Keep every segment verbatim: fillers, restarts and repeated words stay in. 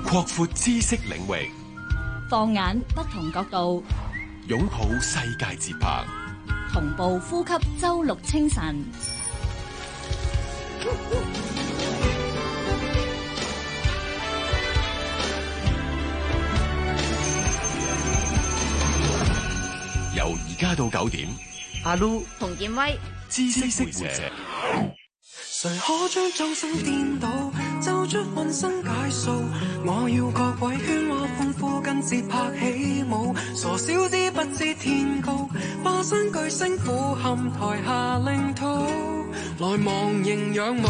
擴闊知識領域， 放眼不同角度， 擁抱世界節拍， 同步呼吸周六清晨。 由而家到九點， 阿 Lu 馮建威， 知識識者。 誰可將眾生顛倒，奏出渾身解數？我要各位喧嘩歡呼，跟節拍起舞。傻小子不知天高，化身巨星俯瞰台下領土，來忘形仰慕。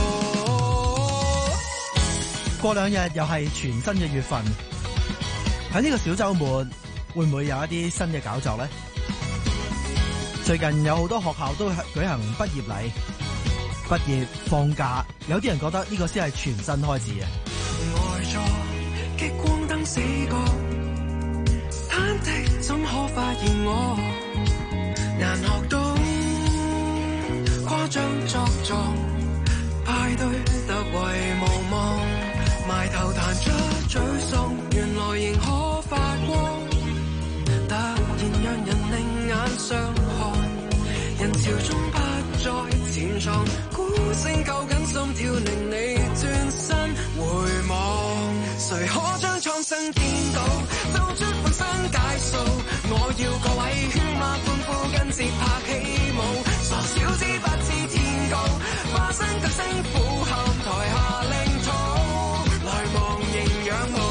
過兩日又係全新嘅月份，喺呢個小週末會唔會有一啲新嘅搞作呢？最近有好多學校都舉行畢業禮。畢業放假，有啲人覺得呢個先係全新開始啊！ 呆坐激光燈死角，忐忑怎可發現我？難學到誇張作狀，派對特為無望，埋頭彈出沮喪，原來仍可發光，突然讓人另眼相看，人潮中不再潛藏，鼓聲夠緊，心跳令你轉身回望，誰可將蒼生顛倒，奏出渾身解數？我要各位喧嘩歡呼，跟節拍起舞，傻小子不知天高，化身巨星俯瞰台下領土，來忘形仰慕。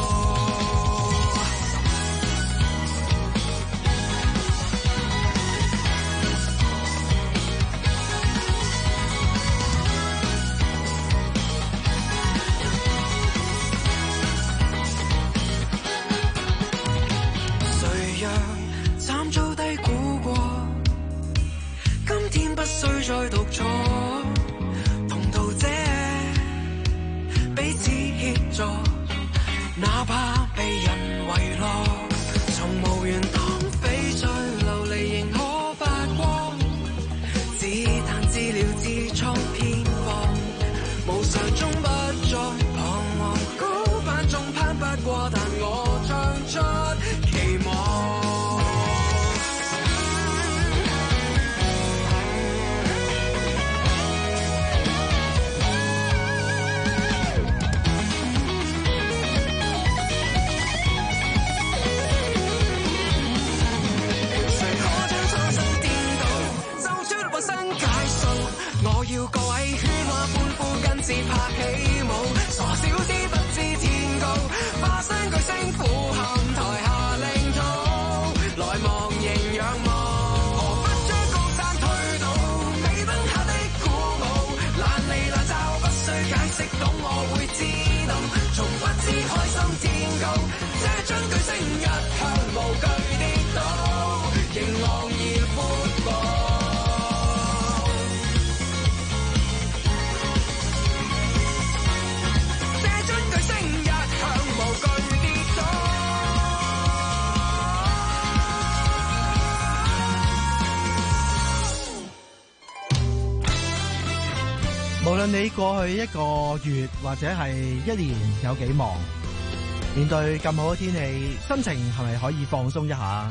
需再獨坐，同途者彼此協助，哪怕被人遺落，從無緣當翡翠流離仍可發光，子彈治療痔瘡偏方，無常中不再彷徨，高攀中攀不過，但我唱出期望。我要各位喧嘩歡呼，跟節拍起舞，傻小子不知天高，化身巨星俯瞰台下領土，來忘形仰慕。何不將高山推倒，美燈下的鼓舞，懶理懶找不需解釋，懂我會知道，從不知開心天高，這樽巨星一向無懼跌倒，仍昂然闊步。 無論你過去一個月或者係一年有幾忙，面對咁好嘅天氣，心情係咪可以放鬆一下？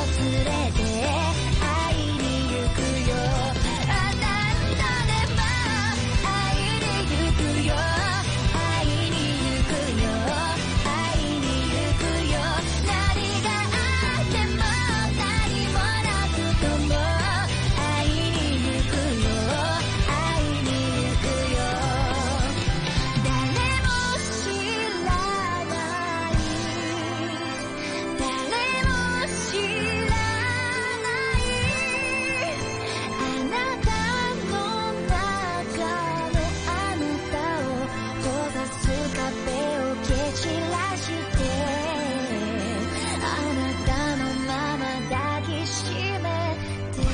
連れて会いに行くよあなたでも会いに行くよ会いに行くよ会いに行くよ何があっても何もなくとも会いに行くよ会いに行くよ誰も知らない誰も知らないあなたの中のあなたを焦がす壁を蹴散らしてあなたのまま抱きしめて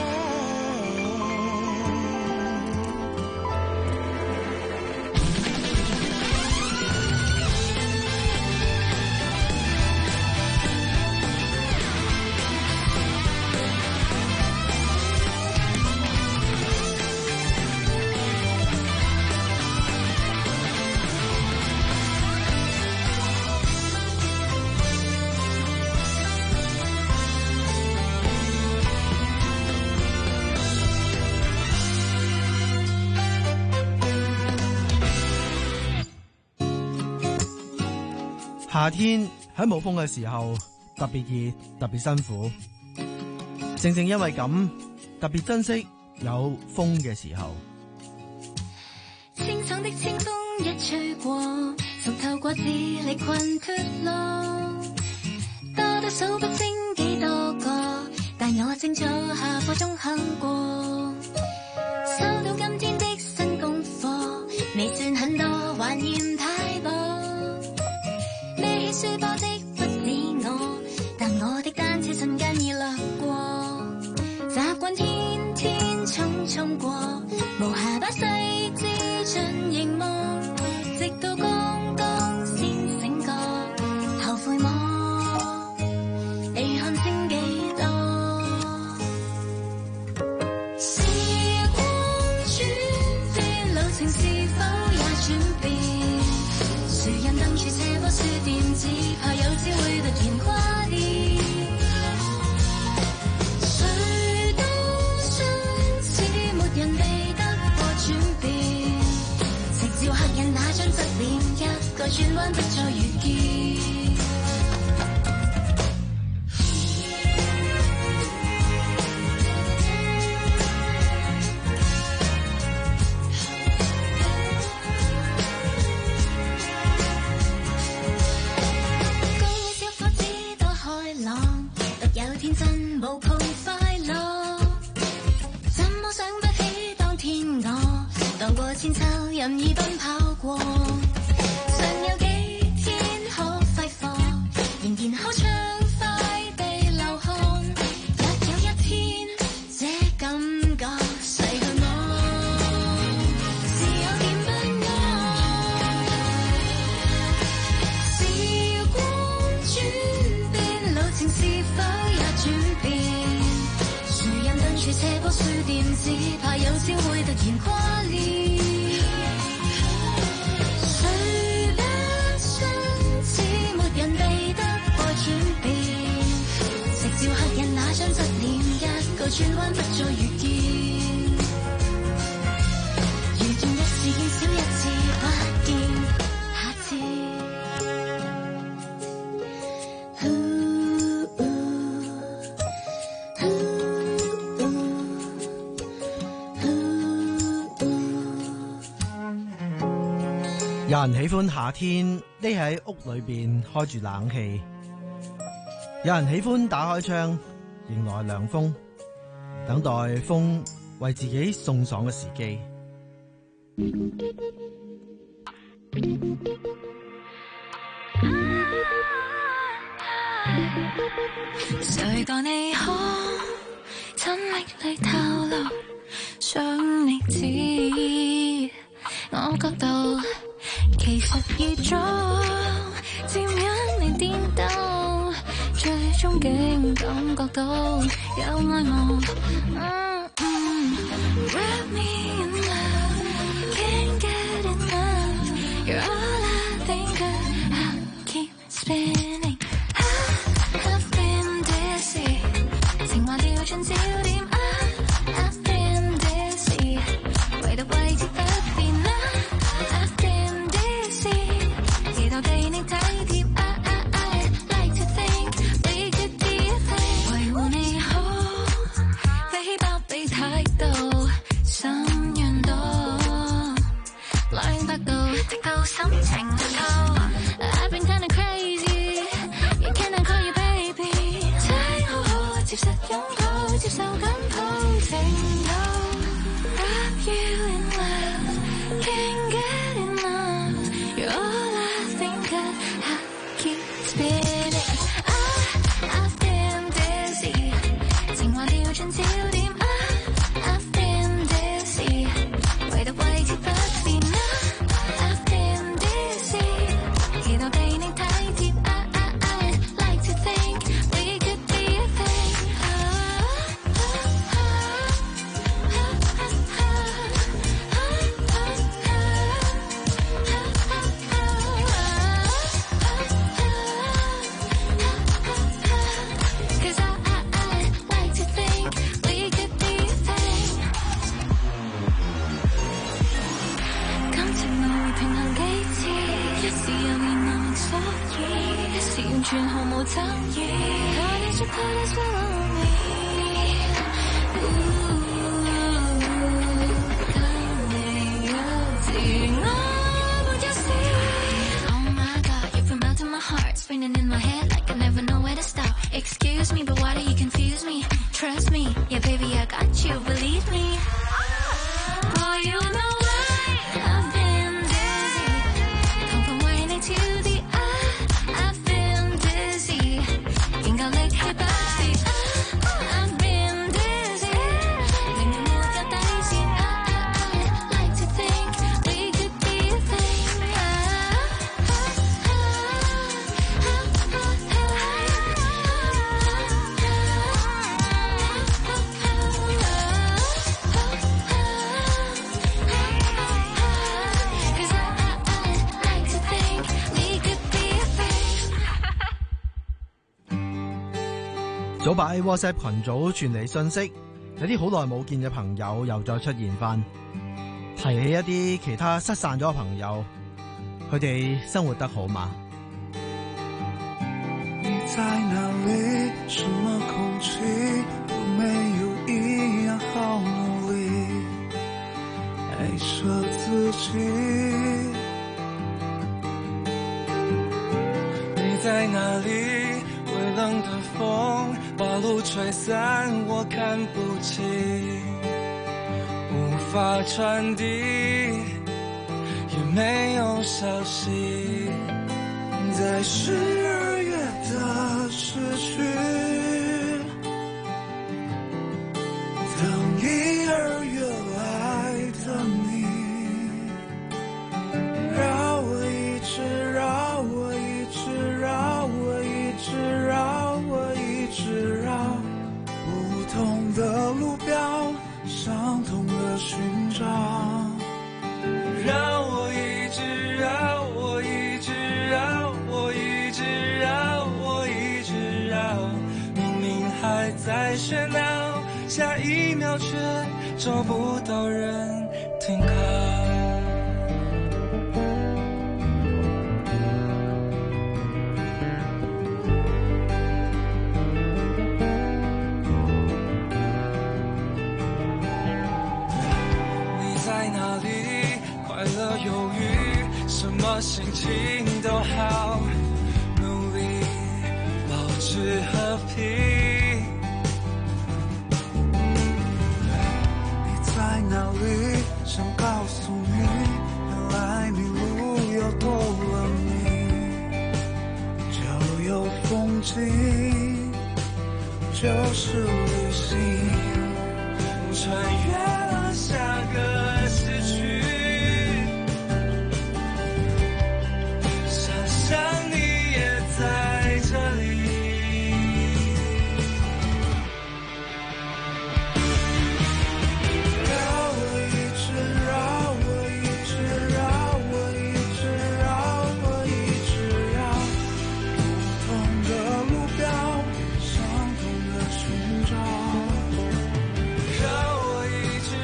夏天喺冇風嘅時候特別熱，特別辛苦。正正因為咁，特別珍惜有風嘅時候。 清爽的清風一吹過，熟透過智力困脱落，多得數不清幾多個，但我正在下課中行過，收到今天的新功課，未算很多，還嫌太薄。孭起書包的不止我，但我的單車瞬間已掠過，習慣天天匆匆過，無暇把細緻進熒幕，直到剛剛先醒覺，後悔麼？遺憾剩幾多？時光轉變，路程是否也轉變？誰人瞪住斜坡書店，只怕有朝會突然跨年。誰都相似，沒人避得過轉變。直照黑人那張側臉，一個轉彎不再遇見。天真無窮快樂，怎麼想不起當天我蕩過千秋，任意奔跑過，尚有幾天可揮霍，仍然好暢快地流汗，一有一天這感覺逝去我，是有點不安。時光轉變，路程是否轉變？誰人瞪住斜坡書店，只怕有朝會突然跨年。誰不相似，沒人避得過轉變。直照黑人那張側臉，一個轉彎不再遇見。遇見一次見少一次，不見下次。 有人喜歡夏天匿喺屋裏邊開住冷氣，有人喜歡打開窗迎來涼風，等待風為自己送爽嘅時機。 誰待你可親歷裏透露，想你知我角度其實已早漸因你顛倒，最終竟感覺到有愛慕。嗯嗯 Wrap me in love, can't get enough. You're all I think of, I'll keep spinning. I have been dizzy. 接受緊同程度。Wrap you in love, can't get enough. You're all I think of, I keep spinning. I, I've been dizzy. 情話掉進焦點。I, I've been dizzy. 唯獨位置不變。I, I've been dizzy. 期待被你體貼。I, I, I like to think we could be a thing. Cause I, I, I like to think we could be a thing. 感情內會平衡幾次，一時又然難所以，一時完全毫無爭議。I need you to follow me. Oh my god, you've been melting my heart, spinning in my head like I never know where to stop. Excuse me, but why do you confuse me? Trust me, yeah baby I got you, believe me. Boy, you know why I've been dizzy. 痛痛為你跳跌 I've been dizzy. 見夠力氣不是 I've been dizzy. 明明沒有底線 I, I, I like to think we could be a thing. Cause I, I, I like to think we could be a thing. 早排 WhatsApp 群組傳嚟信息，有啲好耐冇見嘅朋友又再出現翻，提起一啲其他失散咗嘅朋友，佢哋生活得好嗎？ 你在哪里？什麼空氣都沒有一樣好努力愛着自己。你在哪里？微冷的風把路吹散，我看不清，無法傳遞，也沒有消息。在十二月的市區，等一二月來的你，繞我一直繞我一直繞我一直繞我一直繞，不同的路標，相同的尋找，讓我一直繞我一直繞我一直繞我一直繞，明明還在喧鬧，下一秒卻找不到人停靠。你在哪裡？快樂憂鬱，什麼心情都好，努力保持和平。你在哪裡？想告訴你，原來迷路又多了你，就有風景，就是旅行，穿越了下個時區。让我一直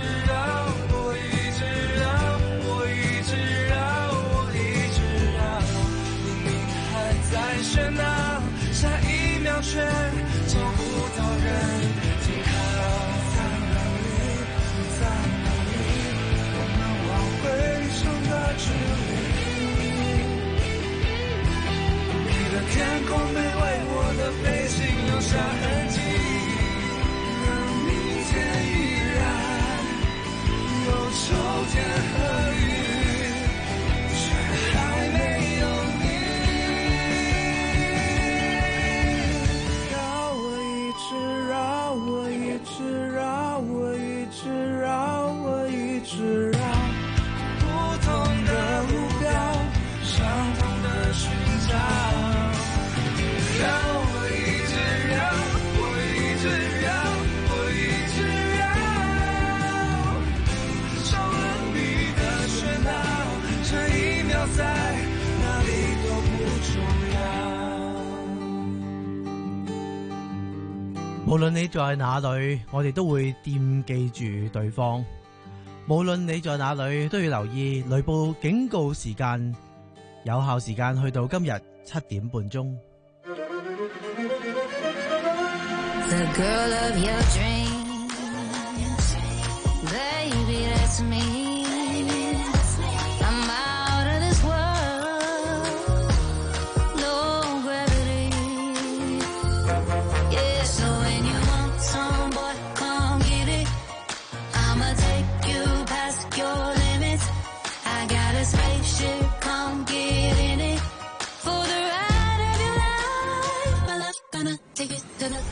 無論你在哪裏，我哋都會惦記住對方。無論你在哪裏，都要留意雷暴警告時間，有效時間去到今日七點半鐘。 The girl of your dreams, baby, that's me. I'm out of this world, no gravity. Yeah, so when you want some, boy, come get it. I'ma take you past your limits. I got a spaceship, come get in it. For the ride of your life, my love's gonna take you to the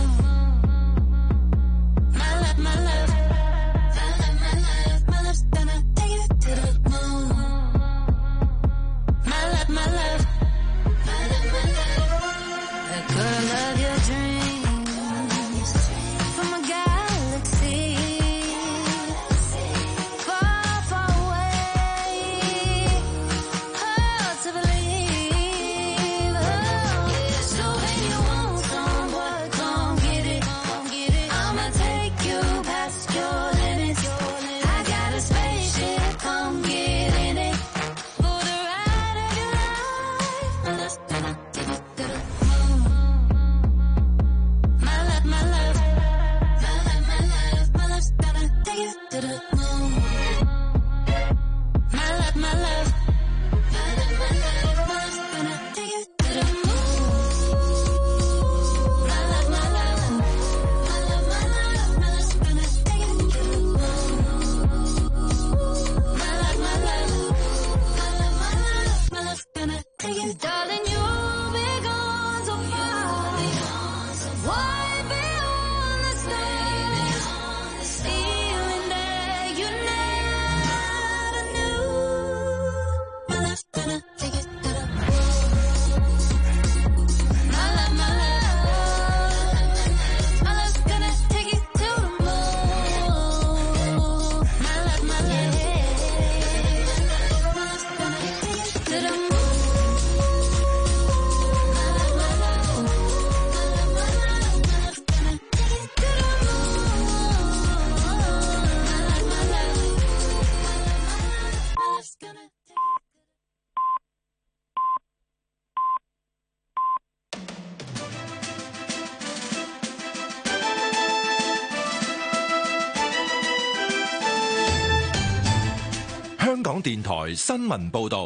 香港電台新聞報道，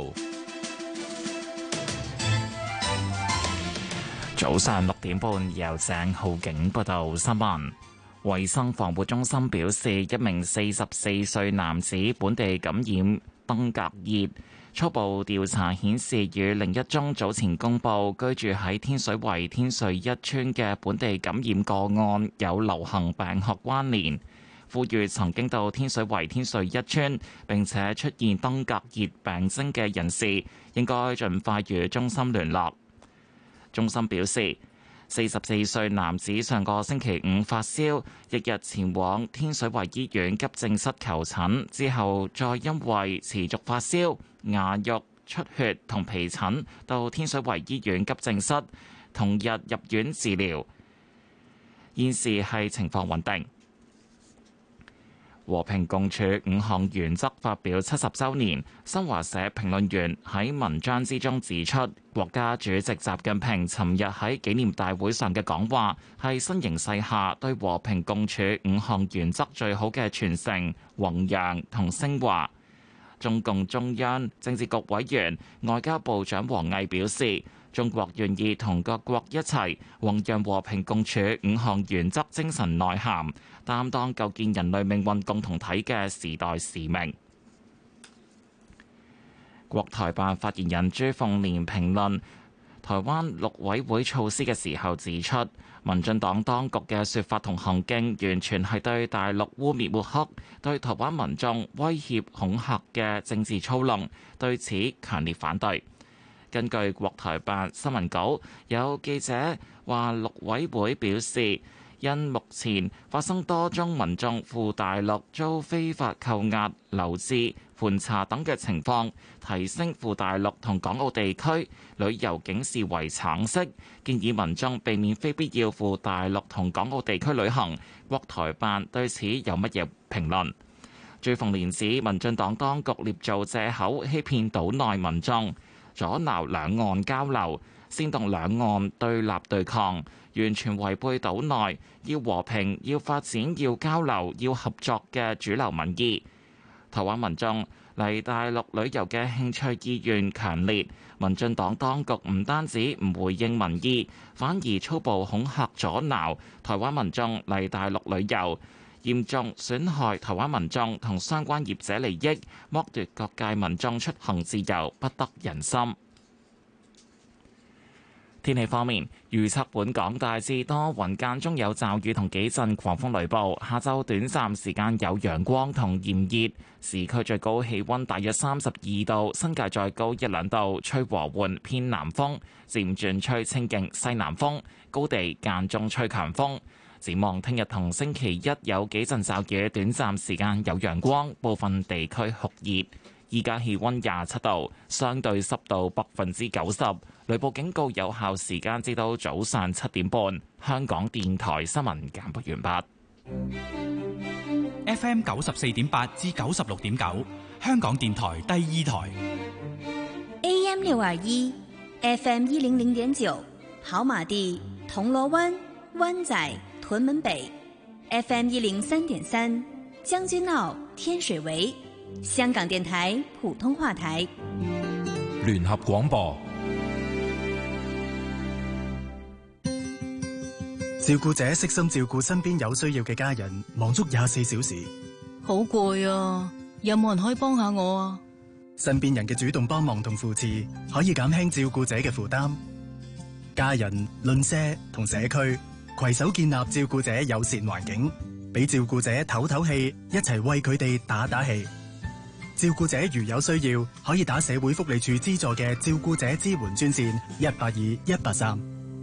早上六點半由鄭浩景報道新聞。衛生防護中心表示，一名四十四歲男子本地感染登革熱，初步調查顯示與另一宗早前公布居住喺天水圍天瑞一村嘅本地感染個案有流行病學關聯。呼籲曾經到天水圍天瑞一村並且出現登革熱病徵嘅人士，應該盡快與中心聯絡。中心表示，四十四歲男子上個星期五發燒，翌日前往天水圍醫院急症室求診，之後再因為持續發燒、牙肉出血同皮疹，到天水圍醫院急症室，同日入院治療，現時係情況穩定。和平共處五項原則發表七十週年，新華社評論員喺文章之中指出，國家主席習近平尋日喺紀念大會上嘅講話，係新形勢下對和平共處五項原則最好嘅傳承、弘揚同升華。中共中央政治局委員、外交部長王毅表示，中國願意同各國一齊弘揚和平共處五項原則精神內涵，擔當構建人類命運共同體嘅時代使命。國台辦發言人朱鳳蓮評論台灣陸委會措施嘅時候指出，民進黨當局嘅說法同行徑完全係對大陸污蔑抹黑，對台灣民眾威脅恐嚇嘅政治操弄，對此強烈反對。根據國台辦新聞稿，有記者話陸委會表示因目前發生多宗民眾赴大陸遭非法扣押、留置、盤查等嘅情況，提升赴大陸同港澳地區旅遊警示為橙色，建議民眾避免非必要赴大陸同港澳地區旅行。國台辦對此有乜嘢評論？朱鳳蓮指民進黨當局捏造藉口欺騙島內民眾，阻撓兩岸交流，煽動兩岸對立對抗，完全違背島內要和平、要發展、要交流、要合作嘅主流民意。台灣民眾嚟大陸旅遊嘅興趣意願強烈，民進黨當局唔單止唔回應民意，反而粗暴恐嚇阻撓台灣民眾嚟大陸旅遊，嚴重損害台灣民眾同相關業者利益，剝奪各界民眾出行自由，不得人心。天氣方面，預測本港大致多雲，間中有驟雨同幾陣狂風雷暴。下晝短暫時間有陽光同炎熱，市區最高氣溫大約三十二度，新界再高一兩度，吹和緩偏南風，漸轉吹清勁西南風，高地間中吹強風。展望聽日同星期一有幾陣驟雨，短暫時間有陽光，部分地區酷熱。依家氣溫廿七度，相對濕度百分之九十，雷暴警告有效時間至到早上七點半。香港電台新聞簡報完畢。 F M 九十四點八至九十六點九，香港電台第二台。 A M 六二一，F M 一零零點九，跑馬地、銅鑼灣、灣仔、屯門北 ，F M 一零三點三，將軍澳、天水圍。香港電台普通話台， 聯合廣播。 照顧者悉心照顧身邊有需要嘅家人，忙足廿四小時， 好攰啊！有冇人可以幫下我啊？ 身邊人嘅主動幫忙同扶持，可以減輕照顧者嘅負擔。家人、鄰舍同社區攜手建立照顧者友善環境，俾照顧者唞唞氣，一齊為佢哋打打氣。照顧者如有需要，可以打社會福利署資助嘅照顧者支援專線一八二一八三。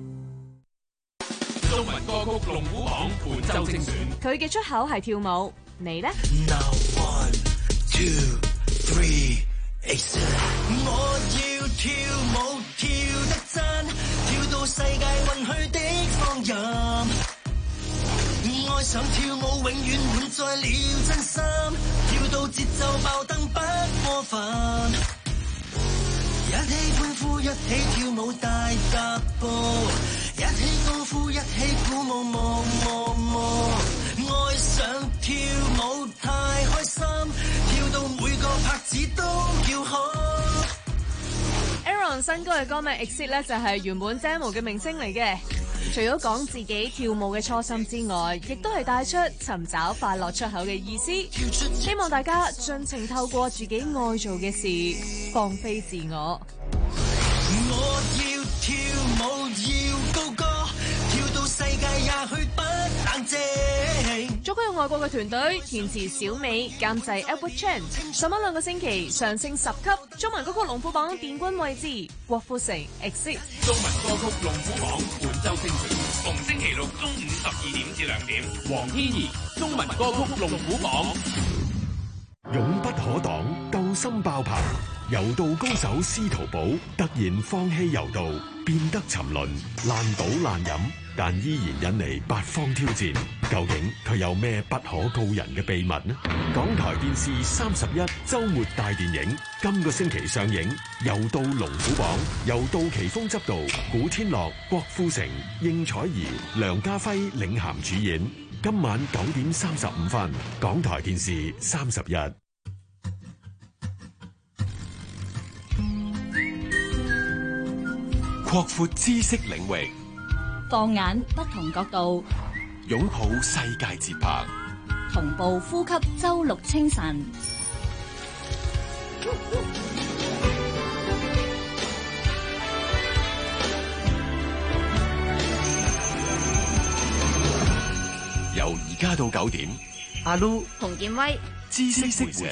中文歌曲龍虎榜本周精選， 佢嘅出口係跳舞，你呢？ Now one two three eight。我要跳舞跳得真，跳到世界允許的放任。愛上跳舞永遠滿載了真心，跳到節奏爆燈不過分，一起歡呼一起跳舞大踏步，一起高呼一起鼓舞望望望，愛上跳舞太開心，跳到每個拍子都叫好。 Aaron 新歌嘅歌名 Exit 咧就係原本 demo 嘅明星嚟嘅。除咗講自己跳舞嘅初心之外，亦都係帶出尋找快樂出口嘅意思。希望大家盡情透過自己愛做嘅事，放飛自我。 我要跳舞要高歌，跳到世界也許不冷靜。 作曲有外國嘅團隊，填詞小美，監製 Edward Chan。上晚兩個星期上升十級，中文歌曲龍虎榜殿軍位置，郭富城 Exit。 中文歌曲龍虎榜本周精選，逢星期六中午十二點至兩點。黃天怡，中文歌曲龍虎榜。 勇不可擋，鬥心爆棚。柔道高手司徒寶突然放棄柔道，變得沉淪，爛賭爛飲，但依然引嚟八方挑戰。究竟佢有咩不可告人嘅秘密呢？港台電視三十一周末大電影今個星期上映，柔道龍虎榜由杜琪峰執導，古天樂、郭富城、應采兒、梁家輝領銜主演。今晚九點三十五分，港台電視三十一。 擴闊知識領域， 放眼不同角度， 擁抱世界節拍， 同步呼吸周六清晨。 由而家到九點， 阿 Lu、 洪建威， 知識識者。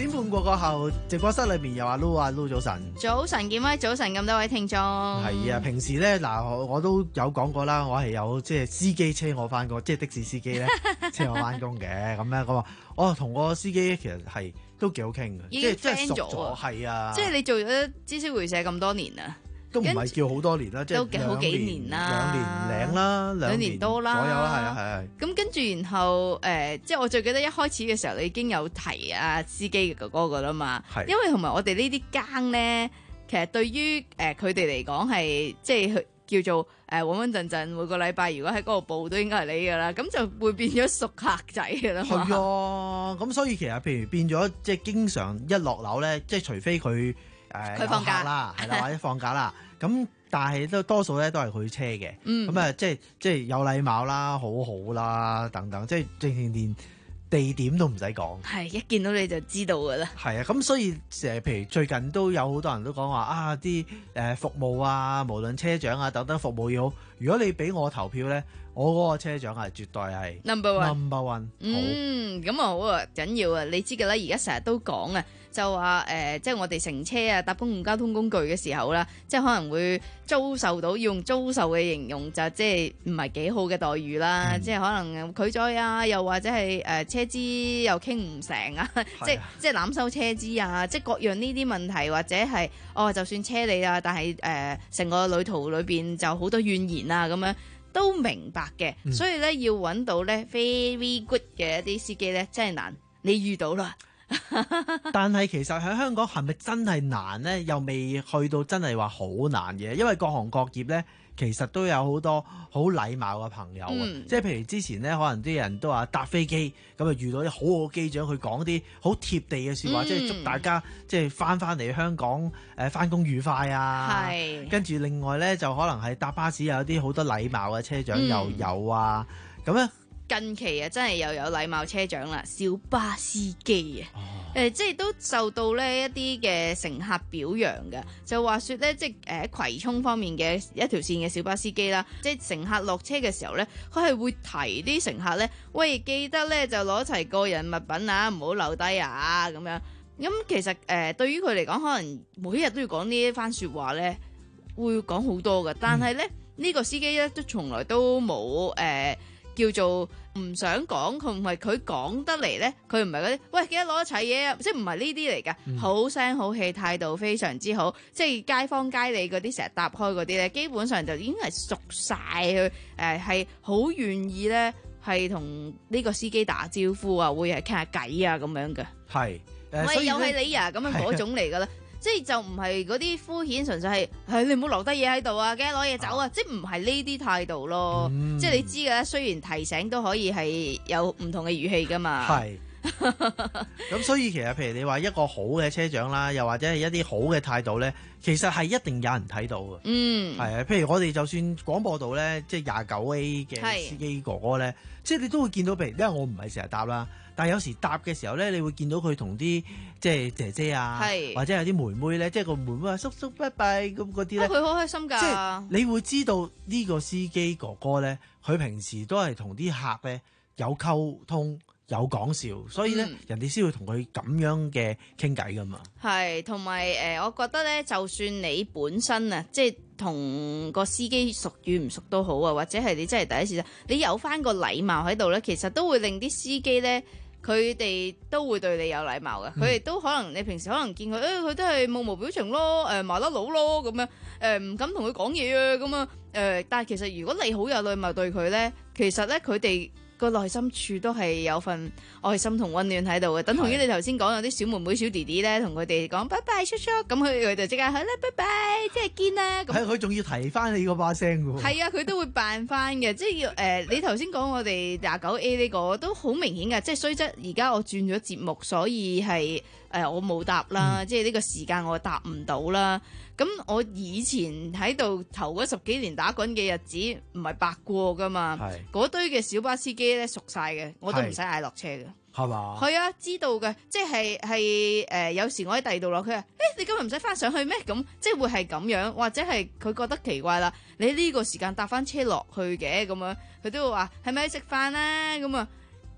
點半過過後，直播室裏邊又阿 Lu 啊 Lu 早晨。 早晨，見威，早晨咁多位聽眾。 係啊，平時咧嗱，我我都有講過啦，我係有即係司機車我翻工，即係的士司機咧車我翻工嘅。咁咧，我話我同個司機其實係都幾好傾嘅， 已經即係 friend 熟咗， 係啊。 即係你做咗知識會社咁多年啊。 都唔係叫好多年啦，即係都幾好幾年啦， 兩年零啦，兩年多啦， 左右啦，係啊係啊。 咁跟住然後誒、呃，即係我最記得一開始嘅時候，你已經有提啊司機嘅哥哥噶啦嘛，因為同埋我哋呢啲更咧，其實對於誒佢哋嚟講係即係叫做誒穩穩陣陣，每個禮拜如果喺嗰度報都應該係你噶啦，咁就會變咗熟客仔噶啦嘛。 係啊，咁所以其實譬如變咗即係經常一落樓咧，即係除非佢誒佢放假啦，係啦，或者放假啦。咁但係都多數咧都係佢車嘅，咁啊、嗯、即係即係有禮貌啦，好好啦等等，即係正正連地點都唔使講， 係一見到你就知道噶啦。 係啊，咁所以誒，譬如最近都有好多人都講話啊，啲誒服務啊，無論車長啊等等服務要好。如果你俾我投票咧，我嗰個車長係絕對係 number one number one。 嗯，咁啊好啊緊要啊！你知㗎啦，而家成日都講啊，就話誒、呃，即係我哋乘車啊，搭公共交通工具嘅時候啦，即係可能會遭受到要用遭受嘅形容，就即係唔係幾好嘅待遇啦。嗯、即係可能拒載啊，又或者係誒、呃、車資又傾唔成啊，即係即係濫收車資啊，即係各樣呢啲問題，或者係哦，就算車你啦，但係誒成個旅途裏邊就好多怨言啊，咁樣。都明白嘅，嗯、所以咧要揾到咧 very good 嘅一啲司機咧，真係難。你遇到啦， 但係其實喺香港係咪真係難呢？又未去到真係話好難嘅，因為各行各業咧，其實都有好多好禮貌嘅朋友啊。嗯、即係譬如之前咧，可能啲人都話搭飛機咁啊，遇到啲好好嘅機長，佢講啲好貼地嘅説話，嗯、即係祝大家即係翻翻嚟香港誒翻工愉快啊。係。跟住另外咧，就可能係搭巴士有啲好多禮貌嘅車長又有啊。咁咧、嗯。 近期啊，真係又有禮貌車長啦，小巴司機啊，誒、哦呃，即係都受到呢一啲嘅乘客表揚嘅。就話說咧，即係誒喺葵涌方面嘅一條線嘅小巴司機啦，即係乘客落車嘅時候咧，佢係會提啲乘客咧，喂，記得咧就攞齊個人物品啊，唔好留低啊，咁樣。咁其實誒、呃，對於佢嚟講，可能每一日都要講呢一番說話咧，會講好多嘅。但係咧，呢、嗯、個司機咧都從來都冇誒。呃叫做唔想講，佢唔係佢講得嚟咧，佢唔係嗰啲，喂，記得攞一齊嘢啊，即係唔係呢啲嚟㗎，好、嗯、聲好氣，態度非常之好，即係街坊街里嗰啲成日搭開嗰啲咧，基本上就已經係熟晒佢，誒係好願意咧，係同呢個司機打招呼啊，會係傾下偈啊咁樣嘅，係，呃、喂，又係你啊咁樣嗰種嚟㗎啦。即係就唔係嗰啲敷衍，純粹係係你唔好留低嘢喺度啊，梗係攞嘢走啊！即係唔係呢啲態度咯。嗯、即係你知嘅，雖然提醒都可以係有唔同嘅語氣噶嘛。係。 咁所以其實譬如你話一個好嘅車長啦，又或者係一啲好嘅態度咧，其實係一定有人睇到嘅。嗯。係啊，譬如我哋就算廣播道咧，即係廿九 A 嘅司機哥哥咧，即係你都會見到，譬如因為我唔係成日搭啦。但係有時搭嘅時候咧，你會見到佢同啲即係姐姐啊，是或者有啲妹妹咧，即係個妹妹話叔叔拜拜咁嗰啲咧， 佢好、啊、開心㗎。即係你會知道呢個司機哥哥咧，佢平時都係同啲客咧有溝通、有講笑，所以咧、嗯、人哋先會同佢咁樣嘅傾偈㗎嘛。 係，同埋誒，我覺得咧，就算你本身啊，即係同個司機熟與唔熟都好啊，或者係你真係第一次，你有返個禮貌喺度咧，其實都會令啲司機咧。佢哋都會對你有禮貌嘅，佢哋、嗯、都可能你平時可能見佢，誒、欸、佢都係目無表情咯，誒麻甩佬咯咁樣，誒、呃、唔敢同佢講嘢啊咁啊，誒、呃、但係其實如果你好有禮貌對佢咧，其實咧佢哋個內心處都係有份愛心同溫暖喺度嘅，等同於你頭先講有啲小妹妹小弟弟咧，同佢哋講拜拜叔叔，咁佢佢就即刻好啦拜拜，即係見啦。 係佢仲要提翻你嗰把聲嘅喎。係啊，佢都會扮翻嘅，即係要誒、呃。你頭先講我哋廿九 A 呢個都好明顯嘅，即係雖則而家我轉咗節目，所以係誒、呃、我冇答啦，嗯、即係呢個時間我答唔到啦。咁我以前喺度頭嗰十幾年打滾嘅日子唔係白過噶嘛，嗰是堆嘅小巴司機咧熟晒嘅，我都唔使嗌落車嘅，係嘛？係啊，知道嘅，即係係誒，有時我喺第二度落，佢話誒，你今日唔使翻上去咩？咁即係會係咁樣，或者係佢覺得奇怪啦，你呢個時間搭翻車落去嘅咁樣，佢都會話係咪去食飯啦？咁啊。都都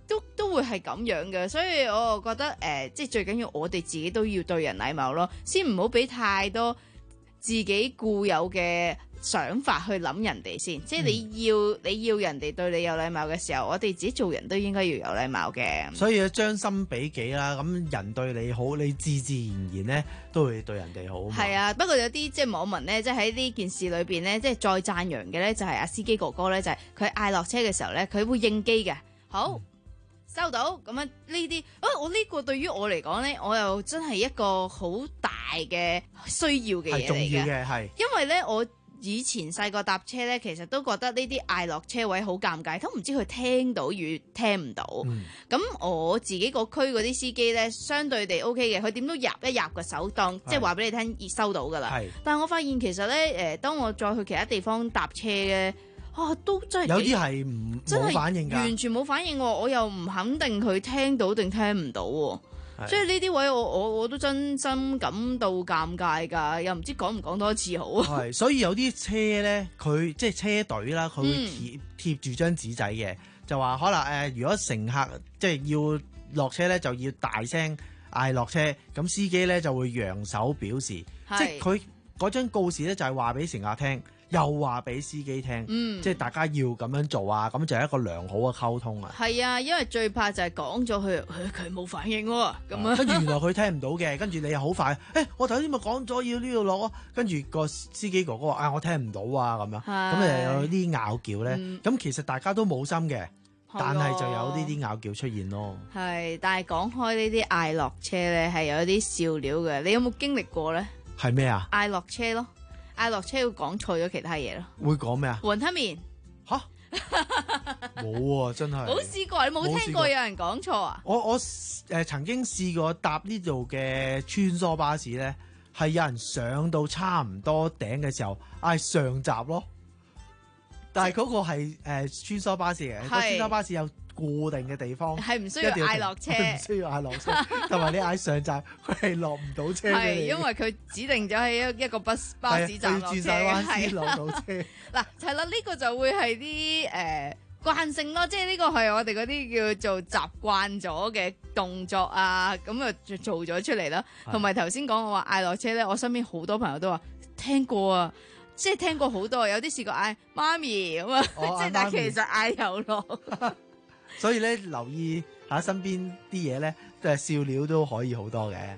都會係咁樣嘅，所以我覺得誒、呃，即係最緊要我哋自己都要對人禮貌咯，先唔好俾太多自己固有嘅想法去諗人哋先，即係你要、嗯、你要人哋對你有禮貌嘅時候，我哋自己做人都應該要有禮貌嘅。 所以咧，將心比己啦，咁人對你好，你自自然然咧都會對人哋好。 係啊，不過有啲即係網民咧，即係喺呢件事裏邊咧，即係再讚揚嘅咧，就係阿司機哥哥咧，就係佢嗌落車嘅時候咧，佢會應機嘅。好。嗯收到咁樣呢啲，啊我呢個對於我嚟講咧，我又真係一個好大嘅需要嘅嘢嚟嘅，係因為咧我以前細個搭車咧，其實都覺得呢啲嗌落車位好尷尬，都唔知佢聽到與聽唔到。咁、嗯、我自己個區嗰啲司機咧，相對地 O K 嘅，佢點都入一入個手當，即係話俾你聽已收到噶啦。但係我發現其實咧，誒當我再去其他地方搭車嘅。啊，都真係有啲係唔冇反應㗎， 完全冇反應喎！我又唔肯定佢聽到定聽唔到喎，即係呢啲位我我我都真心感到尷尬㗎，又唔知講唔講多次好啊！ 係，所以有啲車咧，佢即係車隊啦，佢會貼、嗯、貼住張紙仔嘅，就話可能誒、呃，如果乘客即係要落車咧，就要大聲嗌落車，咁司機咧就會揚手表示，即係佢嗰張告示咧就係話俾乘客聽。又話俾司機聽，嗯、即係大家要咁樣做啊，咁就係一個良好嘅溝通啊。 係啊，因為最怕就係講咗佢，佢冇反應喎，咁啊。 跟住原來佢聽唔到嘅，跟住你又好快，誒、欸，我頭先咪講咗要呢度落，跟住個司機哥哥話，啊，我聽唔到啊，咁樣，咁誒有啲拗撬咧。咁、嗯、其實大家都冇心嘅，但係就有呢啲拗撬出現咯。係， 但係講開呢啲嗌落車咧，係有啲笑料嘅。你有冇經歷過咧？ 係咩啊？ 嗌落車咯。嗌落車要講錯咗其他嘢咯， 會講咩啊？ 雲吞麵吓，冇啊，真係冇試過，你冇聽過有人講錯啊？ 我我誒、呃、曾經試過搭呢度嘅穿梭巴士咧，係有人上到差唔多頂嘅時候嗌上閘咯，但係嗰個係誒、呃、穿梭巴士嘅，個穿梭巴士有固定嘅地方， 係唔需要嗌落車， 唔需要嗌落車，同埋你嗌上站，佢係落唔到車。 係因為佢指定咗喺一一個巴巴士站落車， 轉晒彎先落到車。 嗱，係啦，呢個就會係啲誒慣性咯，即係呢個係我哋嗰啲叫做習慣咗嘅動作啊，咁啊就做咗出嚟啦。同埋頭先講我話嗌落車咧，我身邊好多朋友都話聽過啊。即係聽過好多，有啲試過嗌媽咪咁啊，即係但係其實嗌有落。 所以咧，留意下身邊啲嘢咧，即係笑料都可以好多嘅。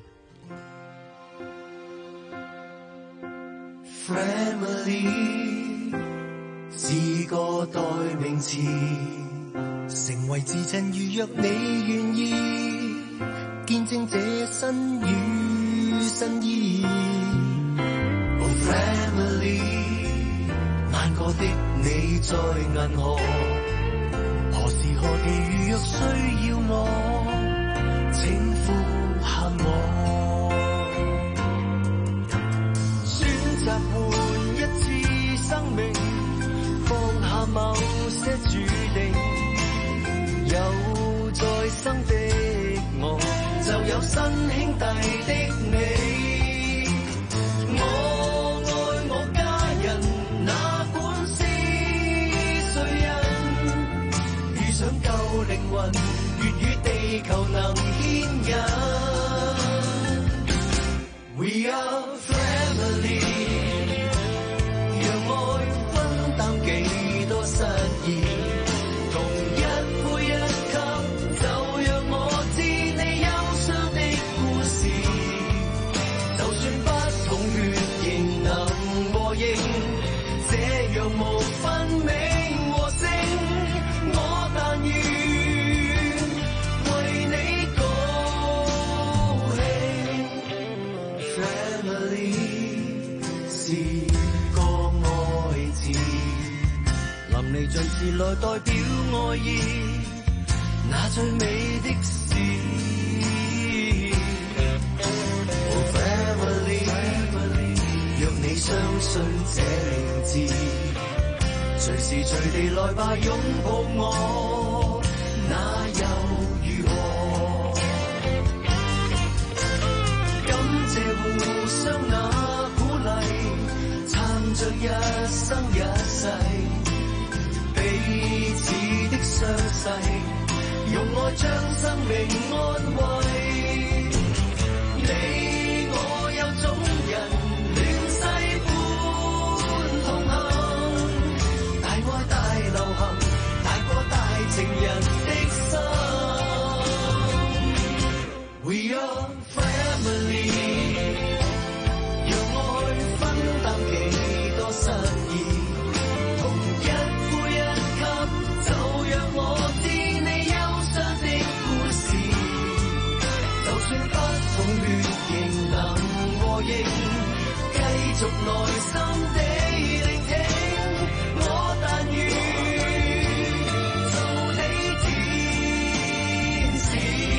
Family 是個代名詞，成為至親。如若你願意見證這新與新意。Oh family， 難過的你在銀河。何時何地如若需要我，請呼喊我。選擇換一次生命，放下某些注定，有再生的我，就有新兄弟的你。我愛我家人，哪管是誰人，遇上舊靈魂，願與地球能牽引。We are family， 讓愛分擔幾多失意，同一呼一吸，就讓我知你憂傷的故事。就算不同血型能和應，這樣無分名和姓，我但願為你高興。Family 是個愛字，淋漓盡致來代表愛意，那最美的事。Oh family， 若你相信這名字，隨時隨地來吧擁抱我，那又如何？感謝互相那鼓勵，撐着一生一世，彼此的傷勢，用愛愛將生命安慰。你我有種人亂世般同行，大愛大流行，大過大情人的心。We are family， 讓愛分擔幾多失意，同一杯一吸，就讓我知你憂傷的故事。就算不同血型能和應，繼續耐心地聆聽，我但願做你天使。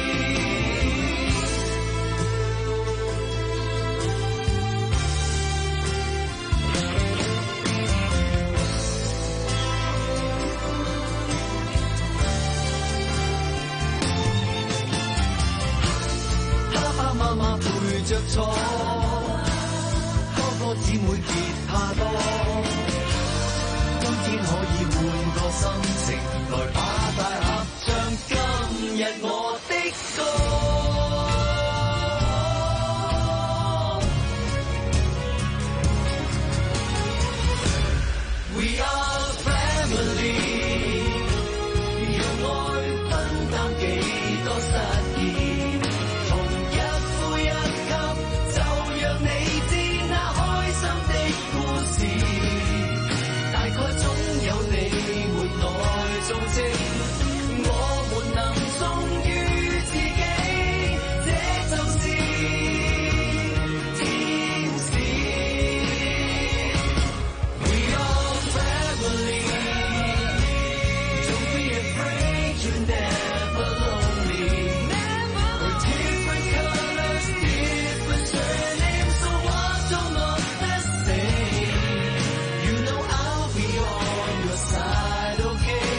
爸爸媽媽陪着坐，哥哥姊妹吉他多，今天可以換個心情，來把大合唱今日我的歌。We are family， 讓愛分擔幾多失意。做證，我們能忠於自己，這就是天使。We are family， Don't be afraid you're never lonely。We're different colors, different surnames, so what don't look the same. You know I'll be on your side, okay？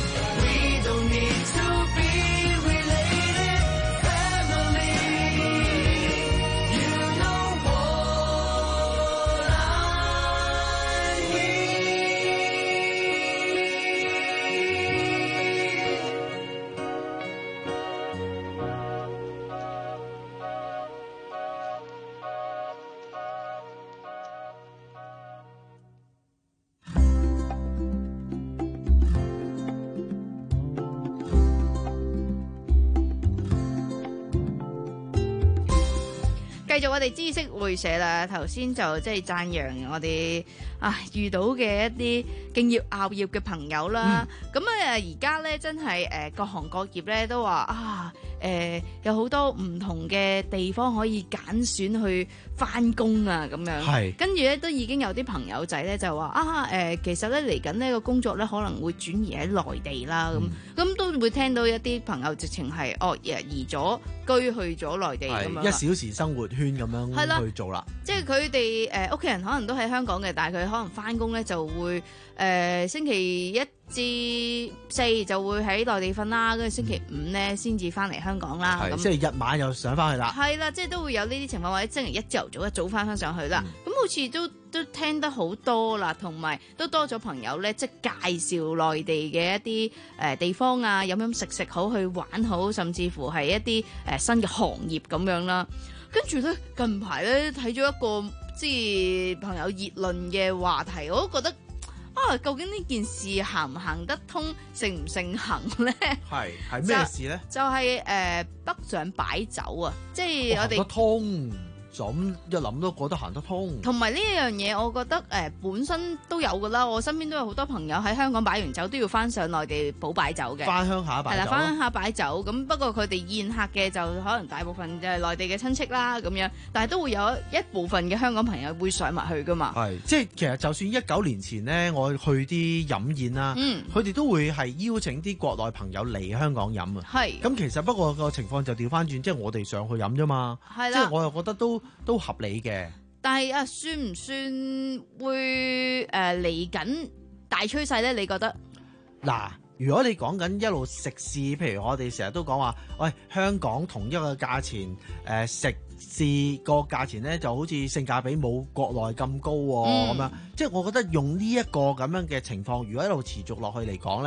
繼續我哋知識會社啦，頭先就即係讚揚我哋啊遇到嘅一啲敬業熬業嘅朋友啦。咁啊而家咧真係誒各行各業咧都話啊誒、呃、有好多唔同嘅地方可以揀選去翻工啊咁樣。係跟住咧都已經有啲朋友仔咧就話啊誒、呃、其實咧嚟緊呢個工作咧可能會轉移喺內地啦咁，咁、嗯、都會聽到一啲朋友直情係哦移咗居去咗內地咁樣， 一小時生活圈咁樣去做啦。 即係佢哋誒屋企人可能都喺香港嘅，但係佢可能翻工咧就會誒、呃、星期一至四就會喺內地瞓啦，跟住星期五咧先至翻嚟香港啦。咁星期日晚又上翻去啦。係啦，即係都會有呢啲情況，或者星期一朝頭早一早翻翻上去啦。咁、嗯、好似都都聽得好多啦，同埋都多咗朋友咧，即係介紹內地嘅一啲誒、呃、地方啊，飲飲食食好，去玩好，甚至乎係一啲誒、呃、新嘅行業咁樣啦。跟住咧近排咧睇咗一個即係朋友熱論嘅話題，我都覺得啊，究竟呢件事行唔行得通，盛唔盛行咧？ 係係咩事咧？ 就係、是、誒、呃、北上擺酒啊！即係我哋行得通，就咁一諗都覺得行得通。 同埋呢樣嘢，我覺得誒、呃、本身都有噶啦。我身邊都有好多朋友喺香港擺完酒，都要翻上內地補擺酒嘅。 翻鄉下擺酒。係啦， 翻鄉下擺酒。咁不過佢哋宴客嘅就可能大部分就係內地嘅親戚啦，咁樣。但係都會有一部分嘅香港朋友會上埋去噶嘛。係， 即係其實就算一九年前呢，我去啲飲宴啦，佢哋、嗯、都會係邀請啲國內朋友嚟香港飲啊。係。咁其實不過個情況就調翻轉，即係我哋上去飲啫嘛。係啦。即係我又覺得都都合理嘅。 但係啊，算唔算會誒嚟緊大趨勢咧？你覺得？ 嗱，如果你講緊一路食肆，譬如我哋成日都講話，喂，香港同一個價錢，誒、呃、食肆個價錢咧就好似性價比冇國內咁高喎、哦，咁、嗯、樣，即係我覺得用呢一個咁樣嘅情況，如果一路持續落去嚟講咧，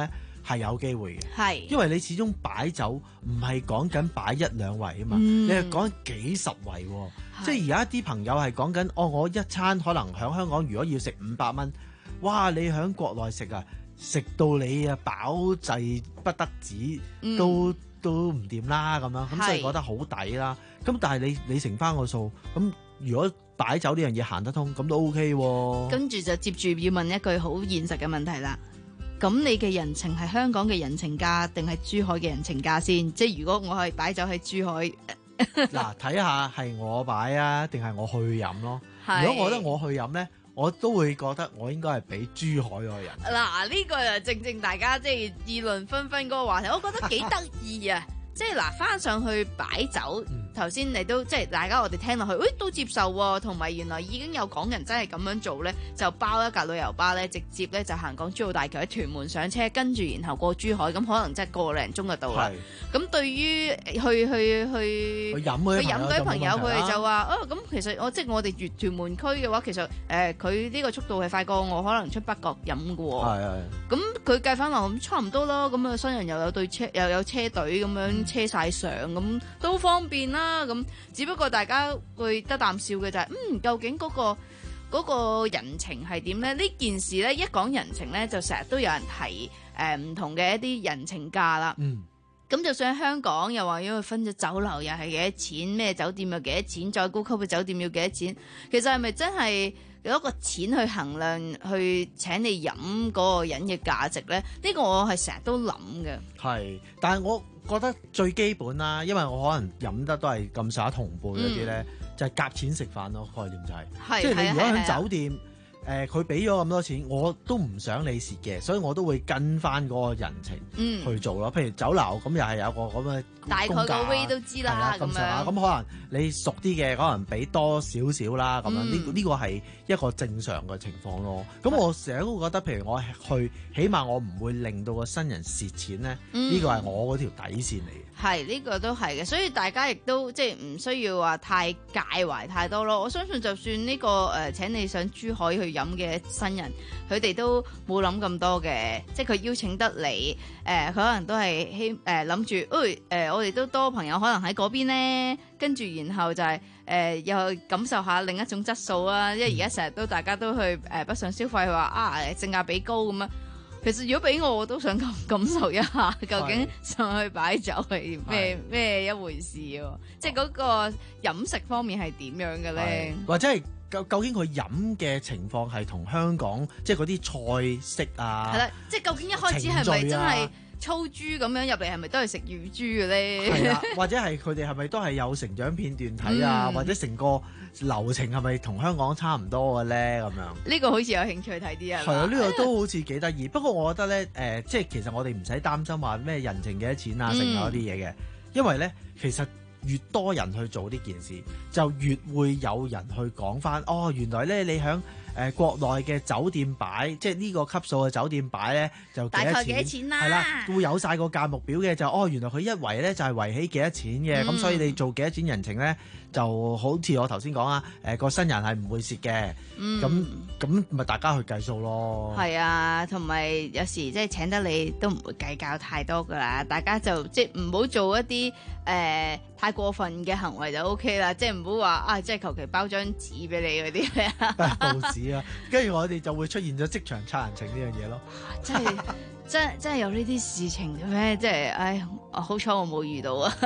係有機會嘅， 係因為你始終擺酒唔係講緊擺一兩圍啊嘛， 嗯你係講幾十圍喎，即係而家啲朋友係講緊，哦，我一餐可能喺香港如果要食五百蚊，哇！你喺國內食啊，食到你啊飽滯不得止， 嗯都都唔掂啦咁樣，咁係所以覺得好抵啦。咁但係你你乘翻個數，咁如果擺酒呢樣嘢行得通，咁都 OK 喎。 跟住就接住要問一句好現實嘅問題啦。咁你嘅人情係香港嘅人情價定係珠海嘅人情價先？即係如果我係擺酒喺珠海， 嗱，睇下係我擺啊，定係我去飲咯。 係如果我覺得我去飲咧，我都會覺得我應該係俾珠海嗰個人。 嗱，呢個就正正大家即係議論紛紛嗰個話題，我覺得幾得意啊！即係嗱，翻上去擺酒，頭先你都即係大家我哋聽落去，喂都接受喎，同埋原來已經有港人真係咁樣做咧，就包一架旅遊巴咧，直接咧就行港珠澳大橋喺屯門上車，跟住然後過珠海，咁可能即係個零鐘就到啦。咁對於去去去去飲嗰啲去飲嗰啲朋友，佢哋就話啊， 哦咁其實我即係我哋粵屯門區嘅話，其實誒佢呢個速度係快過我可能出北角飲嘅喎。 係係。 咁佢計翻落咁差唔多咯，咁啊新人又有對車又有車隊咁樣車晒上，咁都方便啦。咁只不過大家會得啖笑嘅就係、是，嗯，究竟嗰、嗰個嗰個人情係點咧？呢件事咧一講人情咧，就成日都有人提誒唔、呃、同嘅一啲人情價啦。 嗯。 咁就算喺香港，又話因為分咗酒樓又係幾多錢，咩酒店又幾多錢，再高級嘅酒店要幾多錢？其實係咪真係有一個錢去衡量去請你飲嗰個人嘅價值咧？呢、呢個我係成日都諗嘅。 係，但係我覺得最基本啦，因為我可能飲得都係咁上下同輩嗰啲咧，就係夾錢食飯咯，概念就係、是，即係你如果喺酒店。誒佢俾咗咁多錢，我都唔想你蝕嘅，所以我都會跟翻嗰個人情去做咯。嗯、譬如酒樓咁，又係有個咁嘅大概個 way 都知啦，咁樣。咁可能你熟啲嘅，可能俾多少少啦，咁樣呢呢個係一個正常嘅情況咯。咁我成日都覺得，譬如我去，起碼我唔會令到個新人蝕錢咧。呢、嗯、個係我嗰條底線嚟嘅。 係呢、呢個都係嘅，所以大家亦都即係唔需要話太介懷太多咯。我相信就算呢、呢個誒、呃、請你上珠海去飲嘅新人，佢哋都冇諗咁多嘅，即係佢邀請得你，誒、呃、佢可能都係希誒諗住，誒、呃、誒、呃、我哋都多朋友可能喺嗰邊咧，跟住然後就係、是、誒、呃、又去感受下另一種質素啊，因為而家成日都大家都去誒、呃、北上消費，話啊性價比高咁樣。其實如果俾我，我都想感感受一下，究竟上去擺酒係咩咩一回事喎？即係嗰個飲食方面係點樣嘅咧？ 或者係究究竟佢飲嘅情況係同香港即係嗰啲菜式啊？係啦， 即係究竟一開始係咪真係粗豬咁樣入嚟，係咪都係食乳豬嘅咧？ 係啦，或者係佢哋係咪都係有成長片段睇啊？嗯、或者成個流程係咪同香港差唔多嘅咧？咁樣呢個好似有興趣睇啲啊！ 係啊，呢、呢個都好似幾得意。不過我覺得咧，誒、呃，即係其實我哋唔使擔心話咩人情幾多錢啊，剩嗰啲嘢嘅，因為咧其實越多人去做呢件事，就越會有人去講翻。哦，原來咧你響。誒、呃、國內嘅酒店擺，即係呢個級數嘅酒店擺咧，就幾多錢？大概幾多錢啦？係啦，會有晒個價目表嘅，就哦，原來佢一圍咧就係圍起幾多錢嘅，咁、嗯、所以你做幾多錢人情咧，就好似我頭先講啊，誒、呃、個新人係唔會蝕嘅，咁咁咪大家去計數咯。 係啊，同埋有，有時即係請得你都唔會計較太多噶啦，大家就即係唔好做一啲誒、呃、太過分嘅行為就 O K 啦，即係唔好話啊，即係求其包張紙俾你嗰啲咩報紙啊，跟住我哋就會出現咗即場拆人情呢樣嘢咯。 真係真真係有呢啲事情嘅咩？即係唉，好彩我冇遇到啊！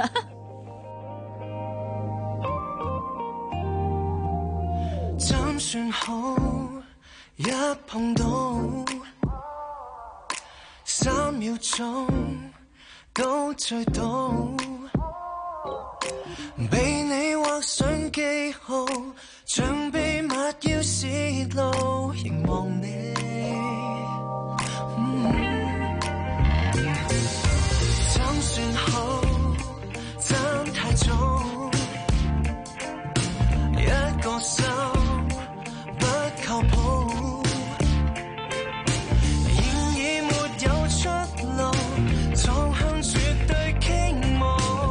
怎算好？一碰到三秒鐘都醉倒，被你畫上記號，像秘密要泄露，凝望你。嗯、怎算好？怎太早？一個心。靠譜，現已沒有出路，撞向絕對傾慕。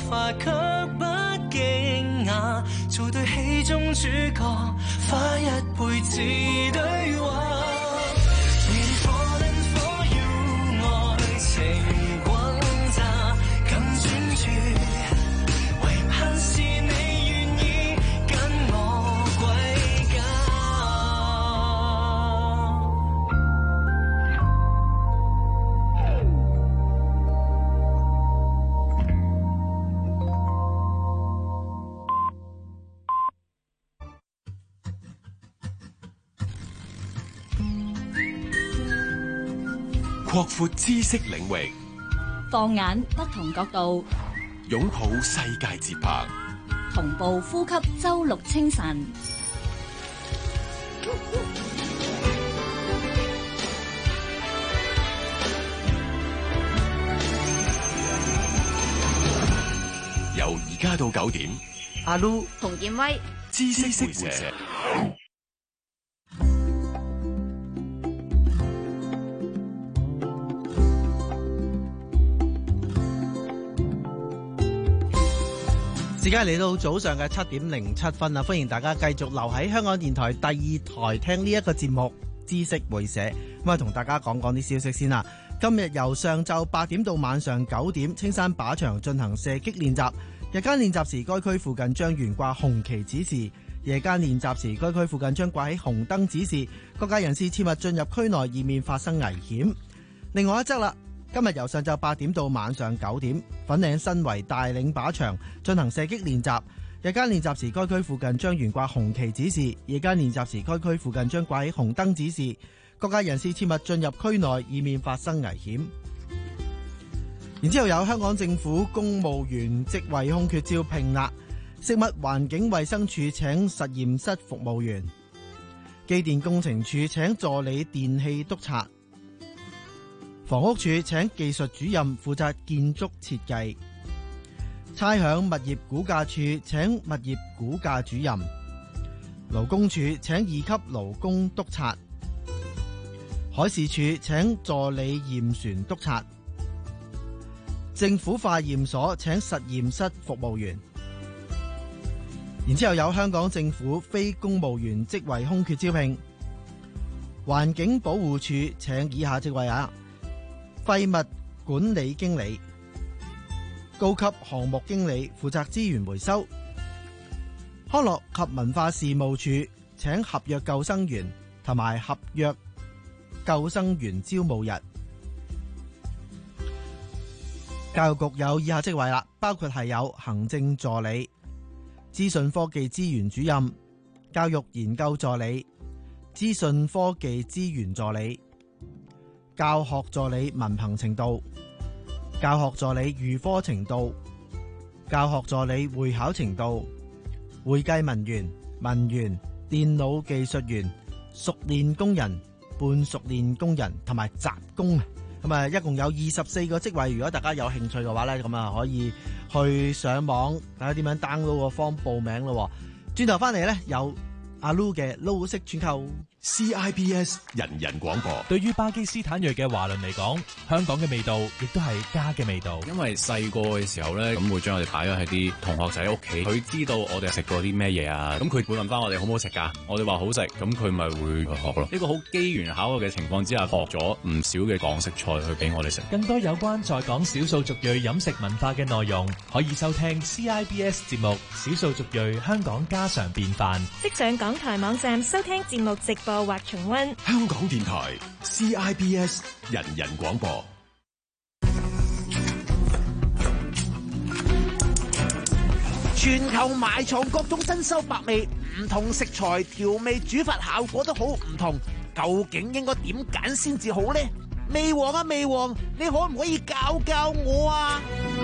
化卻不驚訝，做對戲中主角，花一輩子對話。 擴闊知識領域， 放眼不同角度， 擁抱世界節拍， 同步呼吸周六清晨。 由而家到九點， 阿 Lu 洪建威， 知識會社。 時間嚟到早上嘅七點零七分啦，歡迎大家繼續留喺香港電台第二台聽呢一個節目《知識會社》。咁啊，同大家講講啲消息先啦。今日由上晝八點到晚上九點，青山靶場進行射擊練習。日間練習時，該區附近將懸掛紅旗指示；夜間練習時，該區附近將掛起紅燈指示，各界人士切勿進入區內，以免發生危險。另外一則啦。今日由上晝八點到晚上九點，粉嶺新圍大嶺靶場進行射擊練習。日間練習時，該區附近將懸掛紅旗指示；夜間練習時，該區附近將掛起紅燈指示。各界人士切勿進入區內，以免發生危險。然之後有香港政府公務員職位空缺招聘啦，食物環境衛生署請實驗室服務員，機電工程署請助理電氣督察。房屋署請技術主任負責建築設計，差餉物業估價署請物業估價主任，勞工處請二級勞工督察，海事處請助理驗船督察，政府化驗所請實驗室服務員。然之後有香港政府非公務員職位空缺招聘，環境保護署請以下職位啊。廢物管理經理、高級項目經理負責資源回收。康樂及文化事務署請合約救生員同埋合約救生員招募日。教育局有以下職位啦，包括係有行政助理、資訊科技資源主任、教育研究助理、資訊科技資源助理、教學助理文憑程度、教學助理預科程度、教學助理會考程度、會計文員、文員、電腦技術員、熟練工人、半熟練工人同埋雜工。咁啊，一共有二十四個職位。如果大家有興趣嘅話咧，咁啊可以去上網睇下點樣 download 個 form 報名咯。轉頭翻嚟咧，有阿 Lu 嘅撈式串購。 C I B S 人人廣播。 對於巴基斯坦裔嘅華倫嚟講，香港嘅味道亦都係家嘅味道。 因為細個嘅時候咧，咁會將我哋擺咗喺啲同學仔屋企，佢知道我哋食過啲咩嘢啊，咁佢會問翻我哋好唔好食㗎？我哋話好食，咁佢咪會去學咯。呢個好機緣巧合嘅情況之下，學咗唔少嘅港式菜去俾我哋食。 更多有關在港少數族裔飲食文化嘅內容，可以收聽 C I B S 節目《少數族裔香港家常便飯》。 即上港台網站收聽節目直播或重溫。 香港電台 C I B S 人人廣播。 全球埋藏各種珍饈百味，唔同食材調味煮法效果都好唔同，究竟應該點揀先至好呢？味王啊味王，你可唔可以教教我啊？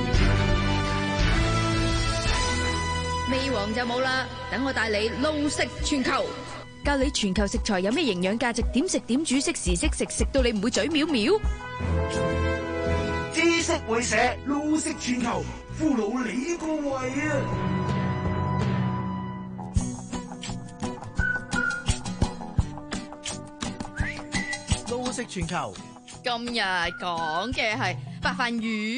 味王就冇啦，等我帶你撈食全球，教你全球食材有咩營養價值，點食點煮，識時識食，食到你唔會嘴藐藐。 知識會社撈食全球，俘虜你個胃啊！ 撈食全球， 今日講嘅係白飯魚。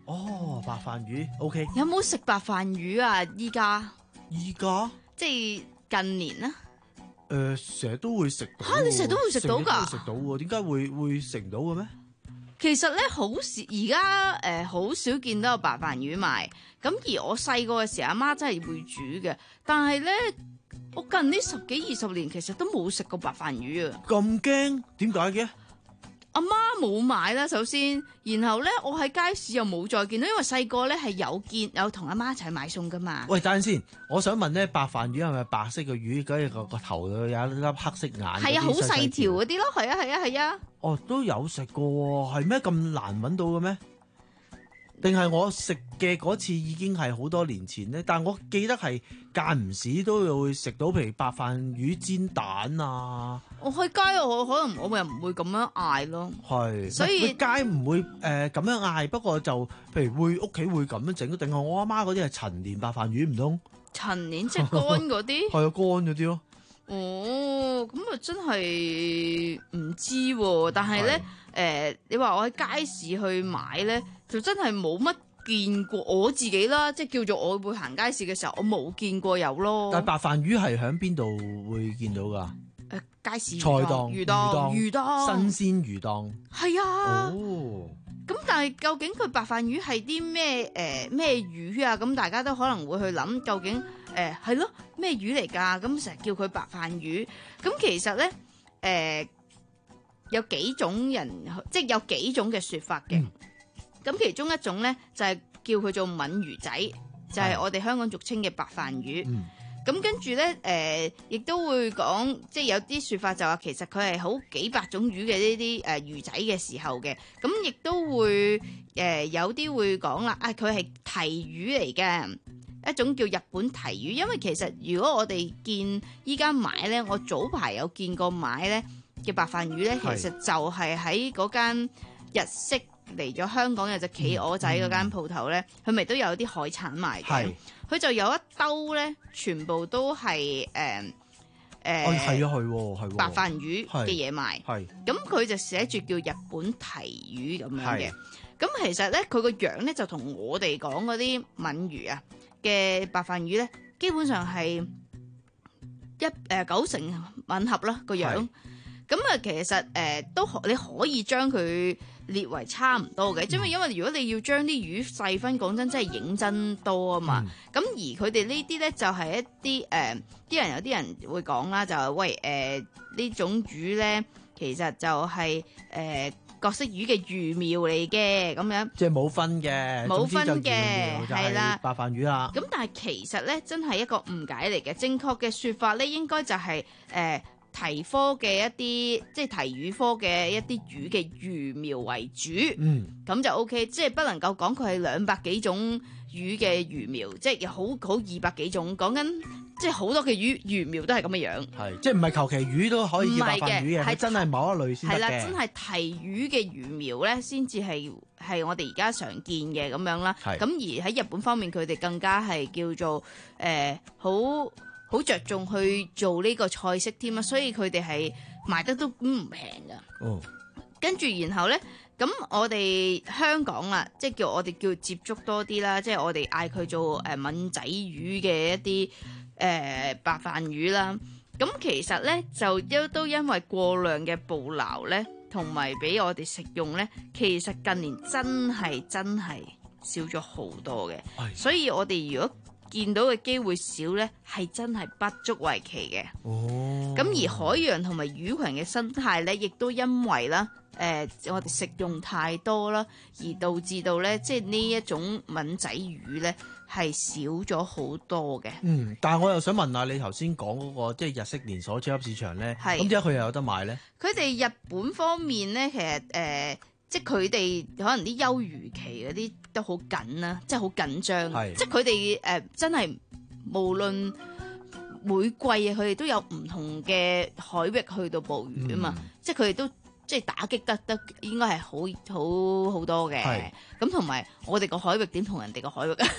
哦，白飯魚 OK。 有冇食白飯魚啊？依家依家即係近年啦。 誒，成日都會食到喎。 嚇你成日都會食到㗎？ 成日都會食到喎，點解會會食唔到嘅咩？ 其實咧好少，而家誒好少見到有白飯魚賣。咁而我細個嘅時候，阿媽真係會煮嘅。但係咧，我近呢十幾二十年其實都冇食過白飯魚啊。 咁驚？點解嘅？ 阿媽冇買啦，首先，然後咧我喺街市又冇再見到，因為細個咧係有見有同阿媽一齊買餸噶嘛。 喂，等陣先，我想問咧，白飯魚係咪白色嘅魚？嗰個個頭度有一粒黑色眼？ 係啊，好細條嗰啲咯，係啊，係啊，係啊。 哦，都有食過喎，係咩咁難揾到嘅咩？定係我食嘅嗰次已經係好多年前咧？但係我記得係間唔時都會食到，譬如白飯魚煎蛋啊。 我去街我可能我又唔會咁樣嗌咯。 係， 所以街唔會誒咁、呃、樣嗌，不過就譬如會屋企會咁樣整，定係我阿媽嗰啲係陳年白飯魚唔通？ 陳年即係乾嗰啲？ 係啊，乾嗰啲咯。 哦，咁啊真係唔知喎，但係咧誒，你話我喺街市去買咧，就真係冇乜見過我自己啦，即係叫做我會行街市嘅時候，我冇見過有咯。 但係白飯魚係喺邊度會見到㗎？ 誒，街市菜檔、 魚檔、魚檔、 新鮮魚檔。 係啊。 哦。 咁但係究竟佢白飯魚係啲咩誒咩魚啊？咁大家都可能會去諗究竟誒係咯咩魚嚟㗎？咁成日叫佢白飯魚。咁其實咧誒、呃、有幾種人即係有幾種嘅説法嘅。咁、嗯、其中一種咧就係、是、叫佢做閩魚仔，就係、是、我哋香港俗稱嘅白飯魚。嗯咁跟住咧，誒、呃，亦都會講，即係有啲説法就話其實佢係好幾百種魚嘅呢啲誒魚仔嘅時候嘅，咁亦都會誒、呃、有啲會講啦，啊佢係提魚嚟嘅，一種叫日本提魚，因為其實如果我哋見依家買咧，我早排有見過買咧嘅白飯魚咧，其實就係喺嗰間日式嚟咗香港有隻企鵝仔嗰間鋪頭咧，佢、嗯、咪、嗯、都有啲海產賣嘅。佢就有一兜咧，全部都係誒誒，係、呃、啊係係白飯魚嘅嘢賣。係咁佢就寫住叫日本提魚咁樣嘅。咁其實咧，佢個樣咧就同我哋講嗰啲閩魚啊嘅白飯魚咧，基本上係一誒、呃、九成吻合啦個樣。咁啊，其實誒、呃、都可你可以將佢列為差唔多嘅，因為因為如果你要將啲魚細分，講真真係認真多啊嘛。咁、嗯、而佢哋呢啲咧就係、是、一啲誒，啲、呃、人有啲人會講啦，就係、是、喂誒呢、呃、種魚咧，其實就係、是、誒、呃、角色魚嘅魚苗嚟嘅咁樣。即係冇分嘅，冇分嘅，係啦，白飯魚啦。咁但係其實咧，真係一個誤解嚟嘅，正確嘅説法咧，應該就係、是、誒。呃提科嘅一啲即係提魚科嘅一啲魚嘅魚苗為主，嗯，咁就 O K，即係不能夠講佢係兩百幾種魚嘅魚苗，即係好好二百幾種，講緊即係好多嘅魚魚苗都係咁嘅樣，係即係唔係求其魚都可以叫白飯魚嘅，係真係某一類先得嘅，係啦，真係提魚嘅魚苗咧，先至係係我哋而家常見嘅咁樣啦。咁而喺日本方面，佢哋更加係叫做誒好。呃好着重去做呢個菜式添啊，所以佢哋係賣得都唔平噶。哦，跟住然後咧，咁我哋香港啦，即係叫我哋叫接觸多啲啦，即係我哋嗌佢做誒閩仔魚嘅一啲誒、呃、白飯魚啦。咁其實咧就都都因為過量嘅捕撈咧，同埋俾我哋食用咧，其實近年真係真係少咗好多嘅。所以我哋如果見到嘅機會少咧，係真係不足為奇嘅。哦，咁而海洋同埋魚群嘅生態咧，亦都因為啦，誒、呃，我哋食用太多啦，而導致到咧，即係呢一種閩仔魚咧，係少咗好多嘅。嗯，但係我又想問下你頭先講嗰個即係日式連鎖超級市場咧，咁點解佢又有得賣咧？佢哋日本方面咧，其實誒。呃即係佢哋可能啲休漁期嗰啲都好緊啦，即係好緊張。即係佢哋誒真係無論每季啊，佢哋都有唔同嘅海域去到捕魚啊嘛。嗯、即係佢哋都即係打擊得得應該係好好好多嘅。咁同埋我哋個海域點同人哋個海域啊？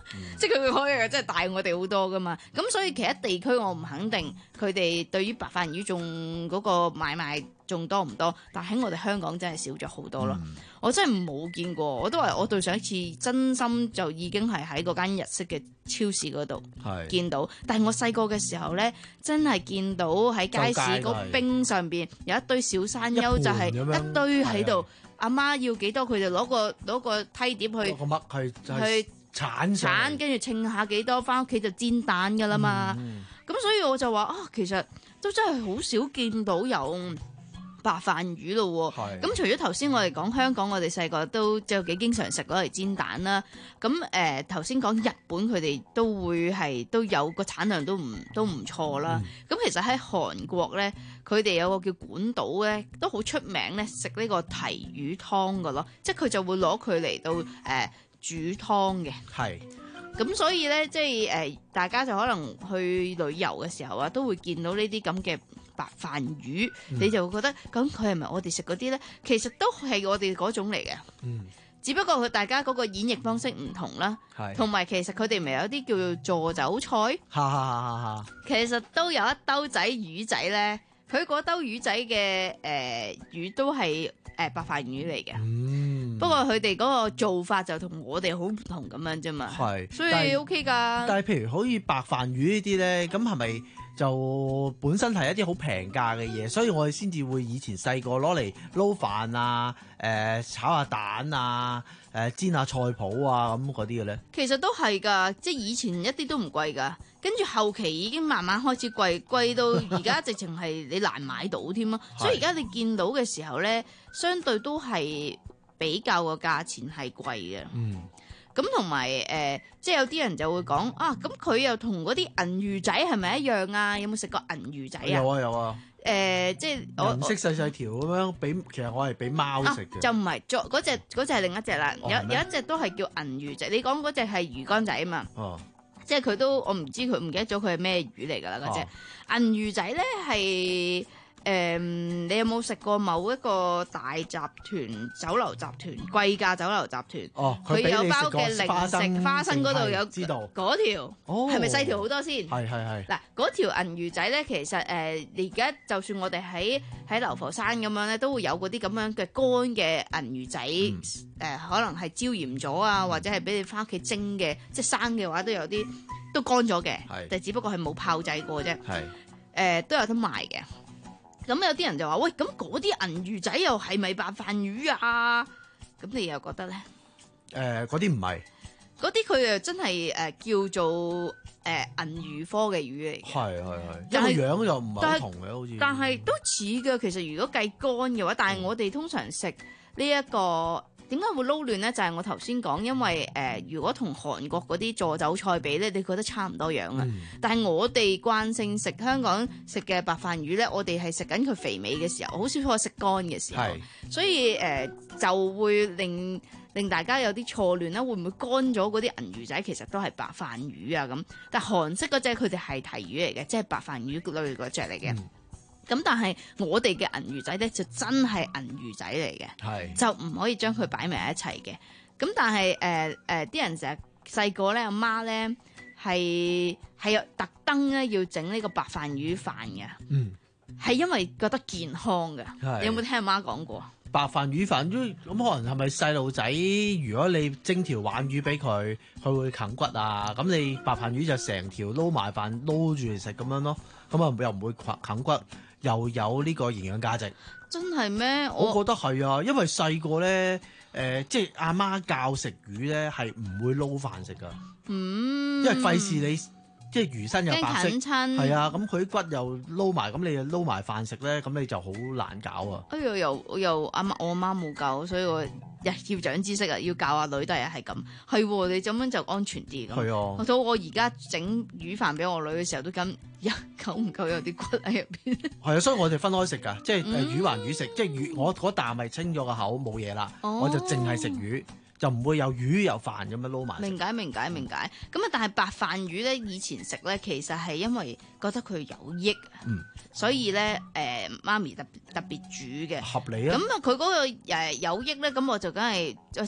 即係佢可以真係大我哋好多噶嘛。咁所以其他地區我唔肯定佢哋對於白飯魚仲嗰個買賣仲多唔多，但喺我哋香港真係少咗好多咯。嗯、我真係冇見過，我都話我對上一次真心就已經係喺嗰間日式嘅超市嗰度見到，但係我細個嘅時候咧，真係見到喺街市嗰冰上邊有一堆小山丘，就係一堆喺度。阿媽要幾多，佢就攞個攞個梯碟去個麥去去鏟鏟，跟住稱下幾多，翻屋企就煎蛋噶啦嘛。咁、嗯嗯、所以我就話啊，其實都真係好少見到有白飯魚咯。咁除咗頭先我哋講香港，我哋細個都就幾經常食攞嚟煎蛋啦。咁誒頭先講日本，佢哋都會係都有個產量都唔都唔錯啦。咁、嗯、其實喺韓國咧，佢哋有個叫管島咧，都好出名咧，食呢個提魚湯㗎咯。即係佢就會攞佢嚟到誒、呃、煮湯嘅。係。咁所以咧，即係誒、呃、大家就可能去旅遊嘅時候啊，都會見到呢啲咁嘅白飯魚，嗯、你就會覺得咁佢係咪我哋食嗰啲咧？其實都係我哋嗰種嚟嘅。嗯。只不過佢大家嗰個演繹方式唔同啦，同埋其實佢哋咪有啲叫做助酒菜。哈哈哈哈！其實都有一兜仔魚仔咧。佢嗰兜魚仔嘅誒、呃、魚都係誒、呃、白飯魚嚟嘅，嗯、不過佢哋嗰個做法就同我哋好唔同咁樣啫嘛，係，所以 OK 㗎。 但係譬如好似白飯魚呢啲咧，咁係咪就本身係一啲好平價嘅嘢，所以我哋先至會以前細個攞嚟撈飯啊、誒、呃、炒下蛋啊、誒、呃、煎下菜脯啊咁嗰啲嘅咧？ 其實都係㗎，即係以前一啲都唔貴㗎。跟住後期已經慢慢開始貴，貴到而家直情係你難買到添咯。所以而家你見到嘅時候咧，相對都係比較個價錢係貴嘅。嗯，咁同埋誒，即係有啲人就會講啊，咁佢又同嗰啲銀魚仔係咪一樣啊？有冇食過銀魚仔啊？ 有啊有啊。 誒、呃，即係我唔識細細條咁樣，俾其實我係俾貓食嘅、啊。就唔係， 作嗰隻嗰隻係另一隻啦。 哦、 有有一隻都係叫銀魚仔。你講嗰隻係魚乾仔啊嘛。哦。即係佢都，我唔知佢唔記得咗佢係咩魚嚟㗎啦嗰隻銀魚仔咧係誒，你有冇食過某一個大集團酒樓集團貴價酒樓集團？哦，佢有包嘅零食花生嗰度有知道嗰條，係咪細條好多先？係係係。嗱，嗰條銀魚仔咧，其實誒，你而家就算我哋喺喺流浮山咁樣咧，都會有嗰啲咁樣嘅乾嘅銀魚仔。嗯誒、呃、可能係椒鹽咗啊，或者係俾你翻屋企蒸嘅，即係生嘅話都有啲都乾咗嘅，但係只不過係冇炮製過啫。係誒、呃、都有得賣嘅。咁有啲人就話：喂，咁嗰啲銀魚仔又係咪白飯魚啊？咁你又覺得咧？ 誒嗰啲唔係， 嗰啲佢誒真係誒、呃、叫做誒、呃、銀魚科嘅魚嚟嘅。係係係，因為樣又唔係好同嘅，好似。但係都似嘅，其實如果計乾嘅話，但係我哋通常食呢一個。點解會撈亂咧？就係、是、我頭先講，因為誒、呃，如果同韓國嗰啲助酒菜比咧，你覺得差唔多樣啊。嗯、但係我哋慣性食香港食嘅白飯魚咧，我哋係食緊佢肥美嘅時候，好少可食乾嘅時候，是所以誒、呃、就會令令大家有啲錯亂啦。會唔會乾咗嗰啲銀魚仔其實都係白飯魚啊？咁但係韓式嗰隻佢哋係提魚嚟嘅，即係白飯魚類嗰隻嚟嘅。嗯咁但係我哋嘅銀魚仔咧就真係銀魚仔嚟嘅，係就唔可以將佢擺埋一齊嘅。咁但係誒誒啲人成日細個咧，阿媽咧係係有特登咧要整呢個白飯魚飯嘅，嗯，係因為覺得健康嘅。你有冇聽阿媽講過？ 白飯魚飯咁可能係咪細路仔？如果你蒸條鯇魚俾佢，佢會啃骨啊。咁你白飯魚就成條撈埋飯撈住嚟食咁樣咯。咁啊又唔會啃骨。又有呢個營養價值， 真係咩？ 我覺得係啊，因為細個咧，誒、呃，即係阿媽教食魚咧，係唔會撈飯食噶，嗯，因為費事你即係魚身又白色，係啊，咁佢骨又撈埋，咁你又撈埋飯食咧，咁你就好難搞啊！ 哎呀，又又阿媽，我阿媽冇教，所以我日要長知識啊，要教阿女都係係咁，係喎，你咁樣就安全啲咁。係啊，到我而家整魚飯俾我女嘅時候都咁。有夠唔夠有啲骨喺入邊？ 係啊，所以我哋分開食㗎，即係魚還魚食，嗯、即係魚我嗰啖係清咗個口冇嘢啦，哦、我就淨係食魚，就唔會有魚有飯咁樣撈埋。 明解明解明解。咁啊，但係白飯魚咧，以前食咧，其實係因為覺得佢有益，嗯、所以咧誒、呃、媽咪特特別煮嘅。合理啊。咁啊，佢嗰個誒有益咧，咁我就梗係就。就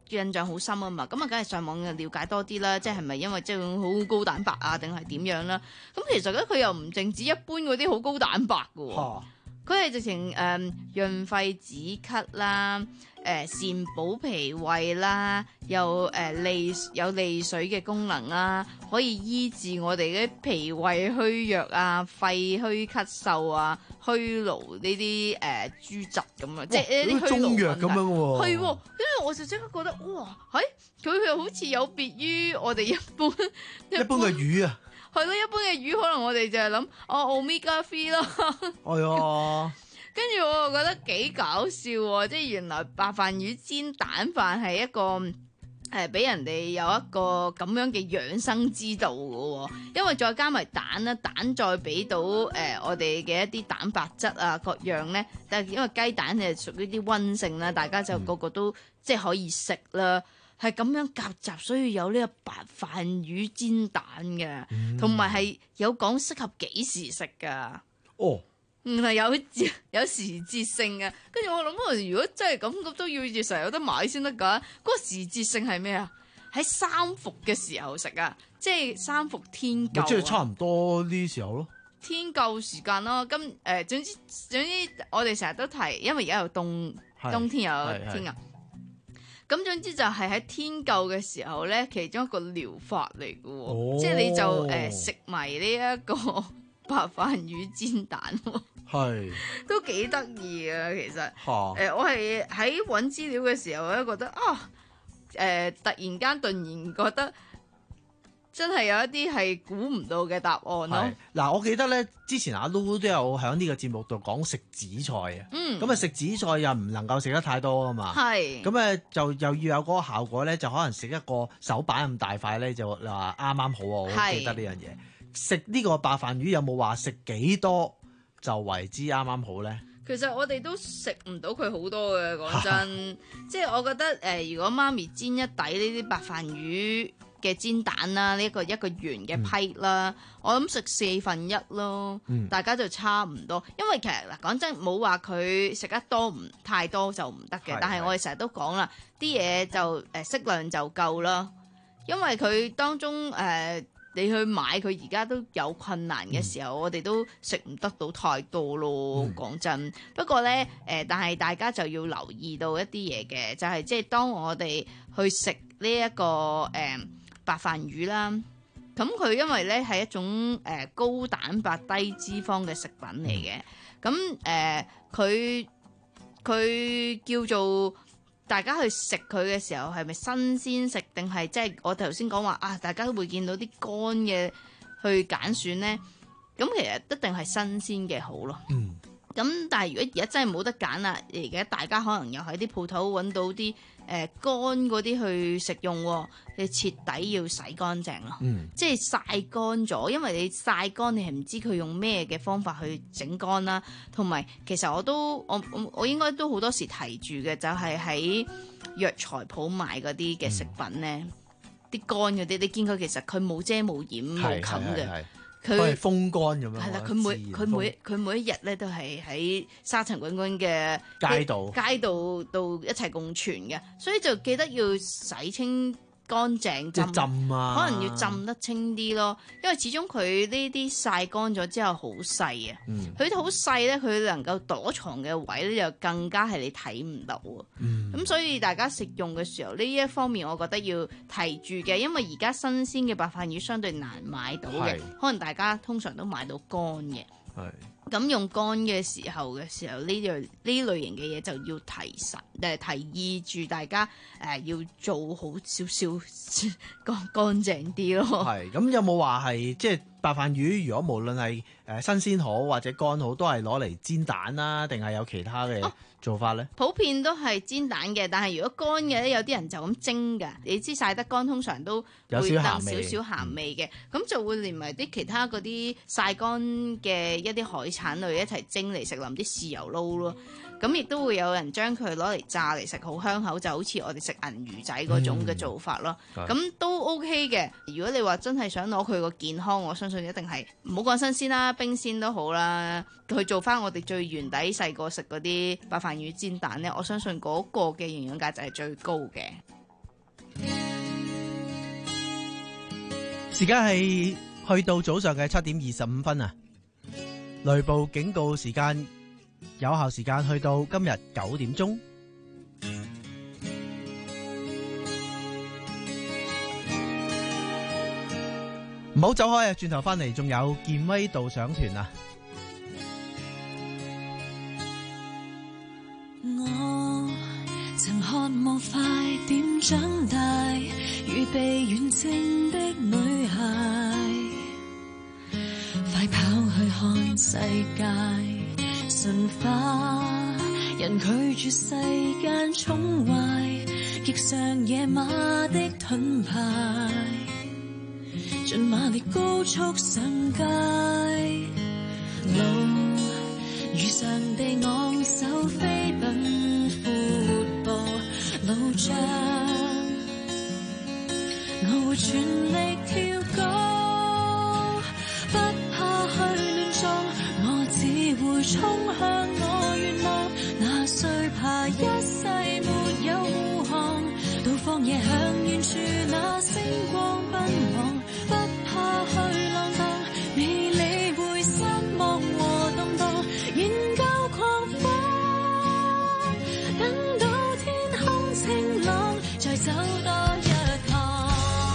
印象好深啊嘛，咁啊梗係上網了解多啲啦，即係係咪因為即係好高蛋白啊，定係點樣啦？咁其實咧佢又唔淨止一般嗰啲好高蛋白㗎喎。佢係直情誒潤肺止咳啦，誒、呃、善補脾胃啦，又誒利、呃、有利水嘅功能啦，可以醫治我哋嘅脾胃虛弱啊、肺虛咳嗽啊、虛勞呢啲誒諸疾咁啊，即係呢啲虛勞中藥咁樣喎。 係喎，跟住我就即刻覺得哇，係佢又好似有別於我哋一般一般嘅魚啊。 係咯，一般嘅魚可能我哋就係諗哦 omega three 啦。 係啊， 跟住我又覺得幾搞笑喎，即係原來白飯魚煎蛋飯係一個誒俾人哋有一個咁樣嘅養生之道嘅喎，因為再加埋蛋啦，蛋再俾到誒、呃、我哋嘅一啲蛋白質啊各樣咧，但係因為雞蛋係屬於啲溫性啦，大家就個個都、嗯、即係可以食啦。係咁樣夾雜，所以有呢個白飯魚煎蛋嘅，同埋係有講適合幾時食噶。哦，唔係有有時節性嘅。跟住我諗，如果真係咁，咁都要要成日有得買先得噶。嗰、那個時節性係咩啊？喺三伏嘅時候食啊，即係三伏天灸、啊。 即係差唔多呢時候咯。天灸時間咯，咁誒、呃，總之總之，我哋成日都提，因為而家又凍，冬天有天灸。咁總之就係喺天灸嘅時候咧，其中一個療法嚟嘅喎，哦、即係你就誒、呃、食埋呢一個白飯魚煎蛋喎，係都幾得意啊！其實誒、呃，我係喺揾資料嘅時候咧，覺得啊誒、呃，突然間突然覺得。真係有一啲係估唔到嘅答案咯。 嗱，我記得咧，之前阿 Lulu 都有喺呢個節目度講食紫菜啊。嗯。咁啊，食紫菜又唔能夠食得太多啊嘛。係。咁誒，就又要有嗰個效果咧，就可能食一個手板咁大塊咧，就話啱啱好啊！我好記得呢樣嘢。食呢個白飯魚有冇話食幾多就為之啱啱好咧？ 其實我哋都食唔到佢好多嘅，講真。即係我覺得誒、呃，如果媽咪煎一底呢啲白飯魚嘅煎蛋啦，呢一個一個圓嘅批啦，嗯、我諗食四分一咯，嗯、大家就差唔多。因為其實嗱，講真冇話佢食得多唔太多就唔得嘅，是但係我哋成日都講啦，啲嘢就誒適量就夠啦。因為佢當中誒、呃、你去買佢而家都有困難嘅時候，嗯、我哋都食唔得到太多咯。講、嗯、真，不過咧誒、呃，但係大家就要留意到一啲嘢嘅，就係即係當我哋去食呢一個誒。呃白飯魚啦，咁佢因為咧係一種誒、呃、高蛋白低脂肪嘅食品嚟嘅，咁誒佢佢叫做大家去食佢嘅時候係咪新鮮食定係即係我頭先講話啊？大家都會見到啲乾嘅去揀選咧，咁其實一定係新鮮嘅好咯。嗯，咁但係如果而家真係冇得揀啦，而家大家可能又喺啲鋪頭揾到啲。誒、呃、乾嗰啲去食用、哦，你徹底要洗乾淨咯，嗯、即係曬乾咗，因為你曬乾你係唔知佢用咩嘅方法去整乾啦。同埋其實我都我我我應該都好多時提住嘅，就係、是、喺藥材鋪買嗰啲嘅食品咧，啲、嗯、乾嗰啲，你見佢其實佢冇遮冇掩冇冚嘅。 佢係風乾咁樣， 係啦，佢每佢每佢每一日咧都係喺沙塵滾滾嘅街道街道度一齊共存嘅，所以就記得要洗清乾淨浸， 浸啊， 可能要浸得清啲咯，因為始終佢呢啲曬乾咗之後好細啊，佢好細咧，佢能夠躲藏嘅位咧就更加係你睇唔到啊，咁、嗯、所以大家食用嘅時候呢一方面，我覺得要提住嘅，因為而家新鮮嘅白飯魚相對難買到嘅，是可能大家通常都買到乾嘅。係咁用乾嘅時候嘅時候，呢樣呢類型嘅嘢就要提實誒提議住大家誒、呃、要做好少少乾乾淨啲咯。 係咁有冇話係即係白飯魚？如果無論係誒新鮮好或者乾好，都係攞嚟煎蛋啦，定係有其他嘅做法咧？ 哦、普遍都係煎蛋嘅，但係如果乾嘅咧，有啲人就咁蒸嘅。你知曬得乾通常都會有少少鹹味嘅，咁、嗯、就會連埋啲其他嗰啲曬乾嘅一啲海產類一齊蒸嚟食，淋啲豉油撈咯。咁亦都會有人將佢攞嚟炸嚟食，好香口，就好似我哋食銀魚仔嗰種嘅做法咯。咁、嗯、都 OK 嘅。如果你話真係想攞佢個健康，我相信一定係唔好講新鮮啦，冰鮮都好啦。去做翻我哋最原底細個食嗰啲白飯魚煎蛋咧，我相信嗰個嘅營養價值係最高嘅。 時間係去到早上嘅七點二十五分啊！雷暴警告時間有效時間去到今日九點鐘。唔好走開啊！轉頭翻嚟仲有健威導賞團啊！ 我曾渴望快點長大，預備遠征的女孩，快跑去看世界，神化人拒絕世間寵壞，極上野馬的盾牌，盡馬力高速上街，路如常地昂首飛奔闊步路障，我會全力跳高，不怕去亂撞，我只會衝向我願望，那誰怕一世沒有護航，到荒野向遠處那星光奔往，不怕去浪蕩，未理會失望和動盪，研究狂歡，等到天空晴朗，再走多一趟。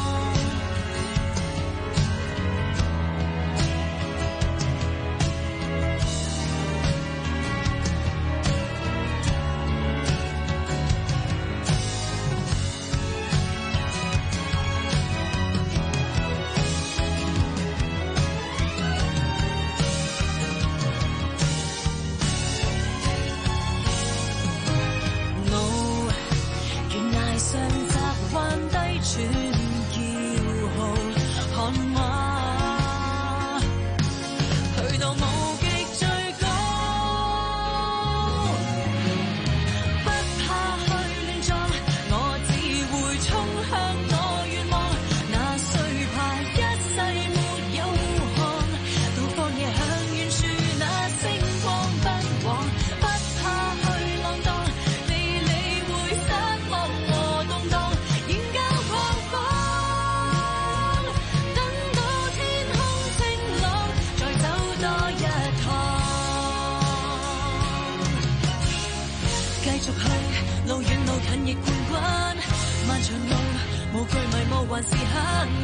還是黑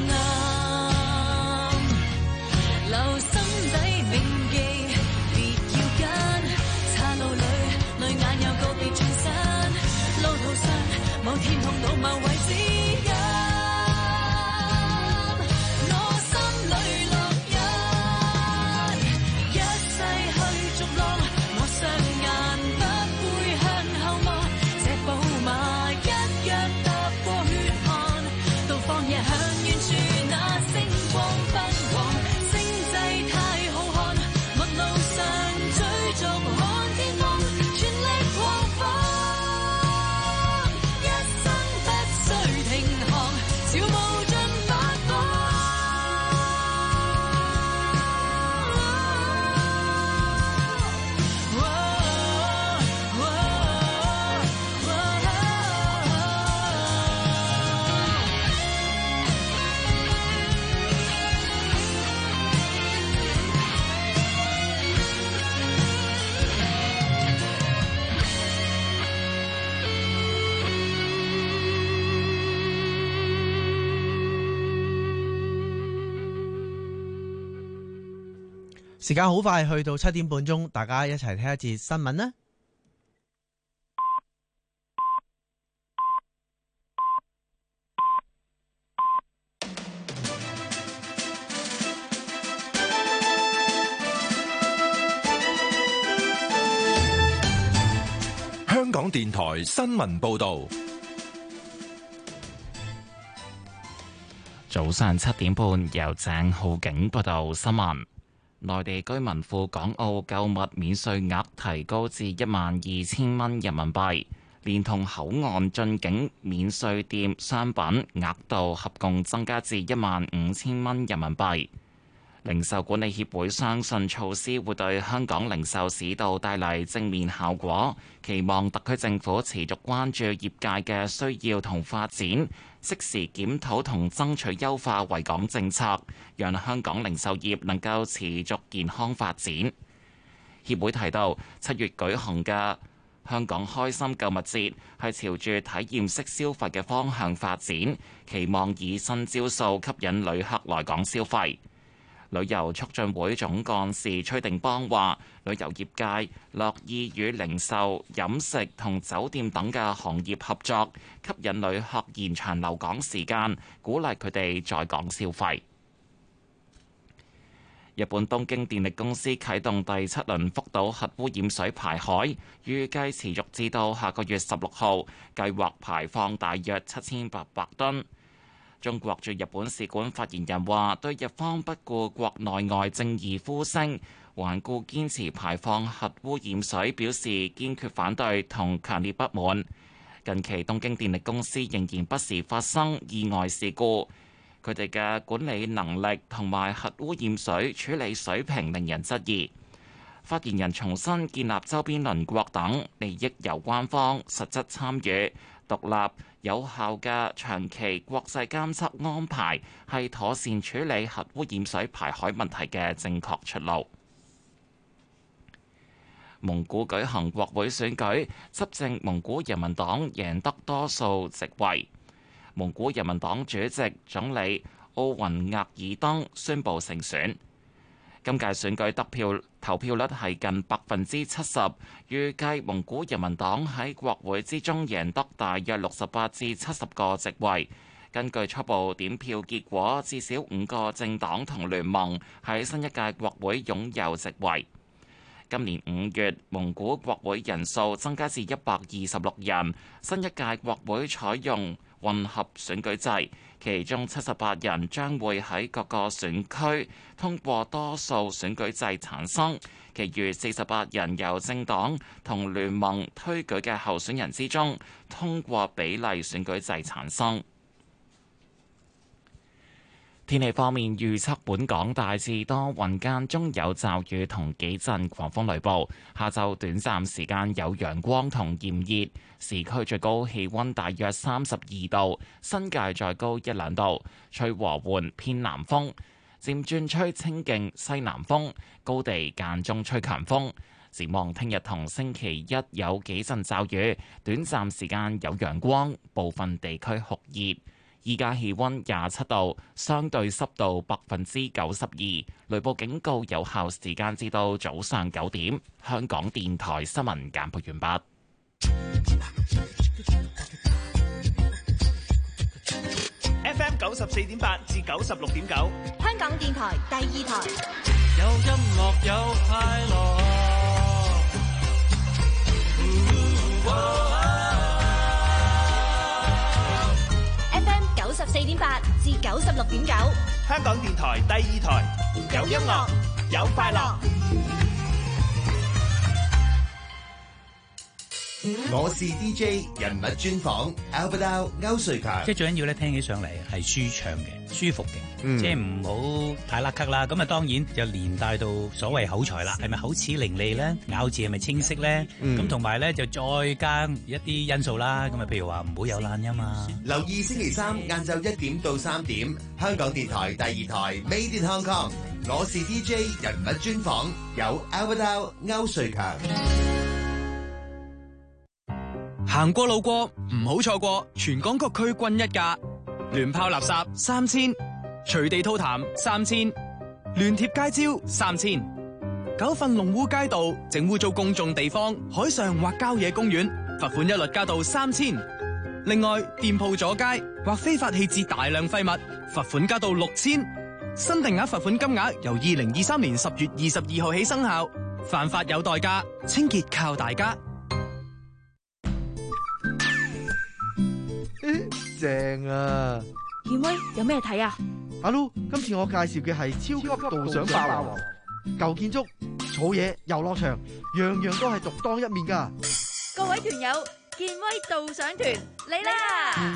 暗，留心底銘記，別要緊。岔路裏，淚眼又告別重山，路途上某天空到某位指引。我心裏烙印，一世去逐浪，我雙眼不會向後望，這寶馬一腳踏過血汗。放夜向遠處那星光奔往，星際太浩瀚，陌路上追逐看天空，全力狂放，一生不需停航，朝無盡發光。 時間好快去到七點半鐘，大家一齊聽一節新聞啦。 香港電台新聞報道。 早上七點半，由鄭浩景報道新聞。內地居民赴港澳購物免稅額提高至一萬二千蚊人民幣，連同口岸進境免稅店商品額度合共增加至一萬五千蚊人民幣。 零售管理協會相信措施會對香港零售市道帶嚟正面效果，期望特區政府持續關注業界嘅需要同發展，適時檢討同爭取優化維港政策，讓香港零售業能夠持續健康發展。協會提到，七月舉行嘅香港開心購物節係朝住體驗式消費嘅方向發展，期望以新招數吸引旅客來港消費。旅遊促進會總幹事崔定邦話，旅遊業界樂意與零售、飲食同酒店等嘅行業合作，吸引旅客延長留港時間，鼓勵佢哋在港消費。日本東京電力公司啟動第七輪福島核污染水排海，預計持續至到下個月十六號，計劃排放大約七千八百噸。中國駐日本使館發言人話，對日方不顧國內外正義呼聲，頑固堅持排放核污染水表示堅決反對同強烈不滿。近期東京電力公司仍然不時發生意外事故，佢哋嘅管理能力同埋核污染水處理水平令人質疑。發言人重申，建立周邊鄰國等利益攸關方實質參與，獨立有效嘅長期國際監測安排係妥善處理核污染水排海問題嘅正確出路。蒙古舉行國會選舉，執政蒙古人民黨贏得多數席位。蒙古人民黨主席總理奧雲額爾登宣布勝選。今屆選舉得票投票率係近百分之七十，預計蒙古人民黨喺國會之中贏得大約六十八至七十個席位。根據初步點票結果，至少五個政黨同聯盟喺新一屆國會擁有席位。今年五月，蒙古國會人數增加至一百二十六人，新一屆國會採用混合選舉制，其中七十八人將會喺各個選區通過多數選舉制產生，其餘四十八人由政黨同聯盟推舉嘅候選人之中通過比例選舉制產生。天氣方面，預測本港大致多雲間中有驟雨同幾陣狂風雷暴，下晝短暫時間有陽光同炎熱，市區最高氣溫大約三十二度，新界再高一兩度，吹和緩偏南風，漸轉吹清勁西南風，高地間中吹強風。展望聽日同星期一有幾陣驟雨，短暫時間有陽光，部分地區酷熱。依家氣溫廿七度，相對濕度百分之九十二，雷暴警告有效時間至到早上九點。香港電台新聞簡報完畢。 F M 九十四點八至九十六點九， 香港電台第二台。 有音樂有快樂。 九十四點八至九十六點九， 香港電台第二台，有音樂，有快樂。 我是 D J 人物專訪 Albert 歐瑞強， 即係最緊要咧，聽起上嚟係舒暢嘅、舒服嘅， 嗯、 即係唔好太甩咳啦。咁啊，當然就連帶到所謂口才啦，係咪口齒伶俐咧？咬字係咪清晰咧？咁同埋咧就再加一啲因素啦。咁啊，譬如話唔好有懶音啊。 留意星期三晏晝一點到三點，香港電台第二台 Made in Hong Kong， 我是 D J 人物專訪，有 Albert 歐瑞強。 行過路過唔好錯過，全港各區均一價，亂拋垃圾三千，隨地吐痰三千，亂貼街招三千，九份龍污街道整污糟公眾地方、海上或郊野公園，罰款一律加到三千。另外，店鋪阻街或非法棄置大量廢物，罰款加到六千。新定額罰款金額由二零二三年十月二十二號起生效。犯法有代價，清潔靠大家。 正啊！ 健威有咩睇啊？ 阿 Lu，今次我介紹嘅係超級導賞霸王，舊建築、草野、遊樂場，樣樣都係獨當一面噶。 各位團友，健威導賞團嚟啦！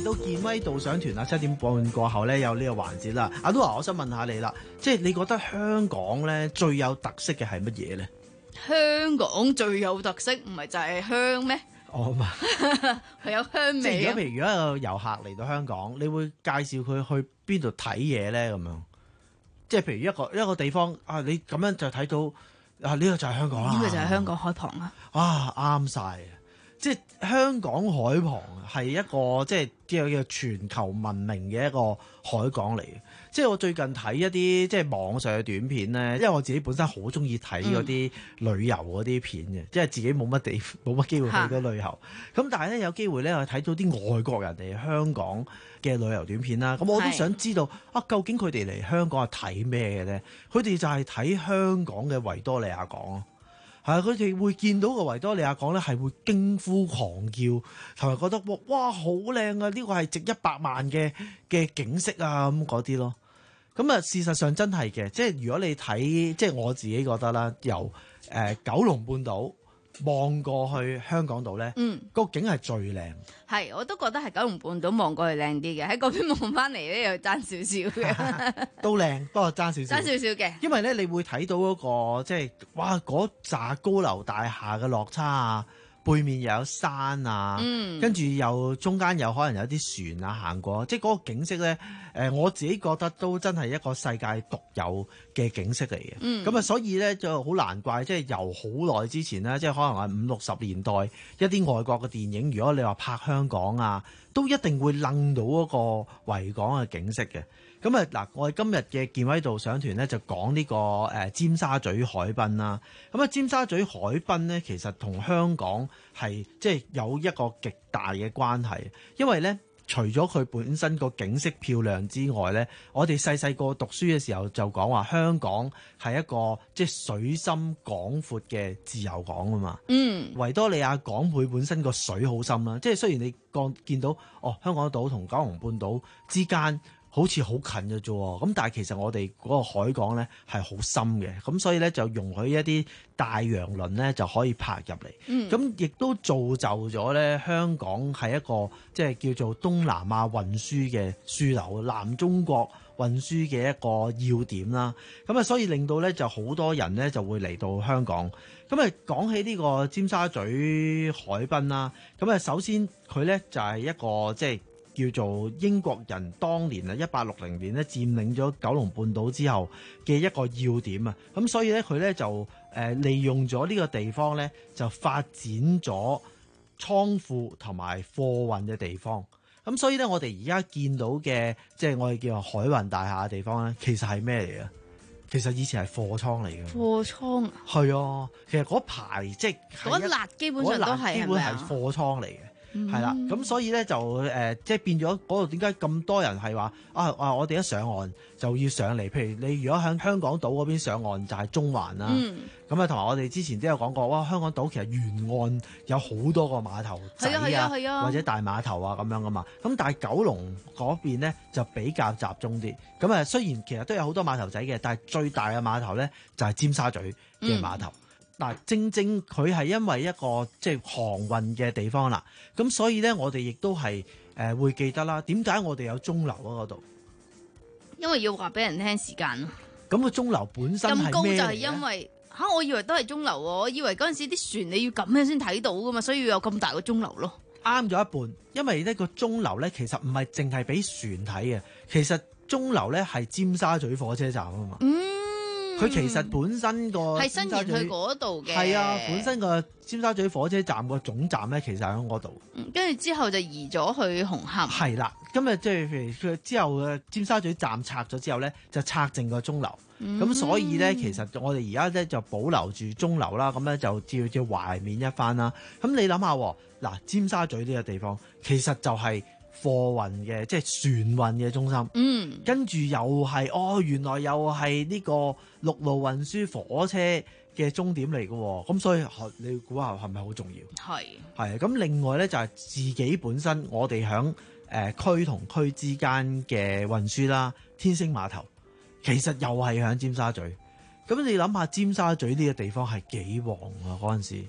到健威導賞團啦，七點半過後咧有呢個環節啦。阿 Lua，我想問下你啦，即係你覺得香港咧最有特色嘅係乜嘢咧？ 香港最有特色唔係就係香咩？ 哦嘛， 係有香味。 即係如果譬如如果有個遊客嚟到香港，你會介紹佢去邊度睇嘢咧？咁樣，即係譬如一個一個地方啊，你咁樣就睇到啊，呢個就係香港啦。 呢個就係香港海旁啊！ 啊，啱晒啊！即係香港海旁係一個即係叫叫全球聞名嘅一個海港嚟嘅。即係我最近睇一啲即係網上嘅短片咧，因為我自己本身好中意睇嗰啲旅遊嗰啲片嘅，即係自己冇乜地冇乜機會去到旅遊。咁但係咧有機會咧，我睇到啲外國人嚟香港嘅旅遊短片啦。咁我都想知道啊，究竟佢哋嚟香港係睇咩嘅咧？佢哋就係睇香港嘅維多利亞港咯。係，佢哋會見到個維多利亞港咧，係會驚呼狂叫，同埋覺得哇哇好靚啊！呢個係值一百萬嘅嘅景色啊咁嗰啲咯。咁啊，事實上真係嘅，即係如果你睇，即係我自己覺得啦，由誒、呃、九龍半島望過去香港島咧，嗯，個景係最靚。 係，我都覺得係九龍半島望過去靚啲嘅，喺嗰邊望翻嚟咧又爭少少嘅， 都靚，不過爭少少， 爭少少嘅。因為咧，你會睇到嗰、嗰個即係哇嗰紮高樓大廈嘅落差啊，背面又有山啊，嗯、跟住又中間有可能有啲船啊行過，即係嗰個景色咧。誒、呃，我自己覺得都真係一個世界獨有嘅景色嚟嘅。咁啊、嗯，所以咧就好難怪，即係由好耐之前咧，即係可能係五六十年代一啲外國嘅電影，如果你話拍香港啊，都一定會楞到嗰個維港嘅景色嘅。咁啊嗱，我哋今日嘅健威導賞團咧就講呢、這個誒、呃、尖沙咀海濱啦。咁啊，尖沙咀海濱咧其實同香港係即係有一個極大嘅關係，因為咧。除咗佢本身個景色漂亮之外咧，我哋細細個讀書嘅時候就講話香港係一個即係水深廣闊嘅自由港啊嘛。嗯，維多利亞港佢本身個水好深啦，即係雖然你見見到哦香港島同九龍半島之間好似好近嘅啫，咁但係其實我哋嗰個海港咧係好深嘅，咁所以咧就容許一啲大洋輪咧就可以泊入嚟，咁亦、嗯、都造就咗咧香港係一個即係叫做東南亞運輸嘅樞紐，南中國運輸嘅一個要點啦。咁啊，所以令到咧就好多人咧就會嚟到香港。咁啊，講起呢個尖沙咀海濱啦，咁啊，首先佢咧就係一個即係。叫做英國人當年啊，一八六零年咧佔領咗九龍半島之後嘅一個要點啊，咁所以咧佢咧就誒、呃、利用咗呢個地方咧就發展咗倉庫同埋貨運嘅地方，咁所以咧我哋而家見到嘅即係我哋叫做海運大廈嘅地方咧，其實係咩嚟嘅？其實以前係貨倉嚟嘅。貨倉啊？係啊，其實嗰排即係嗰一笪基本上都係基本係貨倉嚟嘅。係啦，咁、嗯、所以咧就誒、呃，即係變咗嗰度點解咁多人係話啊啊！我哋一上岸就要上嚟，譬如你如果喺香港島嗰邊上岸就係中環啦，咁啊同埋我哋之前都有講過，哇！香港島其實沿岸有好多個碼頭仔啊，啊啊啊或者大碼頭啊咁樣噶嘛，咁但係九龍嗰邊咧就比較集中啲，咁啊雖然其實都有好多碼頭仔嘅，但係最大嘅碼頭咧就係尖沙咀嘅碼頭。嗯嗱，正正佢係因為一個即係航運嘅地方啦，咁所以咧，我哋亦都係誒會記得啦。點解我哋有鐘樓啊？嗰度？因為要話俾人聽時間咯。咁個鐘樓本身咁高就係因為嚇、啊，我以為都係鐘樓喎，我以為嗰陣時啲船你要咁樣先睇到噶嘛，所以要有咁大個鐘樓咯。啱咗一半，因為呢個鐘樓咧其實唔係淨係俾船睇嘅，其實鐘樓咧係尖沙咀火車站啊嘛。嗯。佢其實本身個係伸延去嗰度嘅，係啊，本身個尖沙咀火車站個總站咧，其實喺嗰度。跟住之後就移咗去紅磡。係啦，咁啊，即係譬如佢之後嘅尖沙咀站拆咗之後咧，就拆剩個鐘樓。咁、嗯、所以咧，其實我哋而家咧就保留住鐘樓啦，咁咧就照照懷緬一番啦。咁你諗下，嗱，尖沙咀呢個地方其實就係貨運嘅，即係船運嘅中心。嗯，跟住又係哦，原來又係呢個陸路運輸火車嘅終點嚟嘅，咁所以你估下係咪好重要？係係咁，另外咧就係自己本身我哋響誒區同區之間嘅運輸啦，天星碼頭其實又係響尖沙咀。咁你諗下尖沙咀呢個地方係幾旺啊？嗰陣時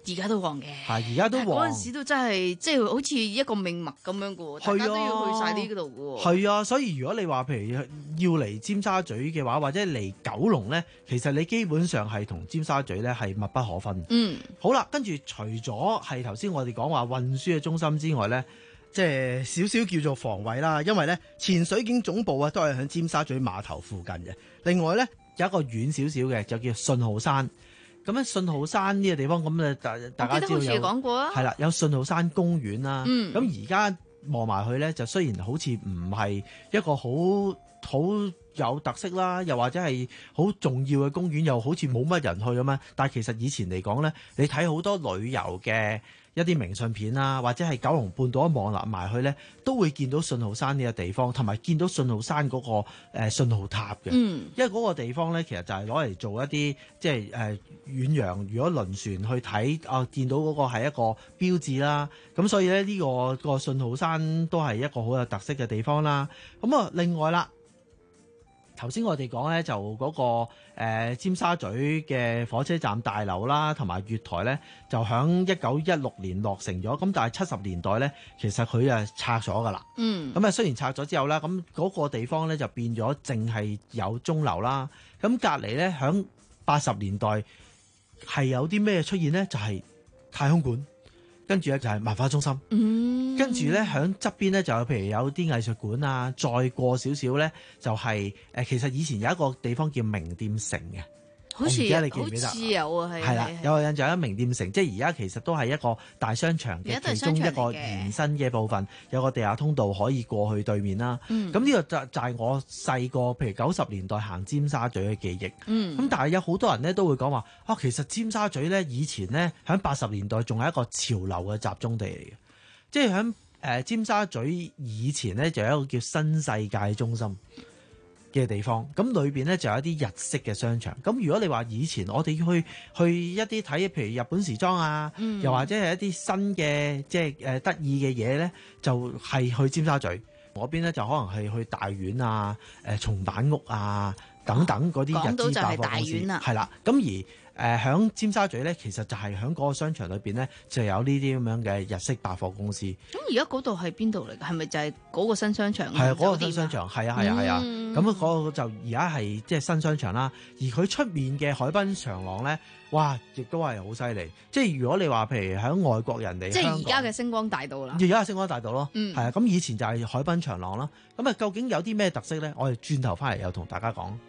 而家都旺嘅， 係而家都旺。 嗰陣時都真係即係好似一個命脈咁樣嘅喎，大家都要去晒呢度嘅喎。 係啊，所以如果你話譬如要嚟尖沙咀嘅話，或者嚟九龍咧，其實你基本上係同尖沙咀咧係密不可分。 嗯， 好啦，跟住除咗係頭先我哋講話運輸嘅中心之外咧，即係少少叫做防衛啦，因為咧前水警總部啊都係喺尖沙咀碼頭附近嘅。另外咧有一個遠少少嘅就叫信號山。咁咧信號山呢個地方咁咧，大大家知道有， 我記得好似講過啊， 係啦，有信號山公園啦。 嗯， 咁而家望埋去咧，就雖然好似唔係一個好好有特色啦，又或者係好重要嘅公園，又好似冇乜人去咁樣。但係其實以前嚟講咧，你睇好多旅遊嘅一啲明信片啦，或者係九龍半島一望落埋去咧，都會見到信號山呢個地方，同埋見到信號山嗰、嗰個、呃、信號塔嘅。嗯，因為嗰個地方咧，其實就係攞嚟做一啲即係誒遠洋，如果輪船去睇啊、呃，見到嗰個係一個標誌啦。咁所以咧，呢、呢個、呢個信號山都係一個好有特色嘅地方啦。咁啊，另外啦。頭先我哋講咧就嗰、那個、呃、尖沙咀嘅火車站大樓啦，同埋月台咧就響一九一六年落成咗，咁但係七十年代咧其實佢啊拆咗噶啦。嗯，咁啊雖然拆咗之後啦，咁嗰個地方咧就變咗淨係有鐘樓啦。咁隔離咧響八十年代係有啲咩出現咧？就係、是、太空館。跟住咧就係文化中心，嗯、跟住咧喺側邊咧就有譬如有啲藝術館啊，再過少少咧就係、是、誒，其實以前有一個地方叫名店城嘅。好似你記唔記得？好似有啊，係。係啦，有個印象喺名店城，即係而家其實都係一個大商場嘅其中一個延伸嘅部分，有個地下通道可以過去對面啦。咁呢、嗯、個就就係我細個，譬如九十年代行尖沙咀嘅記憶。咁、嗯、但係有好多人咧都會講話啊，其實尖沙咀咧以前咧喺八十年代仲係一個潮流嘅集中地嚟嘅，即係喺誒尖沙咀以前咧就有一個叫新世界中心嘅地方，咁裏邊咧就有一啲日式嘅商場。咁如果你話以前我哋去去一啲睇，譬如日本時裝啊，嗯、又或者係一啲新嘅即係誒得意嘅嘢咧，就係、是、去尖沙咀嗰邊咧，就可能係去大丸啊、誒松阪屋啊等等嗰啲日資百貨公司。係啦，咁而誒喺、呃、尖沙咀咧，其實就係喺嗰個商場裏邊咧，就有呢啲咁樣嘅日式百貨公司。咁而家嗰度係邊度嚟㗎？係咪就係嗰個新商場？係啊，嗰個新商場，係啊，係啊，係啊。咁嗰個就而家係即係新商場啦。而佢出面嘅海濱長廊咧，哇，亦都係好犀利。即係如果你話譬如喺外國人嚟， 即係而家嘅星光大道啦。 而家係星光大道咯， 嗯， 係啊。咁以前就係海濱長廊啦。咁啊，究竟有啲咩特色咧？我哋轉頭翻嚟又同大家講。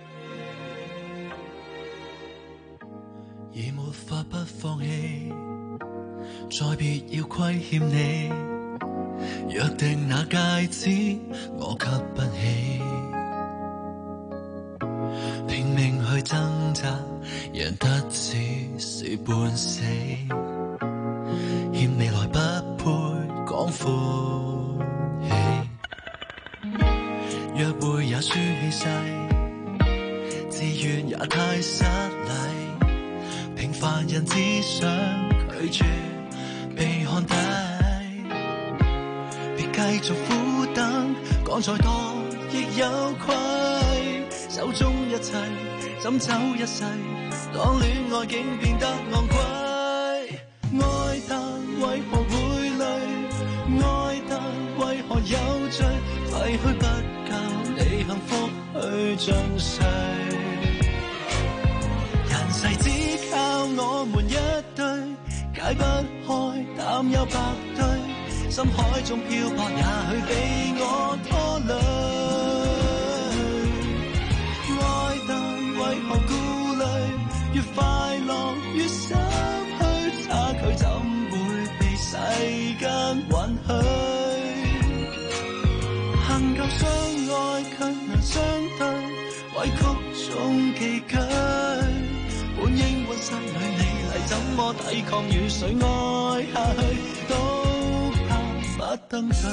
已沒法不放棄，再別要虧欠你。約定那戒指，我給不起。拼命去掙扎，贏得只是半死。欠未來不配講歡喜，約會也輸氣勢，自願也太失禮。平凡人只想拒絕被看低，別繼續苦等，講再多亦有愧。手中一切怎走一世，當戀愛竟變得昂貴。愛但為何會累？愛但為何有罪？廢墟不教你幸福去盡瘁。人世只靠我們一對，解不開擔憂百堆，深海中漂泊也許被我拖累。愛但為何顧慮？越快樂越心虛，差距怎會被世間允許？幸夠相愛卻難相對，委曲中寄居。本應溫室裏你嚟，怎麼抵抗與誰愛下去？都怕不登對。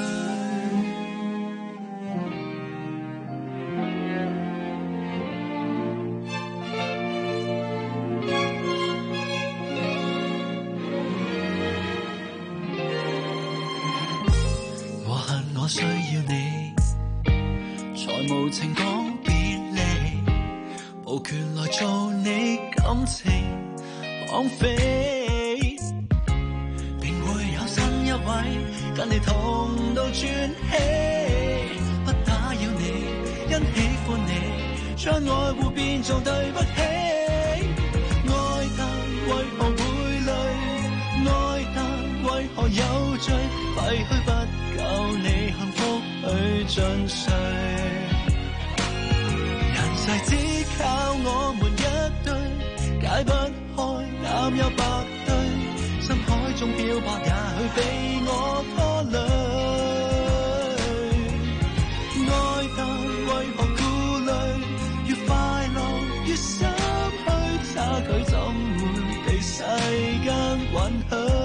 我恨我需要你，才無情講別離，無權來做你感情枉費。 跟你痛到喘氣，不打擾你，因喜歡你，將愛護變做對不起。愛但為何會累？愛但為何有罪？廢墟不夠你幸福去盡瘁。人世只靠我們一對，解不開哪有白對。深海中漂泊也許被我拖累。愛但為何顧慮？越快樂越心虛，差距怎會被世間允許？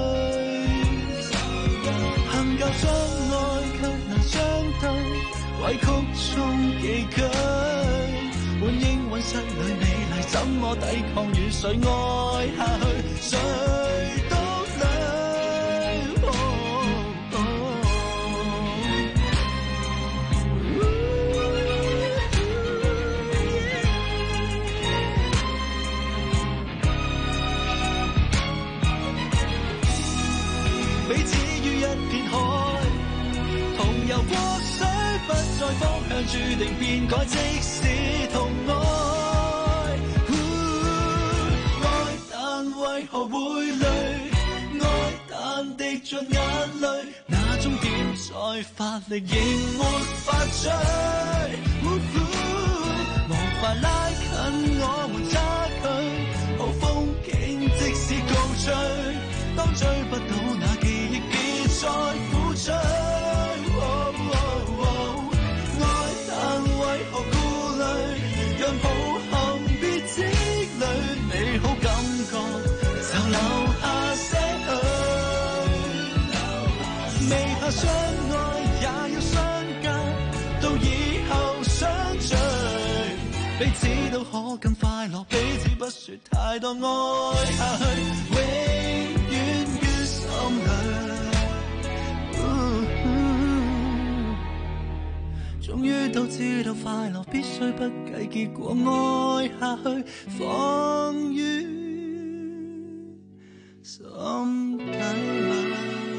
行舊相愛卻難相對，委曲中寄居。本應溫室裏美麗，怎麼抵抗與誰愛下去？誰都在方向注定變改，即使同愛。愛但為何會累？愛但滴盡眼淚，那終點再發力仍沒法追。無法拉近我們差距，好風景即使高追，當追不到那記憶別再苦追。為何顧慮？讓抱憾別積累，美好感覺就留下些許。未怕相愛也要相隔，到以後相聚，彼此都可更快樂，彼此不說太多愛下去，永遠於心裏。終於都知道快樂必須不計結果，愛下去放於心底裏。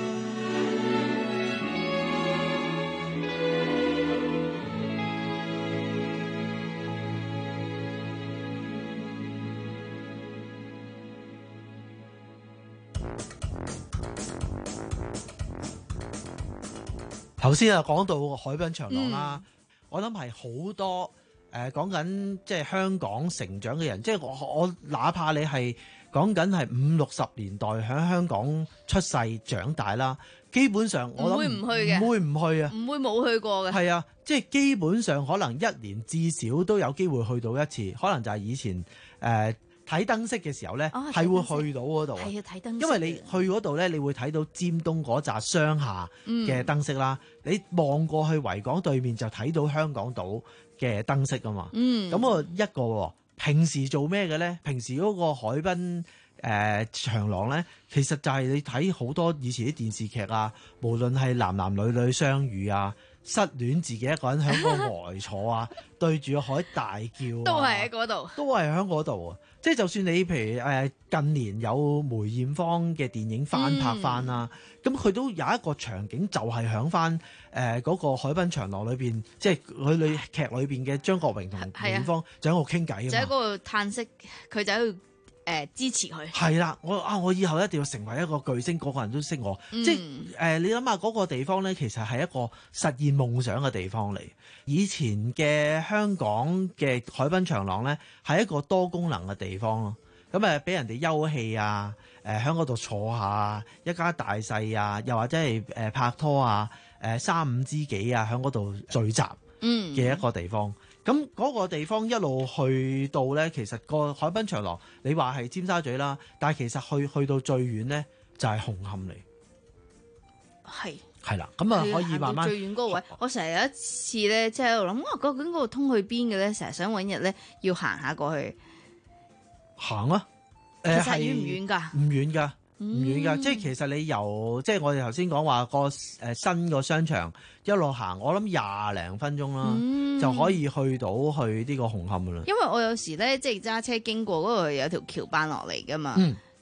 頭先啊講到海濱長廊啦， 嗯、 我諗係好多誒講緊即係香港成長嘅人，即係我我哪怕你係講緊係五六十年代喺香港出世長大啦，基本上我諗唔會唔去嘅， 唔會唔去啊， 唔會冇去過嘅。 係啊，即係基本上可能一年至少都有機會去到一次，可能就係以前誒。呃睇燈飾嘅時候咧，係、哦、會去到嗰度。係啊，睇燈飾。因為你去嗰度咧，你會睇到尖東嗰紮商廈嘅燈飾啦。嗯、你望過去維港對面就睇到香港島嘅燈飾啊嘛。嗯。咁我一個平時做咩嘅咧？平時嗰個海濱誒、呃、長廊咧，其實就係你睇好多以前啲電視劇啊，無論係男男女女相遇啊。失戀自己一個人喺個呆坐啊，對住個海大叫、啊， 都係喺嗰度， 都係喺嗰度啊！即係就算你譬如誒、呃、近年有梅艷芳嘅電影翻拍翻啦，咁佢、嗯、都有一個場景就係響翻誒嗰個海濱長廊裏邊，即係佢裏劇裏邊嘅張國榮同梅艷芳就喺度傾偈啊嘛， 就喺嗰度嘆息，佢就喺度。誒、呃、支持佢係啦，我啊我以後一定要成為一個巨星，個個人都識我。嗯、即係誒、呃，你諗下嗰個地方咧，其實係一個實現夢想嘅地方嚟。以前嘅香港嘅海濱長廊咧，係一個多功能嘅地方咯。咁誒，俾人哋休憩啊，誒喺嗰度坐下，一家大細啊，又或者係誒拍拖啊，誒、呃、三五知己啊，喺嗰度聚集嘅一個地方。咁嗰、嗯、個地方一路去到咧，其實個海濱長廊，你話係尖沙咀啦，但係其實去去到最遠咧就係、是、紅磡嚟。係係啦，咁啊可以慢慢最遠嗰個位。我成日有一次咧，即係喺度諗，哇！究竟嗰個通去邊嘅咧？成日想揾日咧，要行下過去。 行啊！誒、呃， 其實遠唔遠㗎？ 唔遠㗎。唔遠㗎，嗯、即係其實你由即係我哋頭先講話個誒新個商場一路行，我諗廿零分鐘啦，嗯、就可以去到去呢個紅磡㗎啦。 因為我有時咧即係揸車經過嗰度有條橋搬落嚟㗎嘛，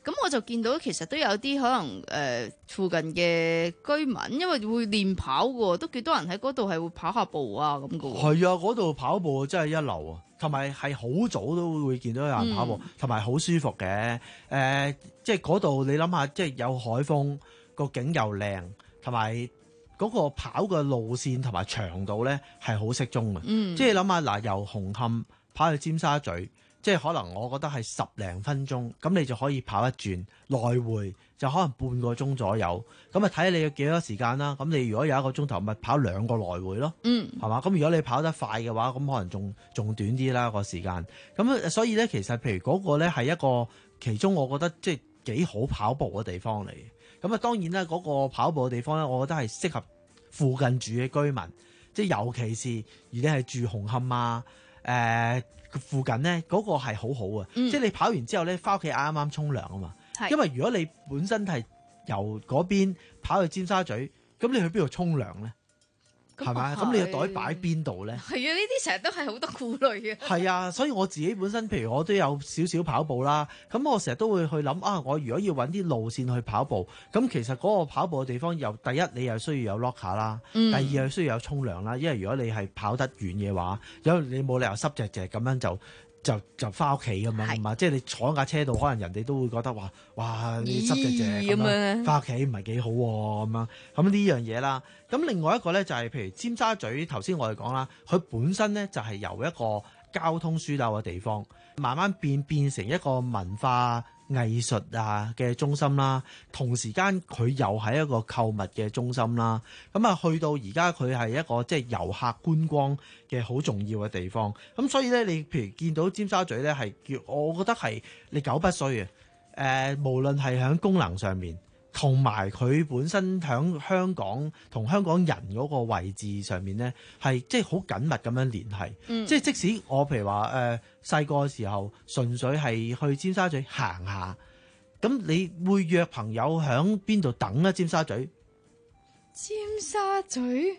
咁我就見到其實都有啲可能誒、呃、附近嘅居民，因為會練跑嘅，都幾多人喺嗰度係會跑下步啊咁嘅。 係啊，嗰度跑步真係一流啊，同埋係好早都會見到有人跑步，同埋好舒服嘅。誒、呃，即係嗰度你諗下，即係有海風，個景又靚，同埋嗰個跑嘅路線同埋長度咧係好適中嘅。嗯，即係諗下嗱，由紅磡跑去尖沙咀。即係可能我覺得係十零分鐘，咁你就可以跑一轉，來回就可能半個鐘左右。咁啊睇下你要幾多時間啦。咁你如果有一個鐘頭，咪跑兩個來回咯。嗯，係嘛？咁如果你跑得快嘅話，咁可能仲仲短啲啦個時間。咁所以咧，其實譬如嗰個咧係一個其中，我覺得即係幾好跑步嘅地方嚟。咁啊當然啦，嗰個跑步嘅地方咧，我覺得係適合附近住嘅居民，即係尤其是而你係住紅磡啊，誒、呃。附近咧嗰、那個係好好啊，嗯、即係你跑完之後咧，翻屋企啱啱沖涼啊嘛。是因為如果你本身係由嗰邊跑去尖沙咀，咁你去邊度沖涼咧？係咪？咁你個袋擺邊度咧？ 係啊，呢啲成日都係好多顧慮嘅。 係啊，所以我自己本身，譬如我都有少少跑步啦，咁我成日都會去諗啊，我如果要揾啲路線去跑步，咁其實嗰個跑步嘅地方，又第一你又需要有 locker 啦，嗯、第二又需要有沖涼啦，因為如果你係跑得遠嘅話，因為你冇理由濕隻隻咁樣就。就就翻屋企咁樣嘛，即係你坐喺架車度，可能人哋都會覺得話，哇，你濕隻隻咁樣翻屋企唔係幾好喎咁樣。咁呢樣嘢啦。咁另外一個咧就係、是、譬如尖沙咀，頭先我哋講啦，佢本身咧就係由一個交通樞紐嘅地方，慢慢變變成一個文化藝術啊嘅中心啦，同時間佢又係一個購物嘅中心啦。咁啊，去到而家佢係一個即係遊客觀光嘅好重要嘅地方。咁所以咧，你譬如見到尖沙咀咧，係叫我覺得係你久不衰嘅。誒、呃，無論係喺功能上面，同埋佢本身喺香港同香港人嗰個位置上面咧，係即係好緊密咁樣聯繫。嗯、即係即使我譬如話誒細個嘅時候，純粹係去尖沙咀行下，咁你會約朋友喺邊度等咧？尖沙咀？ 尖沙咀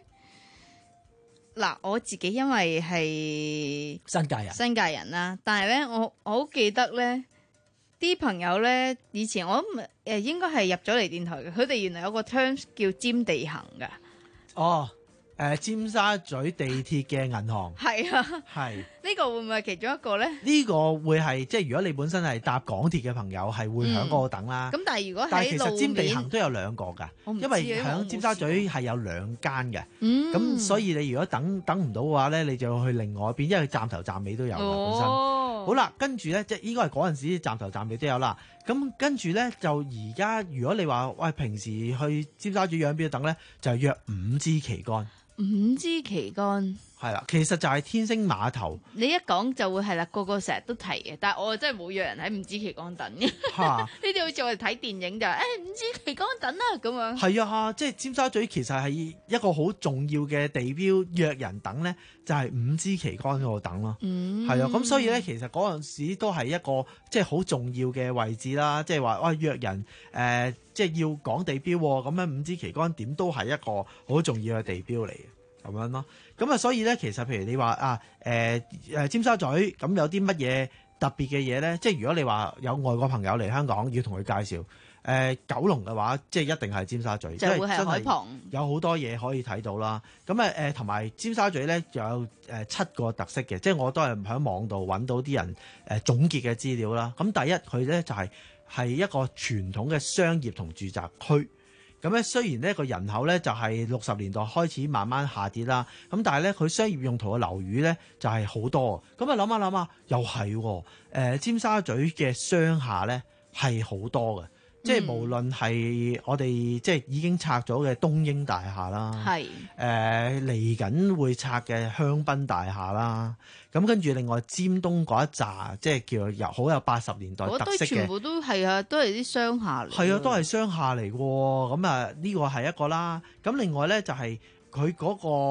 嗱，我自己因為係新界人， 新界人啦，但係咧，我我好記得咧。啲朋友咧，以前我諗誒應該係入咗嚟電台嘅，佢哋原來有個 terms 叫尖地行㗎。 哦，誒、呃、尖沙咀地鐵嘅銀行係啊， 係呢個會唔會係其中一個咧？ 呢個會係即係如果你本身係搭港鐵嘅朋友，係會喺嗰度等啦。咁、 嗯、但係如果喺但係其實尖地行都有兩個㗎，因為喺尖沙咀係有兩間嘅。咁、嗯、所以你如果等等唔到嘅話咧，你就要去另外一邊，因為站頭站尾都有㗎、哦、本身。好啦，跟住咧，即係應該係嗰陣時站頭站尾都有啦。咁跟住咧，就而家如果你話喂平時去尖沙咀約邊度等咧，就係約五支旗杆。 五支旗杆係啦，其實就係天星碼頭。 你一講就會係啦，個個成日都提嘅，但係我真係冇約人喺五支旗杆等嘅。嚇！呢啲好似我哋睇電影就係誒五支旗杆等啦咁樣。係啊，即係尖沙咀其實係一個好重要嘅地標，約人等咧就係五支旗杆嗰度等咯。嗯，係啊，咁所以咧其實嗰陣時都係一個即係好重要嘅位置啦，即係話哇約人誒、呃，即係要講地標咁樣，五支旗杆點都係一個好重要嘅地標嚟嘅。咁樣咯，咁啊，所以咧，其實譬如你話啊，誒、呃、誒，尖沙咀咁有啲乜嘢特別嘅嘢咧？即係如果你話有外國朋友嚟香港，要同佢介紹，誒、呃、九龍嘅話，即係一定係尖沙咀， 就會係海旁， 有好多嘢可以睇到啦。咁啊誒，同埋尖沙咀咧，就有誒七個特色嘅，即係我都係喺網度揾到啲人誒總結嘅資料啦。咁第一，佢咧就係、是、係一個傳統嘅商業同住宅區。咁咧，雖然呢個人口咧就係六十年代開始慢慢下跌啦，咁但係咧佢商業用途嘅樓宇咧就係好多。咁啊諗下諗下，又係誒、呃、尖沙咀嘅商廈咧係好多嘅，即係無論係我哋即係已經拆咗嘅東英大廈啦，係誒嚟緊會拆嘅香檳大廈啦。咁跟住另外尖東嗰一紮，即係叫做有好有八十年代特色嘅， 全部都係啊，都係啲商廈嚟。 係啊，都係商廈嚟嘅。咁啊，呢個係一個啦。咁另外咧就係佢嗰個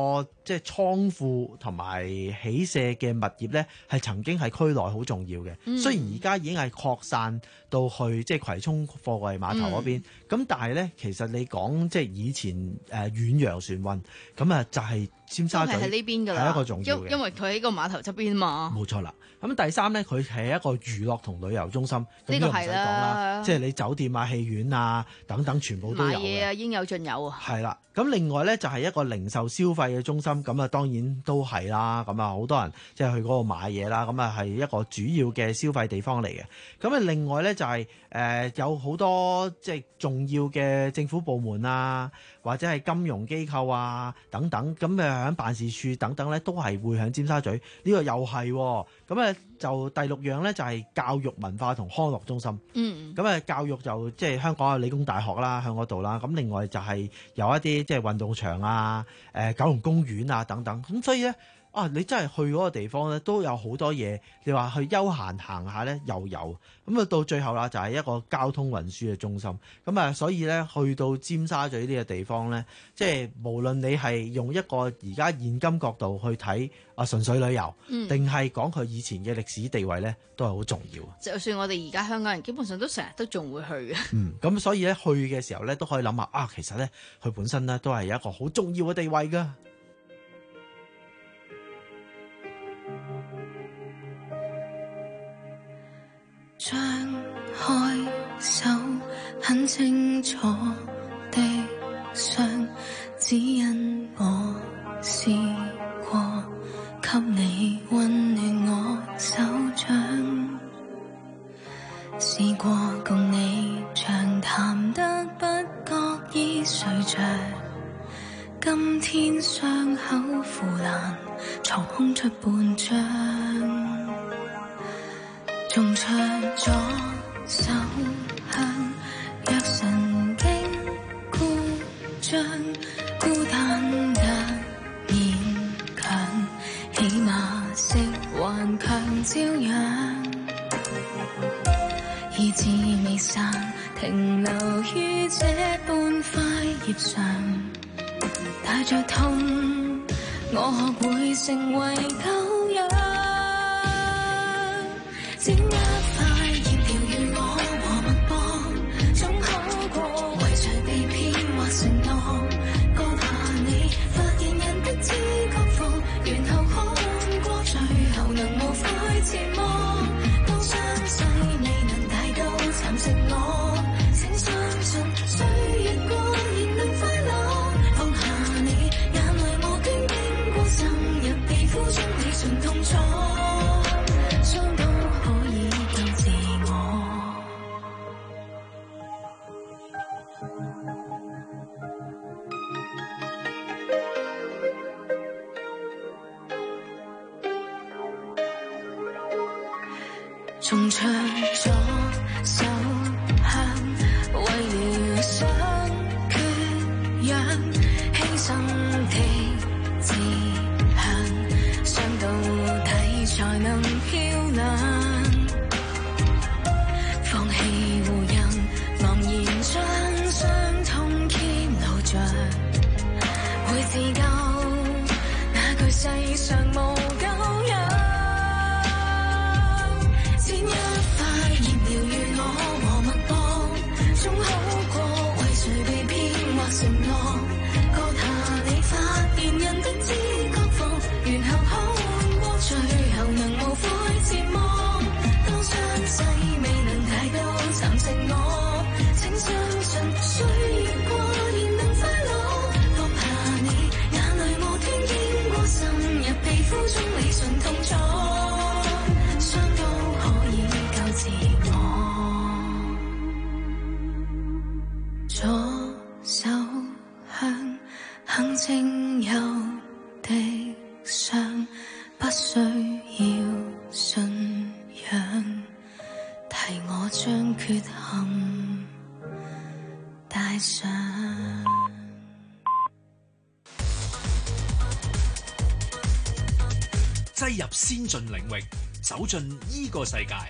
即係倉庫同埋起卸嘅物業咧，係曾經喺區內好重要嘅。嗯、雖然而家已經係擴散到去即係葵涌貨櫃碼頭嗰邊，咁、嗯、但係咧，其實你講即係以前誒遠洋船運，咁啊就係尖沙咀係呢邊㗎啦， 係一個重要嘅， 因因為佢喺個碼頭側邊嘛。 冇錯啦。咁第三咧，佢係一個娛樂同旅遊中心，呢個唔使講啦，即係你酒店啊、戲院啊等等，全部都有嘅。買嘢啊，應有盡有啊。 係啦，咁另外咧就係一個零售消費嘅中心，咁啊當然都係啦，咁啊好多人即係去嗰度買嘢啦，咁啊係一個主要嘅消費地方嚟嘅。咁啊另外咧就係、是、誒、呃、有好多即係重要嘅政府部門啊，或者係金融機構啊等等，咁誒喺辦事處等等咧都係會喺尖沙咀。呢、這個又係咁啊。就第六樣咧，就係教育文化同康樂中心。嗯，咁啊，教育就即係香港有理工大學啦，喺嗰度啦。咁另外就係有一啲即係運動場啊、誒九龍公園啊等等。咁所以咧，啊，你真係去嗰個地方咧，都有好多嘢。你話去休閒行下咧，又有。咁啊，到最後啦，就係一個交通運輸嘅中心。咁啊，所以咧，去到尖沙咀呢個地方咧，即係無論你係用一個而家現今角度去睇啊，純粹旅遊，定係講佢以前嘅歷史地位咧，都係好重要。 就算我哋而家香港人，基本上都成日都仲會去嘅。 嗯，咁所以咧，去嘅時候咧，都可以諗下啊，其實咧，佢本身咧都係一個好重要嘅地位㗎。 張開手，很清楚的想指引我試過，給你溫暖我手掌，試過共你長談得不覺意睡着，今天傷口腐爛，床空出半張。仲唱左手向若神經故障，孤單得勉強，起碼識頑強照樣，意志未散，停留於這半塊葉上，帶着痛，我學會成為舊樣。剪一塊葉療癒我和脈搏，總好過為誰被騙或承諾。割下你，發現人的知覺服，然後看過，最後能無悔前望。當傷勢未能大到蠶食我，請相信歲月過然能快樂。放下你，眼淚我經經過，滲入皮膚中你盡痛楚。仲唱左手向，為了想缺氧，犧牲的志向，傷到底才能漂亮。放棄護蔭，茫然將傷痛揭露着，會自救，那句世上無救藥。剪一塊葉療癒我和脈搏，總好過為誰被騙或承諾。割下你，發現人的知覺服，然後看過，最後能無悔前望。當傷勢未能大到蠶食我，請相信歲月過然能快樂。放下你，眼淚我經經過，滲入皮膚中你盡痛楚。自我左手向很清幽的傷，不需要信仰，提我將缺陷帶上。 擠入先進領域，走進呢個世界。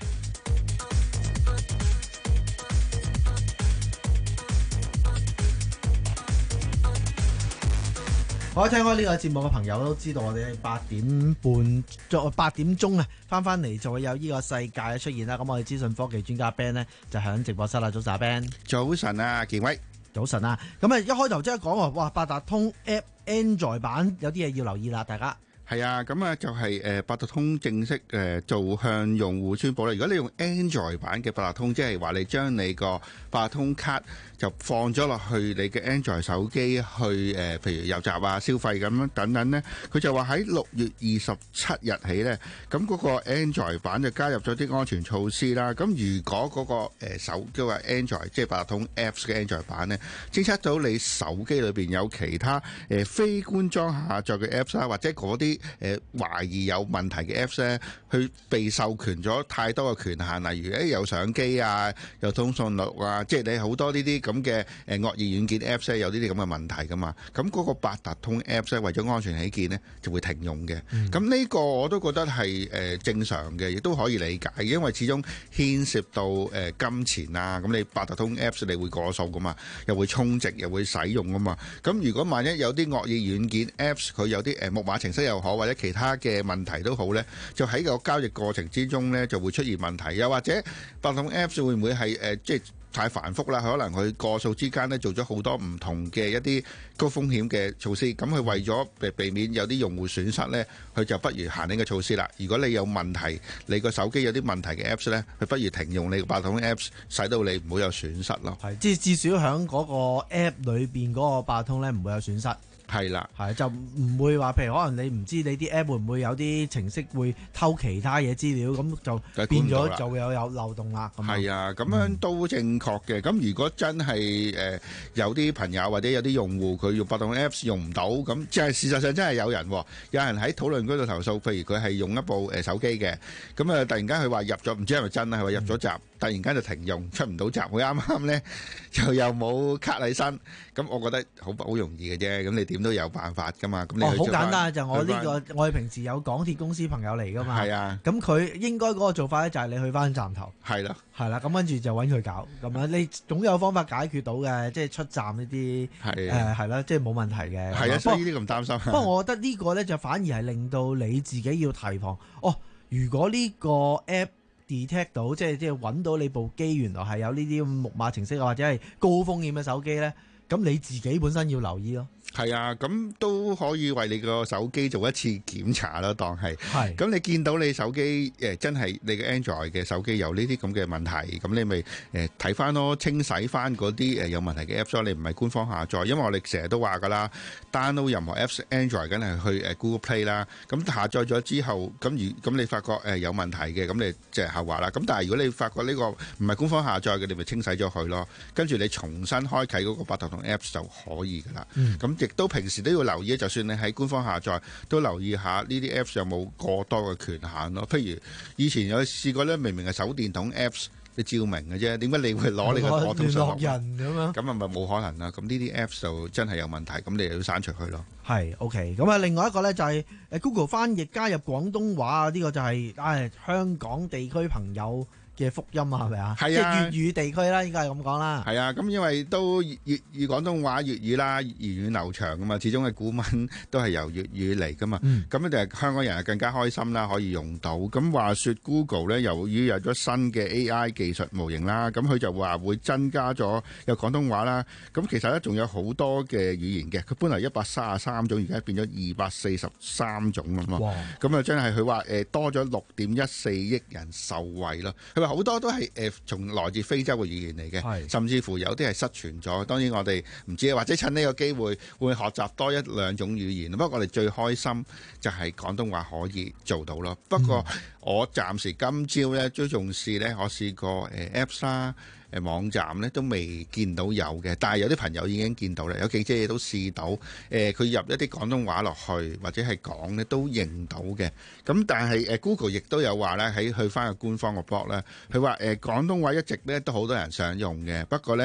我聽開呢個節目嘅朋友都知道，我哋八點半作八點鐘啊，翻翻嚟就會有呢個世界嘅出現啦。咁我哋資訊科技專家 Ben 呢，就喺直播室啦。早晨 Ben， 早晨啊，健威， 早晨啊。咁啊，一開頭即係講話，哇，八達通 App Android 版有啲嘢要留意啦，大家。 係啊，咁啊就係誒八達通正式誒做向用戶宣佈啦。如果你用 Android 版嘅八達通，即係話你將你個八達通卡就放咗落去你嘅 Android 手機去誒，譬如油閘啊、消費咁樣等等咧，佢就話喺六月二十七日起咧，咁嗰個 Android 版就加入咗啲安全措施啦。咁如果嗰個誒手機話 Android 即係八達通 Apps 嘅 Android 版咧，偵測到你手機裏邊有其他誒非官裝下載嘅 Apps 啦，或者嗰啲誒懷疑有問題嘅 Apps 咧，佢被授權咗太多嘅權限，例如誒有相機啊、有通訊錄啊，即係你好多呢啲咁嘅誒惡意軟件 Apps 咧，有呢啲咁嘅問題噶嘛。咁嗰個八達通 Apps 咧，為咗安全起見咧，就會停用嘅。咁呢、嗯、個我都覺得係誒正常嘅，亦都可以理解，因為始終牽涉到誒金錢啊。咁你八達通 Apps 你會過數噶嘛，又會充值，又會使用噶嘛。咁如果萬一有啲惡意軟件 Apps 佢有啲誒木馬程式又好，或者其他嘅問題都好咧，就喺個交易過程之中咧就會出現問題。又或者八達通 Apps 會唔會係誒、呃、即係太繁複啦？可能佢過數之間咧做咗好多唔同嘅一啲高風險嘅措施，咁佢為咗避避免有啲用戶損失咧，佢就不如行呢個措施啦。如果你有問題，你個手機有啲問題嘅 Apps 咧，佢不如停用你個八達通 Apps，使到你唔會有損失咯。 係，即係至少喺嗰個 App 裏邊嗰個八達通咧唔會有損失。 係啦， 係就唔會話，譬如可能你唔知你啲 app 會唔會有啲程式會偷其他嘢資料，咁就變咗就會有有漏洞啦。 係啊，咁樣都正確嘅。咁、嗯、如果真係誒、呃、有啲朋友或者有啲用戶佢用八達通 Apps 用唔到，咁即係事實上真係有人，有人喺討論區度投訴，譬如佢係用一部誒手機嘅，咁啊突然間佢話入咗，唔知係咪真啊？係話入咗閘，突然間就停用，出唔到閘。佢啱啱咧就又冇卡喺身，咁我覺得好好容易嘅啫。咁你點都有辦法噶嘛？咁你好簡單，就我呢個我哋平時有港鐵公司朋友嚟噶嘛。係啊， 咁佢應該嗰個做法咧就係你去翻站頭。 係啦， 係啦，咁跟住就揾佢搞咁樣，你總有方法解決到嘅，即係出站呢啲誒係啦，即係冇問題嘅。 係啊，所以呢啲咁擔心。 不過我覺得呢個咧就反而係令到你自己要提防。哦，如果呢個 app detect 到，即係即係揾到你部機原來係有呢啲木馬程式啊，或者係高風險嘅手機咧，咁你自己本身要留意咯。 係啊，咁都可以為你個手機做一次檢查啦，當係。 係。 咁你見到你手機誒真係你嘅 Android 嘅手機有呢啲咁嘅問題，咁你咪誒睇翻咯，清洗翻嗰啲誒有問題嘅 Apps 咯。你唔係官方下載，因為我哋成日都話㗎啦 ，download 任何 Apps Android 梗係去誒 Google Play 啦。咁下載咗之後，咁如咁你發覺誒有問題嘅，咁你即係後話啦。咁但係如果你發覺呢個唔係官方下載嘅，你咪清洗咗佢咯。跟住你重新開啟嗰個八達通 Apps 就可以㗎啦。咁、嗯亦都平時都要留意，就算你喺官方下載，都留意下呢啲 Apps 有冇過多嘅權限咯。譬如以前有試過咧，明明係手電筒 Apps，你照明嘅啫，點解你會攞你個我通訊錄人咁樣？ 咁啊咪冇可能啦。咁呢啲 Apps 就真係有問題，咁你又要刪除佢咯。 係 OK，咁啊，另外一個咧就係誒 Google 翻譯加入廣東話啊，呢、呢個就係、係、唉香港地區朋友嘅福音啊，係咪啊？係啊，即係粵語地區啦，應該係咁講啦。 係啊，咁因為都粵語廣東話粵語啦，言語流暢噶嘛，始終嘅古文都係由粵語嚟噶嘛。咁咧就係香港人係更加開心啦，可以用到。咁話說 Google 咧，由於有咗新嘅 A I 技術模型啦，咁佢就話會增加咗有廣東話啦。咁其實咧仲有好多嘅語言嘅，佢本來一百三十三種，而家變咗二百四十三種啊嘛。咁啊真係佢話誒多咗六點一四億人受惠咯。好多都係誒從來自非洲嘅語言嚟嘅，甚至乎有啲係失傳咗。當然我哋唔知，或者趁呢個機會會學習多一兩種語言。不過我哋最開心就係廣東話可以做到咯。不過我暫時今朝咧最重視咧，我試過誒 Apps 啦。誒網站咧都未見到有嘅，但係有啲朋友已經見到啦，有幾隻嘢都試到。誒、呃、佢入一啲廣東話落去，或者係講咧都認到嘅。咁但係誒 Google 亦都有話咧，喺去翻個官方個 blog 咧，佢話誒廣東話一直咧都好多人想用嘅，不過咧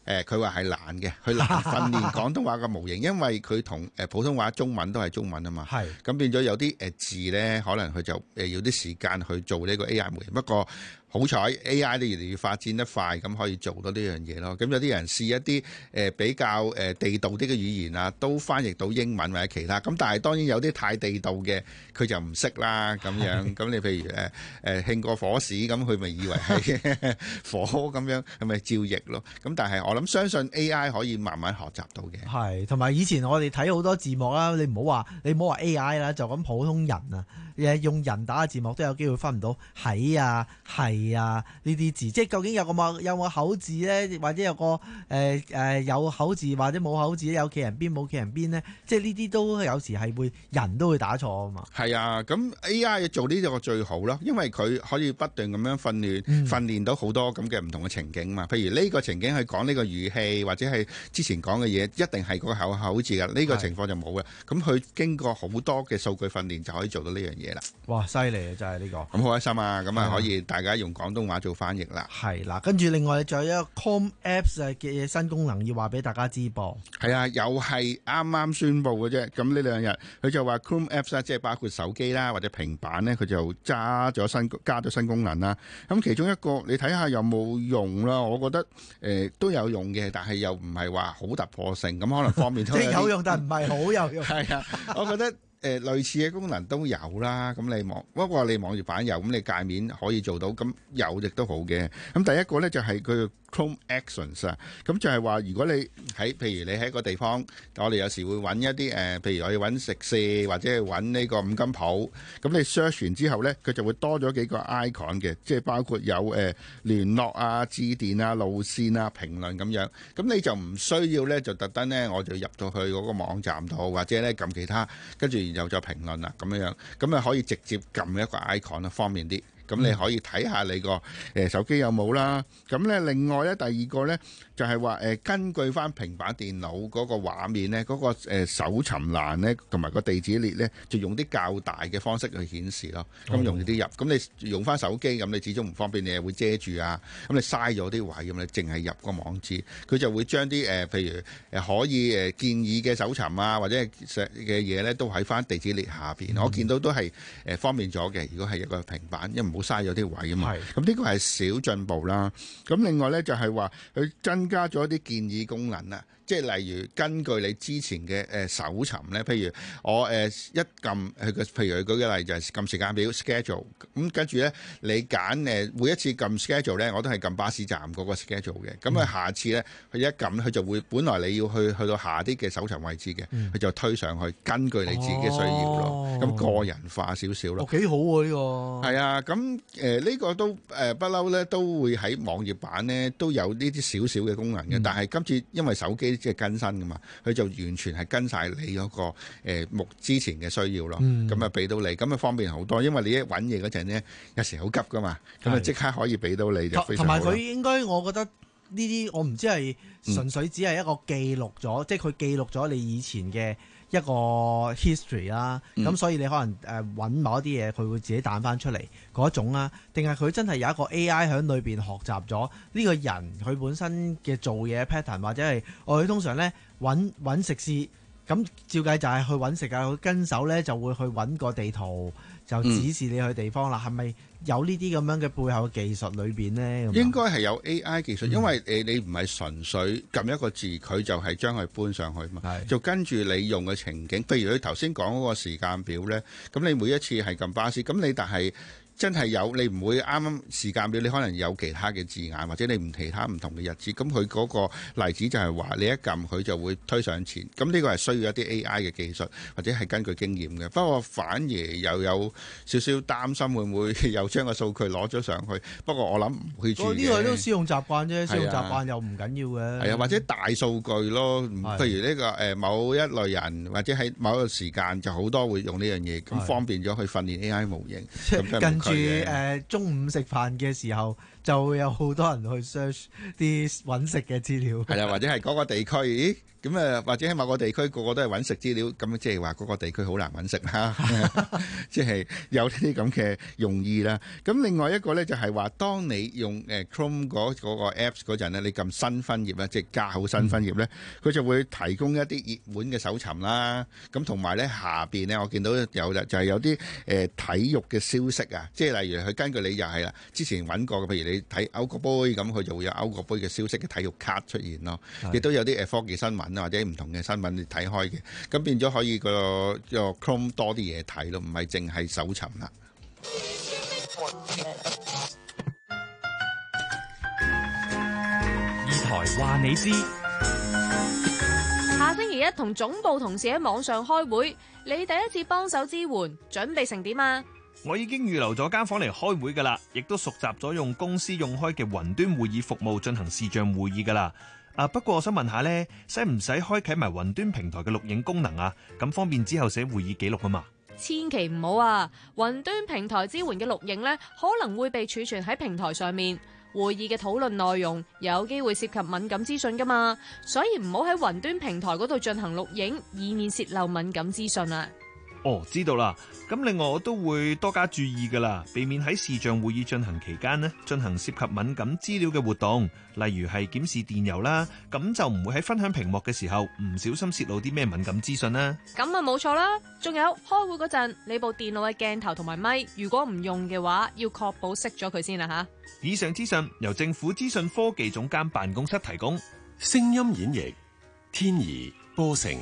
誒佢話係難嘅，佢難訓練廣東話嘅模型，因為佢同誒普通話、中文都係中文啊嘛。 係咁變咗有啲誒字咧，可能佢就誒要啲時間去做呢個 A I 模型。不過好彩 A I 都越嚟越發展得快，咁可以做到呢樣嘢咯。咁有啲人試一啲誒比較誒地道啲嘅語言啊，都翻譯到英文或者其他。咁但係當然有啲太地道嘅，佢就唔識啦咁樣。咁你譬如誒誒興過火屎，咁佢咪以為係火咁樣，係咪照譯咯？咁但係我諗相信 A I 可以慢慢學習到嘅。 係，同埋以前我哋睇好多字幕啦，你唔好話你唔好話 A I 啦，就咁普通人啊，誒用人打嘅字幕都有機會分唔到係啊係啊呢啲字，即係究竟有個冇有冇口字咧，或者有個誒誒、呃、有口字或者冇口字，有企人邊冇企人邊咧，即係呢啲都有時係會人都會打錯啊嘛。 係啊，咁 A I 做呢個最好咯，因為佢可以不斷咁樣訓練、嗯、訓練到好多咁嘅唔同嘅情景嘛。譬如呢個情景去講呢個語氣，或者係之前講嘅嘢，一定係個口口字㗎。呢、呢個情況就冇嘅。咁佢經過好多嘅數據訓練就可以做到呢樣嘢啦。 哇，犀利啊！真係呢、呢個。 咁好開心啊！咁啊可以大家用廣東話做翻譯啦。 係啦，跟住另外仲有一個 Chrome Apps 嘅新功能要話俾大家知噃。 係啊，又係啱啱宣布嘅啫。咁呢兩日佢就話 Chrome Apps 即係包括手機啦或者平板咧，佢就加咗新加咗新功能啦。咁其中一個你睇下有冇用啦？我覺得誒、呃、都有用嘅，但係又唔係話好突破性，咁可能方面都即係有用，但唔係好有用。 係啊，我覺得。誒類似嘅功能都有啦，咁你網不過你網頁版有，咁你界面可以做到，咁有亦都好嘅。咁第一個咧就係佢 Chrome Actions 啊，咁就係話如果你喺譬如你喺一個地方，我哋有時會揾一啲誒、呃，譬如我要揾食肆或者係揾呢個五金鋪，咁你 search 完之後咧，佢就會多咗幾個 icon 嘅，即係包括有誒、呃、聯絡啊、致電啊、路線啊、評論咁樣，咁你就唔需要咧就特登咧我就入到去嗰個網站度，或者咧撳其他，跟住有咗評論啦，咁樣樣，咁啊可以直接撳一個 icon 啦，方便啲。咁你可以睇下你個誒手機有冇啦。咁咧另外咧第二個咧就係話誒根據翻平板電腦嗰個畫面咧，嗰個誒搜尋欄咧同埋個地址列咧，就用啲較大嘅方式去顯示咯。咁容易啲入。咁你用翻手機咁，你始終唔方便，你係會遮住啊。咁你嘥咗啲位咁，你淨係入個網址，佢就會將啲誒譬如誒可以誒建議嘅搜尋啊，或者嘅嘢咧，都喺翻地址列下邊。嗯、我見到都係誒方便咗嘅。如果係一個平板，因為冇嘥咗啲位啊嘛，咁呢個係小進步啦。咁另外咧就係話佢增加咗一啲建議功能啦，即係例如根據你之前嘅誒搜尋咧，譬如我誒一撳佢嘅，譬如佢舉個例就係撳時間表 schedule，咁跟住咧你揀誒每一次撳 schedule 咧，我都係撳巴士站嗰個 schedule 嘅。咁啊下次咧佢一撳佢就會本來你要去去到下啲嘅搜尋位置嘅，佢、嗯、就推上去，根據你自己嘅需要咯。咁、哦、個人化少少咯。 幾好喎呢個。 係啊，咁。誒呢個都誒不嬲咧，都會喺網頁版咧都有呢啲少少嘅功能嘅。嗯、但係今次因為手機即係更新噶嘛，佢就完全係跟晒你嗰個誒目之前嘅需要咯。咁啊俾到你，咁啊方便好多。因為你一揾嘢嗰陣咧，有時好急噶嘛，咁啊即刻可以俾到你就非常好。 同埋佢應該，我覺得呢啲我唔知係純粹只係一個記錄咗，嗯、即係佢記錄咗你以前嘅一個 history 啦，咁、嗯、所以你可能誒揾某一啲嘢，佢會自己彈翻出嚟嗰種啦，定係佢真係有一個 A I 喺裏邊學習咗呢個人佢本身嘅做嘢 pattern， 或者係我哋通常咧揾揾食肆，咁照計就係去揾食啊，佢跟手咧就會去揾個地圖，就指示你去地方啦，係咪、嗯？有呢啲咁樣嘅背後嘅技術裏邊呢？ 應該係有 A I 技術，嗯、因為誒你唔係純粹撳一個字，佢就係將佢搬上去嘛，是就跟住你用嘅情景。譬如你頭先講嗰個時間表呢，咁你每一次係撳巴士，咁你但係真係有你唔會啱啱時間表，你可能有其他嘅字眼，或者你唔其他唔同嘅日子。咁佢嗰個例子就係話你一撳佢就會推上前。咁呢個係需要一啲 A I 嘅技術，或者係根據經驗嘅。不過反而又有少少擔心會唔會又將個數據攞咗上去。不過我諗唔會住嘅。 呢個都使用習慣啫，使用習慣又唔緊要嘅。 係啊，或者大數據咯，譬如呢、呢個誒、呃、某一類人，或者喺某一個時間就好多會用呢樣嘢，咁方便咗去訓練 A I 模型。 跟住誒、呃、中午食飯嘅時候， 就會有好多人去 search 啲揾食嘅資料。 係啊，或者係嗰個地區，咦？咁啊，或者喺某個地區個個都係揾食資料，咁即係話嗰個地區好難揾食啦。即係有呢啲咁嘅用意啦。咁另外一個咧就係話，當你用誒 Chrome 嗰嗰個 Apps 嗰陣咧，你撳新分頁咧，即係加好新分頁咧，佢就會提供一啲熱門嘅搜尋啦。咁同埋咧下邊咧，我見到有就係有啲誒體育嘅消息啊，即係例如佢根據你又係啦，之前揾過嘅，譬如你睇歐國杯咁，佢就會有歐國杯嘅消息嘅體育卡出現咯。亦都有啲誒科技新聞。或者唔同嘅新聞你睇開嘅，咁變咗可以個個 Chrome 多啲嘢睇咯，唔係淨係搜尋啦。 二台話你知， 下星期一同總部同事喺網上開會，你第一次幫手支援，準備成點啊？ 我已經預留咗間房嚟開會㗎啦，亦都熟習咗用公司用開嘅雲端會議服務進行視像會議㗎啦。啊！不過我想問下呢，使唔使開啟埋雲端平台嘅錄影功能啊？咁方便之後寫會議記錄啊嘛。 千祈唔好啊！雲端平台支援嘅錄影呢，可能會被儲存喺平台上面，會議嘅討論內容有機會涉及敏感資訊噶嘛，所以唔好喺雲端平台嗰度進行錄影，以免洩漏敏感資訊啊！ 哦，知道啦。咁另外我都會多加注意噶啦，避免喺視像會議進行期間呢，進行涉及敏感資料嘅活動，例如係檢視電郵啦，咁就唔會喺分享屏幕嘅時候唔小心洩露啲咩敏感資訊啦。 咁啊冇錯啦，仲有開會嗰陣，你部電腦嘅鏡頭同埋咪，如果唔用嘅話，要確保熄咗佢先啦吓。 以上資訊由政府資訊科技總監辦公室提供。 聲音演繹天怡波成。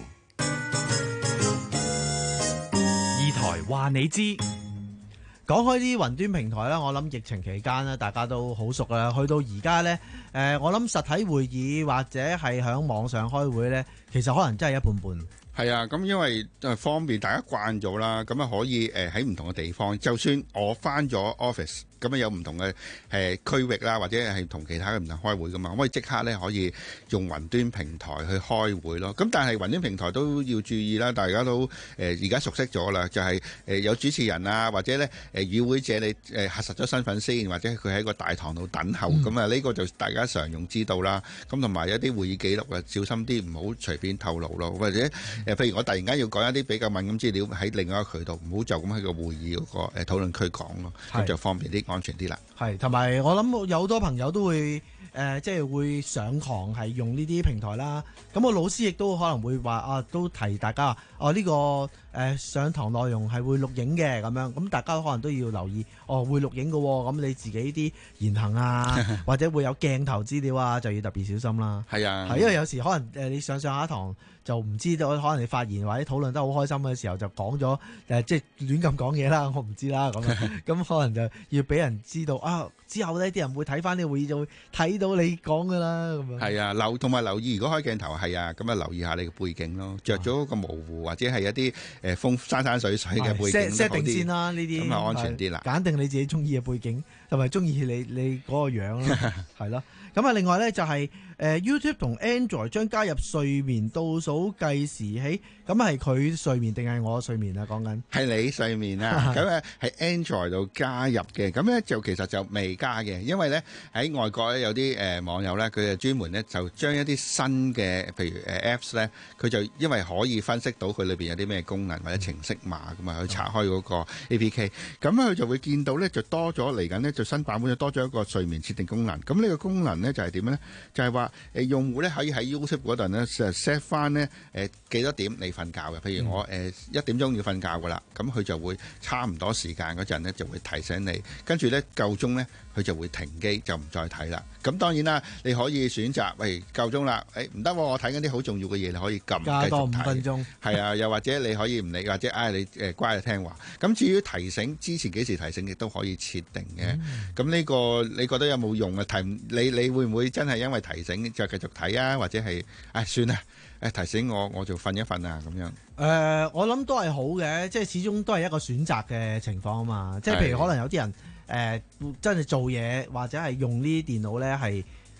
台話你知， 講開啲雲端平台啦，我諗疫情期間咧，大家都好熟啦。去到而家呢，誒，我諗實體會議或者係響網上開會呢，其實可能真係一半半。 係啊，咁因為誒方便，大家慣咗啦，咁啊可以誒喺唔同嘅地方，就算我翻咗 office。咁啊有唔同嘅誒區域啦，或者係同其他嘅唔同開會噶嘛，我可以即刻咧可以用雲端平台去開會咯。咁但係雲端平台都要注意啦，大家都誒而家熟悉咗啦，就係誒有主持人啊，或者咧誒與會者你誒核實咗身份先，或者佢喺個大堂度等候，咁啊呢個就大家常用知道啦。咁同埋一啲會議記錄啊，小心啲，唔好隨便透露咯。或者誒譬如我突然間要講一啲比較敏感資料喺另外一個渠道，唔好就咁喺個會議嗰個誒討論區講咯，咁就方便啲。安全啲啦， 係同埋我諗有好多朋友都會誒、呃，即係會上堂係用呢啲平台啦。咁個老師亦都可能會話啊，都提大家哦呢、呢個誒、呃、上堂內容係會錄影嘅咁樣。咁大家可能都要留意哦，會錄影嘅喎。咁你自己啲言行啊，或者會有鏡頭資料啊，就要特別小心啦。 係啊， 係因為有時可能誒你上上下堂就唔知道，可能你發言或者討論得好開心嘅時候就講咗誒，即係亂咁講嘢啦，我唔知啦咁樣，咁可能就要俾人知道啊。之後呢啲人會睇翻呢個會議就會睇到你講噶啦咁樣。係啊，留同埋留意，如果開鏡頭係啊，咁啊留意下你嘅背景咯，着咗個模糊或者係一啲誒風山山水水嘅背景 set 定先啦，呢啲咁啊安全啲啦。 揀定你自己中意嘅背景，同埋中意你你嗰個樣啦，係咯。咁啊，另外咧就係、是、誒 YouTube 同 Android 將加入睡眠倒數計時器，咁係佢睡眠定係我睡眠啊？講緊係你睡眠啊，咁誒喺 Android 度加入嘅，咁咧就其實就未加嘅，因為咧喺外國咧有啲誒網友咧，佢就專門咧就將一啲新嘅，譬如誒 Apps 咧，佢就因為可以分析到佢裏邊有啲咩功能或者程式碼咁啊，去拆開嗰個 A P K， 咁佢就會見到咧就多咗嚟緊咧就新版本就多咗一個睡眠設定功能，咁呢個功能咧就係點咧？就係話誒用戶咧可以喺 YouTube 嗰度咧 set 翻咧誒幾多點你瞓覺嘅，譬如我誒一點鐘要瞓覺噶啦，咁佢就會差唔多時間嗰陣咧就會提醒你，跟住咧夠鐘咧佢就會停機就唔再睇啦。咁當然啦，你可以選擇喂夠鐘啦，誒唔得，我睇緊啲好重要嘅嘢，你可以撳加多五繼續睇分鐘。係啊，又或者你可以唔理，或者唉、哎、你誒乖就聽話。咁至於提醒之前幾時提醒亦都可以設定嘅。咁呢、嗯、個你覺得有冇用啊？提你你會唔會真係因為提醒就繼續睇啊？或者係唉、哎、算啦，誒提醒我我就瞓一瞓啊咁樣。誒、 呃，我諗都係好嘅，即係始終都係一個選擇嘅情況啊嘛。即係譬如可能有啲人誒、呃、真係做嘢或者係用呢啲電腦咧係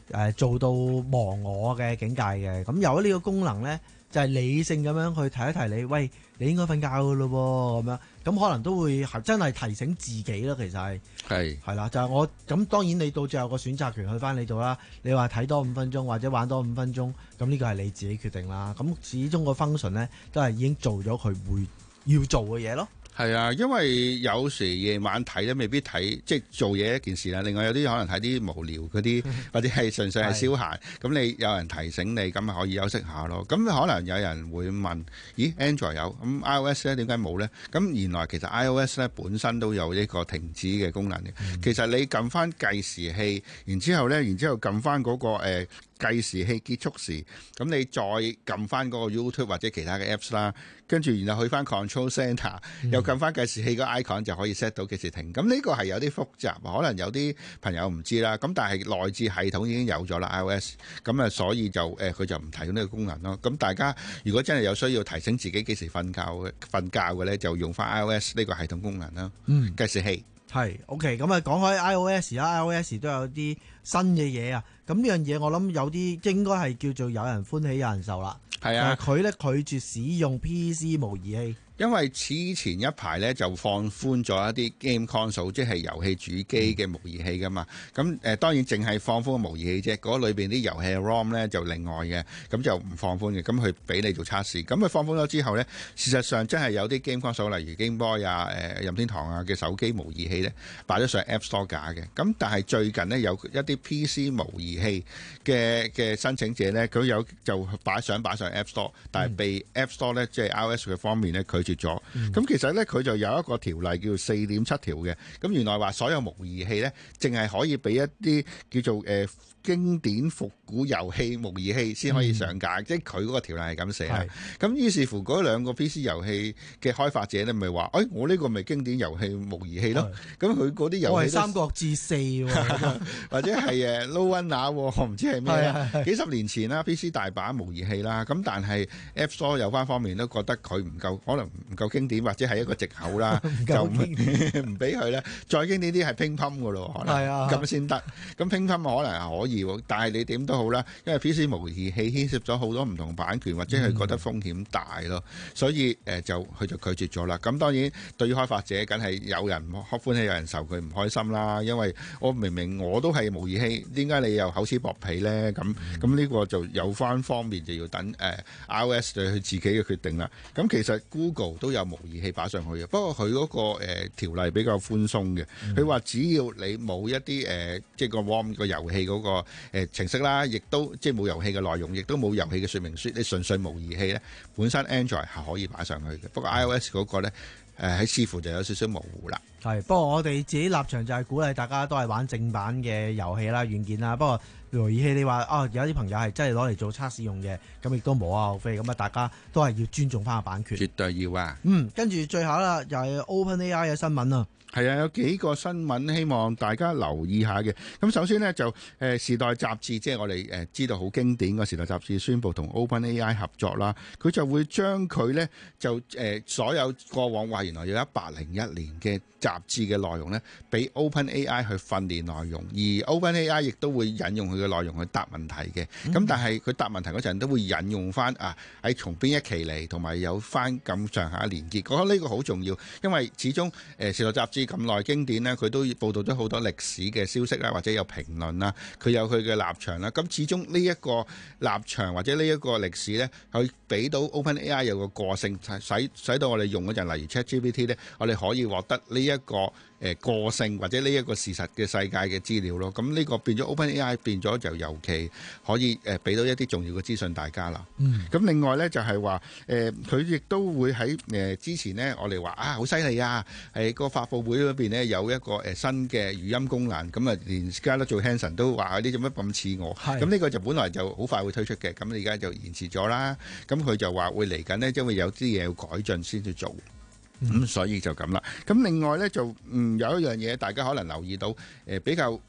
誒做到忘我嘅境界嘅。咁有咗呢個功能咧，就係理性咁樣去提一提你，喂，你應該瞓覺噶咯喎，咁樣咁可能都會真係提醒自己咯。其實係係係啦，就係我咁當然你到最後個選擇權去翻你度啦。你話睇多五分鐘或者玩多五分鐘，咁呢個係你自己決定啦。咁始終個 function 咧都係已經做咗佢會要做嘅嘢咯。 係啊，因為有時夜晚睇咧，未必睇即係做嘢一件事啦。另外有啲可能睇啲無聊嗰啲，或者係純粹係消閒。咁你有人提醒你，咁咪可以休息下咯。咁可能有人會問：咦 ，Android 有，咁 iOS 咧點解冇咧？咁原來其實 iOS 咧本身都有呢個停止嘅功能嘅。嗯、其實你撳翻計時器，然之後咧，然之後撳翻嗰個誒。呃計時器結束時，咁你再撳翻嗰個 YouTube 或者其他嘅 Apps 啦，跟住然後去翻 Control Center，嗯、又撳翻計時器個 icon 就可以 set 到幾時停。咁呢個係有啲複雜，可能有啲朋友唔知啦。咁但係內置系統已經有咗啦 iOS，咁啊所以就誒佢、呃、就唔提供呢個功能咯。咁大家如果真係有需要提醒自己幾時瞓覺嘅瞓覺嘅咧，就用翻 iOS 呢個系統功能啦。嗯，計時器。 係 OK，咁啊講開 iOS 啦 ，iOS 都有啲新嘅嘢啊。咁呢樣嘢我諗有啲應該係叫做有人歡喜有人受啦。係啊，佢咧拒絕使用 P C 模擬器。 因為此前一排咧就放寬咗一啲 game console，即係遊戲主機嘅模擬器噶嘛。咁誒、呃、當然淨係放寬個模擬器啫，嗰裏邊啲遊戲 ROM 咧就另外嘅，咁就唔放寬嘅。咁佢俾你做測試。咁佢放寬咗之後咧，事實上真係有啲 game console，例如 Game Boy 啊、誒、呃、任天堂啊嘅手機模擬器咧，擺咗上 App Store 架嘅。咁但係最近呢，有一啲 P C 模擬器嘅嘅申請者咧，佢有就擺想擺上 App Store，但係被 App Store 咧即係 iOS 嘅方面咧拒絕咗。咁、嗯、其實咧佢就有一個條例叫做四點七條嘅。咁原來話所有模擬器咧，淨係可以俾一啲叫做誒、呃、經典復古遊戲模擬器先可以上架，嗯、即係佢嗰個條例係咁寫啦。咁於是乎嗰兩個 P C 遊戲嘅開發者咧，咪話誒我呢個咪經典遊戲模擬器咯。咁佢嗰啲遊戲我係三國志四或者係誒 Low Runner， 我唔知係咩咧。幾十年前啦 ，P C 大把模擬器啦。咁但係 App Store 有關方面都覺得佢唔夠，可能唔夠經典，或者係一個藉口啦，就唔唔俾佢咧。再經典啲係乒乓噶咯，可能咁先得。咁乒乓可能係可以。但係你點都好啦，因為 P C 模擬器牽涉咗好多唔同版權，或者係覺得風險大咯，嗯、所以誒、呃、就佢就拒絕咗啦。咁當然對於開發者，梗係有人歡喜有人受，佢唔開心啦。因為我明明我都係模擬器，點解你又厚此薄彼咧？咁咁呢個就有翻方面就要等誒、呃、iOS 對佢自己嘅決定啦。咁其實 Google 都有模擬器擺上去嘅，不過佢嗰、那個誒、呃、條例比較寬鬆嘅。佢話、嗯、只要你冇一啲誒、呃、即係個 ROM 個遊戲嗰、那個。誒、呃、程式啦，亦都即係冇遊戲嘅內容，亦都冇遊戲嘅說明書，你純粹模擬器咧，本身 Android 係可以擺上去嘅。不過 iOS 嗰個咧，誒喺似乎就有少少模糊啦。 係，不過我哋自己立場就係鼓勵大家都係玩正版嘅遊戲啦、軟件啦。不過模擬器你話啊，有啲朋友係真係攞嚟做測試用嘅，咁亦都無可厚非。咁啊，大家都係要尊重翻個版權。 絕對要啊！ 嗯，跟住最後啦，又係 OpenAI 嘅新聞啊。 係啊，有幾個新聞希望大家留意下嘅。咁首先呢，就誒《時代雜誌》，即係我哋誒知道好經典嘅《時代雜誌》宣布同 OpenAI 合作啦。佢就會將佢呢，就誒所有過往話原來有一百零一年嘅雜誌嘅內容呢，俾 OpenAI 去訓練內容，而 OpenAI 亦都會引用佢嘅內容去答問題嘅。咁、嗯、但係佢答問題嗰陣都會引用翻啊喺從邊一期嚟，同埋有翻咁上下連結。我覺得呢個好重要，因為始終誒《時代雜誌》咁耐經典呢，佢都報導咗好多歷史嘅消息啦，或者有評論啦，佢有佢嘅立場啦。咁始終呢一個立場或者呢一個歷史呢，佢俾到 OpenAI 有個個性，使使到我哋用嗰陣，例如 ChatGPT 呢，我哋可以獲得呢一個誒個性或者呢一個事實嘅世界嘅資料咯。咁呢個變咗 OpenAI 變咗就尤其可以誒俾到一啲重要嘅資訊大家啦。嗯。咁另外呢，就係話誒佢亦都會喺誒之前呢，我哋話啊好犀利啊，係個發佈會嗰邊呢有一個誒新嘅語音功能，咁啊連 Scarlett Johansson都話你做乜咁似我？咁呢個就本來就好快會推出嘅，咁而家就延遲咗啦。咁佢就話會嚟緊呢，因為有啲嘢要改進先至做。咁、嗯、所以就咁啦。咁另外咧就嗯有一樣嘢大家可能留意到，誒、呃、比較誒、呃、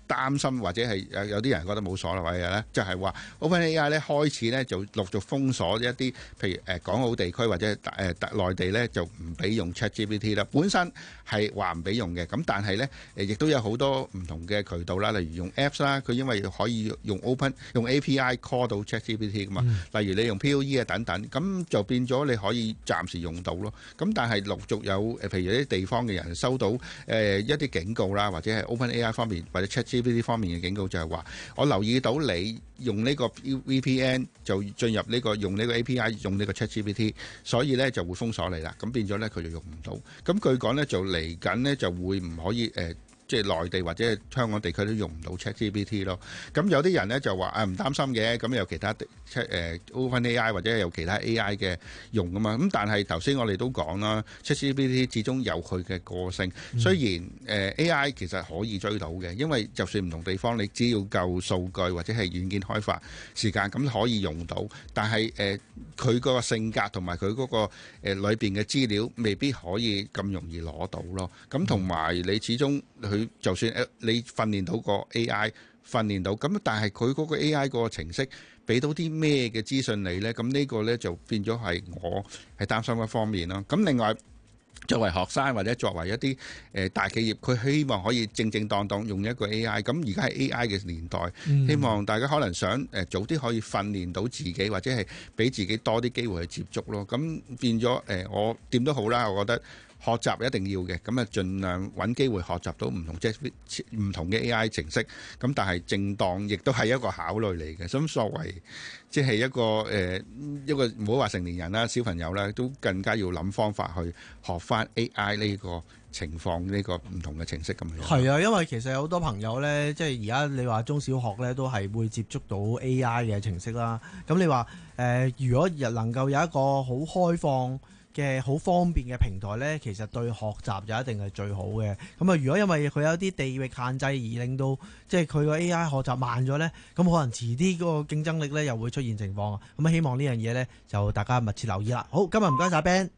擔心或者係有有啲人覺得冇所謂嘅咧，就係話 OpenAI 咧開始咧就陸續封鎖一啲，譬如誒港澳地區或者誒誒內地咧就唔俾用 ChatGPT 啦。本身係話唔俾用嘅，咁但係咧誒亦都有好多唔同嘅渠道啦，例如用 Apps 啦，佢因為可以用 Open 用 A P I call 到 ChatGPT 噶嘛，嗯、例如你用 P O E 啊等等，咁就變咗你可以暫時用到咯。咁但係陸續有誒，譬如啲地方嘅人收到誒、呃、一啲警告啦，或者係 OpenAI 方面或者 ChatGPT 方面嘅警告，就係話我留意到你用呢個 V P N 就進入呢、呢個用呢個 A P I 用呢個 ChatGPT， 所以咧就會封鎖你啦。咁變咗咧佢就用唔到。咁據講咧就嚟緊咧就會唔可以誒。呃即係內地或者係香港地區都用唔到 ChatGPT 咯。咁有啲人咧就話啊唔擔心嘅，咁有其他 Chat 誒 OpenAI 或者有其他 A I 嘅用噶嘛。咁但係頭先我哋都講啦 ，ChatGPT 始終有佢嘅個性。雖然誒 A I 其實可以追到嘅，因為就算唔同地方，你只要夠數據或者係軟件開發時間，咁可以用到。但係誒佢個性格同埋佢嗰個誒裏邊嘅資料未必可以咁容易攞到咯。咁同埋你始終佢就算誒你訓練到個 A I 訓練到咁，但係佢嗰個 A I 個程式俾到啲咩嘅資訊你呢？咁呢個呢，就變咗係我係擔心一方面咯。咁另外作為學生或者作為一啲誒大企業，佢希望可以正正當當用一個 A I。咁而家係 A I 嘅年代， 嗯、 希望大家可能想誒早啲可以訓練到自己，或者係俾自己多啲機會去接觸咯。咁變咗誒，我點都好啦，我覺得。學習一定要嘅，咁啊盡量揾機會學習到唔同即係唔同嘅 A I 程式，咁但係正當亦都係一個考慮嚟嘅。咁作為即係一個誒、呃、一個唔好話成年人啦，小朋友啦，都更加要諗方法去學翻 A I 呢個情況，呢、呢個唔同嘅程式咁樣。 係啊，因為其實有好多朋友呢，即係而家你話中小學呢，都係會接觸到 A I 嘅程式啦。咁你話誒、呃，如果日能夠有一個好開放嘅好方便嘅平台呢，其實對學習就一定係最好嘅。咁啊，如果因為佢有啲地域限制而令到即係佢個 A I 學習慢咗呢，咁可能遲啲嗰個競爭力呢又會出現情況啊。咁啊，希望呢樣嘢呢，就大家密切留意啦。好，今日唔該晒 Ben。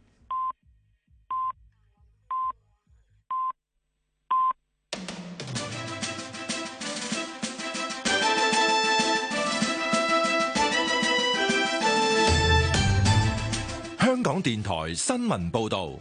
香港電台新聞報導，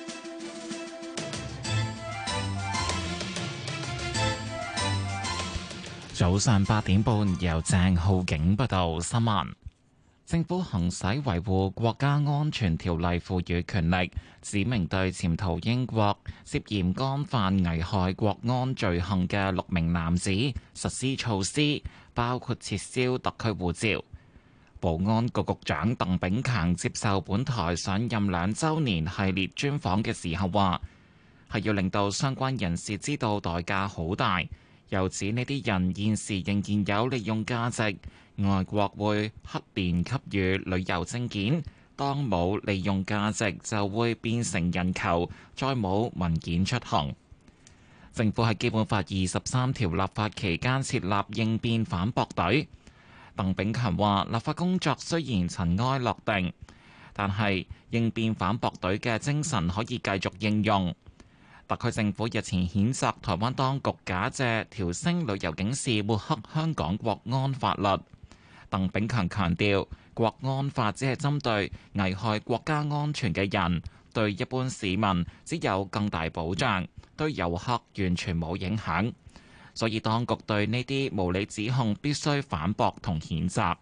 早上八點半由鄭浩景報道新聞。政府行使維護國家安全條例賦予權力，指明對潛逃英國涉嫌干犯危害國安罪行嘅六名男子實施措施，包括撤銷特區護照。保安局局長鄧炳強接受本台上任兩週年系列專訪嘅時候話，係要令到相關人士知道代價好大，又指呢啲人現時仍然有利用價值，外國會黑連給予旅遊證件，當冇利用價值就會變成人球，再冇文件出行。政府喺基本法二十三條立法期間設立應變反駁隊。鄧炳強話：立法工作雖然塵埃落定，但係應變反駁隊嘅精神可以繼續應用。特區政府日前譴責台灣當局假借調升旅遊警示抹黑香港國安法律。鄧炳強強調，國安法只係針對危害國家安全嘅人，對一般市民只有更大保障，對遊客完全冇影響。所以當局對呢啲無理指控必須反駁同譴責。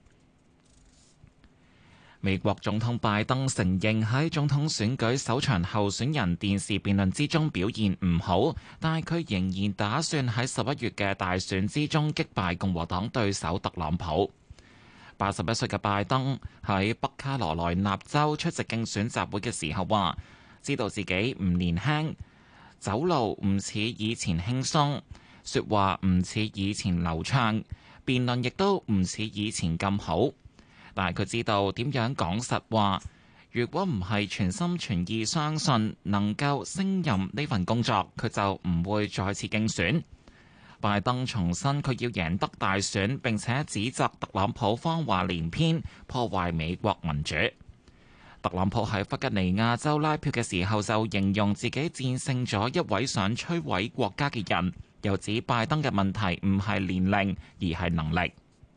美國總統拜登承認喺總統選舉首場候選人電視辯論之中表現唔好，但係佢仍然打算喺十一月嘅大選之中擊敗共和黨對手特朗普。八十一歲嘅拜登喺北卡羅來納州出席競選集會嘅時候話，知道自己唔年輕，走路唔似以前輕鬆，說話唔似以前流暢，辯論亦都唔似以前咁好，但係佢知道點樣講實話。如果唔係全心全意相信能夠勝任呢份工作，佢就唔會再次競選。拜登重申佢要贏得大選，並且指責特朗普謊話連篇，破壞美國民主。特朗普喺弗吉尼亞州拉票嘅時候就形容自己戰勝咗一位想摧毀國家嘅人， 又指拜登嘅問題唔係年齡，而係能力。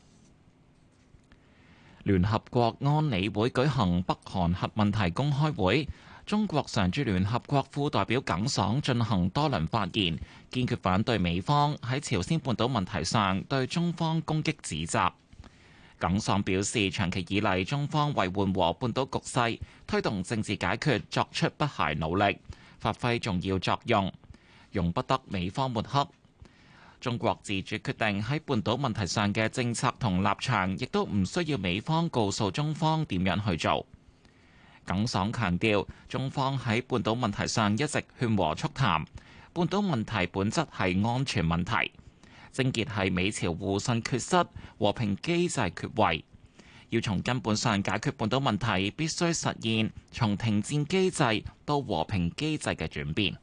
聯合國安理會舉行北韓核問題公開會，中國常駐聯合國副代表耿爽進行多輪發言，堅決反對美方喺朝鮮半島問題上對中方攻擊指責。耿爽表示，長期以嚟中方為緩和半島局勢、推動政治解決作出不懈努力，發揮重要作用，容不得美方抹黑。中國自主決定喺半島問題上嘅政策同立場，亦都唔需要美方告訴中方點樣去做。耿爽強調，中方喺半島問題上一直勸和促談，半島問題本質係安全問題，症結係美朝互信缺失、和平機制缺位。要從根本上解決半島問題，必須實現從停戰機制到和平機制嘅轉變。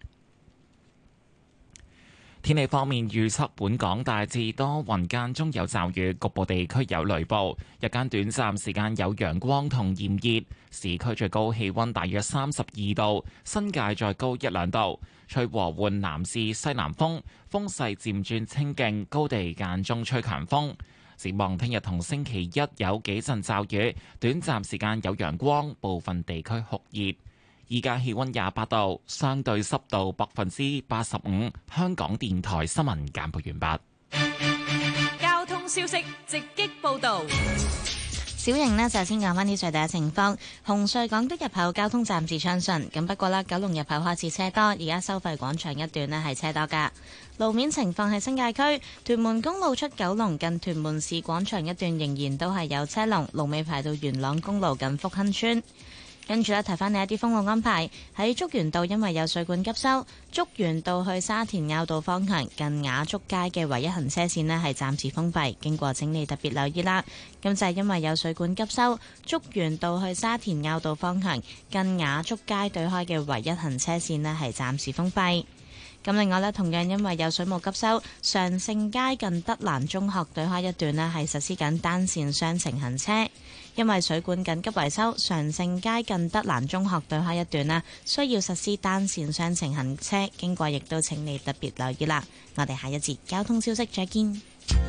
天氣方面預測，本港大致多雲間中有驟雨，局部地區有雷暴。日間短暫時間有陽光同炎熱，市區最高氣溫大約三十二度，新界再高一兩度。吹和緩南至西南風，風勢漸轉清勁，高地間中吹強風。展望聽日同星期一有幾陣驟雨，短暫時間有陽光，部分地區酷熱。依家氣溫廿八度，相對濕度百分之八十五。香港電台新聞簡報完畢。 交通消息直擊報道。 小型呢，就先講翻啲隧道嘅情況。紅隧港島入口交通暫時暢順，咁不過啦，九龍入口開始車多，而家收費廣場一段呢係車多噶。路面情況係新界區屯門公路出九龍近屯門市廣場一段仍然都係有車龍，龍尾排到元朗公路近福亨村。跟住咧，提翻你一啲封路安排。喺竹園道，因為有水管急修，竹園道去沙田坳道方向近雅竹街嘅唯一行車線呢係暫時封閉，經過請你特別留意啦。咁就係因為有水管急修，竹園道去沙田坳道方向近雅竹街對開嘅唯一行車線呢係暫時封閉。咁另外呢，同樣因為有水務急修，常盛街近德蘭中學對開一段呢係實施緊單線雙程行車。因為水管緊急維修，常盛街近德蘭中學對開一段啦，需要實施單線雙程行車，經過亦都請你特別留意啦。我哋下一節交通消息再見。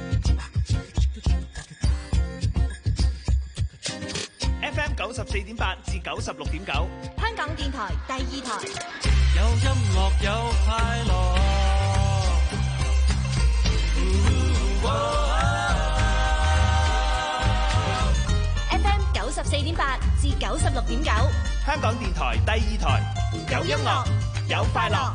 F M 九十四點八至九十六點九， 香港電台第二台。 有音樂有快樂。 九十四點八至九十六點九， 香港電台第二台，有音樂有快樂。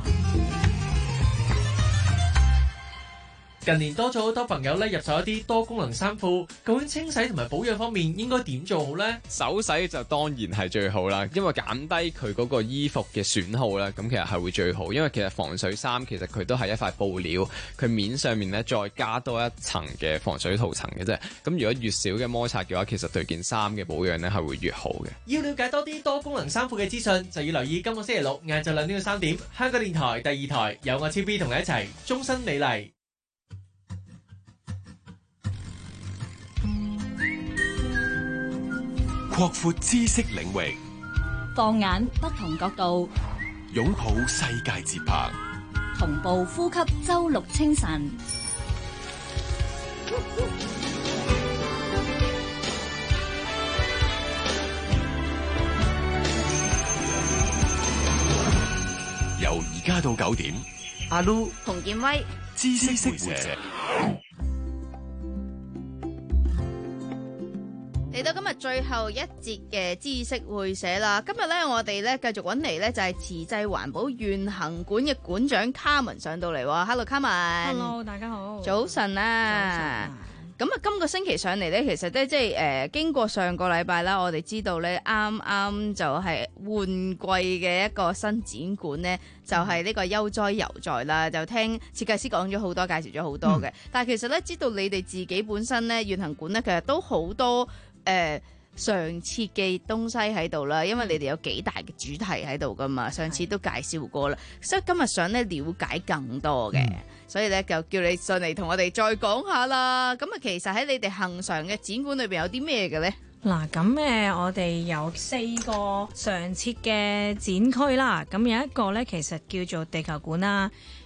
近年多咗好多朋友咧入手一啲多功能衫褲，究竟清洗同埋保養方面應該點做好呢？ 手洗就當然係最好啦，因為減低佢嗰個衣服嘅損耗啦，咁其實係會最好。因為其實防水衫其實佢都係一塊布料，佢面上面咧再加多一層嘅防水塗層嘅啫。咁如果越少嘅摩擦嘅話，其實對件衫嘅保養咧係會越好嘅。 要了解多啲多功能衫褲嘅資訊，就要留意今個星期六晏晝兩點到三點，香港電台第二台有我超 B 同你一齊終身美麗。 擴闊知識領域， 放眼不同角度， 擁抱世界節拍， 同步呼吸周六清晨。 由而家到九點， 阿 Lu 洪建威， 知識會社。 嚟到今日最後一節嘅知識會社啦，今日咧我哋咧繼續揾嚟咧就係慈濟環保願行館嘅館長卡文上到嚟喎。Hello， 卡文。 Hello， 大家好。 早晨啊。咁啊，今個星期上嚟咧，其實咧即係誒經過上個禮拜啦，我哋知道咧啱啱就係換季嘅一個新展館咧，就係、是、呢個悠哉遊在啦。就聽設計師講咗好多，介紹咗好多嘅、嗯。但係其實咧，知道你哋自己本身咧願行館咧，其實都好多。誒、呃、常設嘅東西喺度啦，因為你哋有幾大嘅主題喺度噶嘛，上次都介紹過啦，所以今日想咧了解更多嘅、嗯，所以咧就叫你上嚟同我哋再講下啦。咁啊，其實喺你哋恆常嘅展館裏邊有啲咩嘅咧？ 嗱，咁誒，我哋有四個常設嘅展區啦。咁有一個咧，其實叫做地球館啦。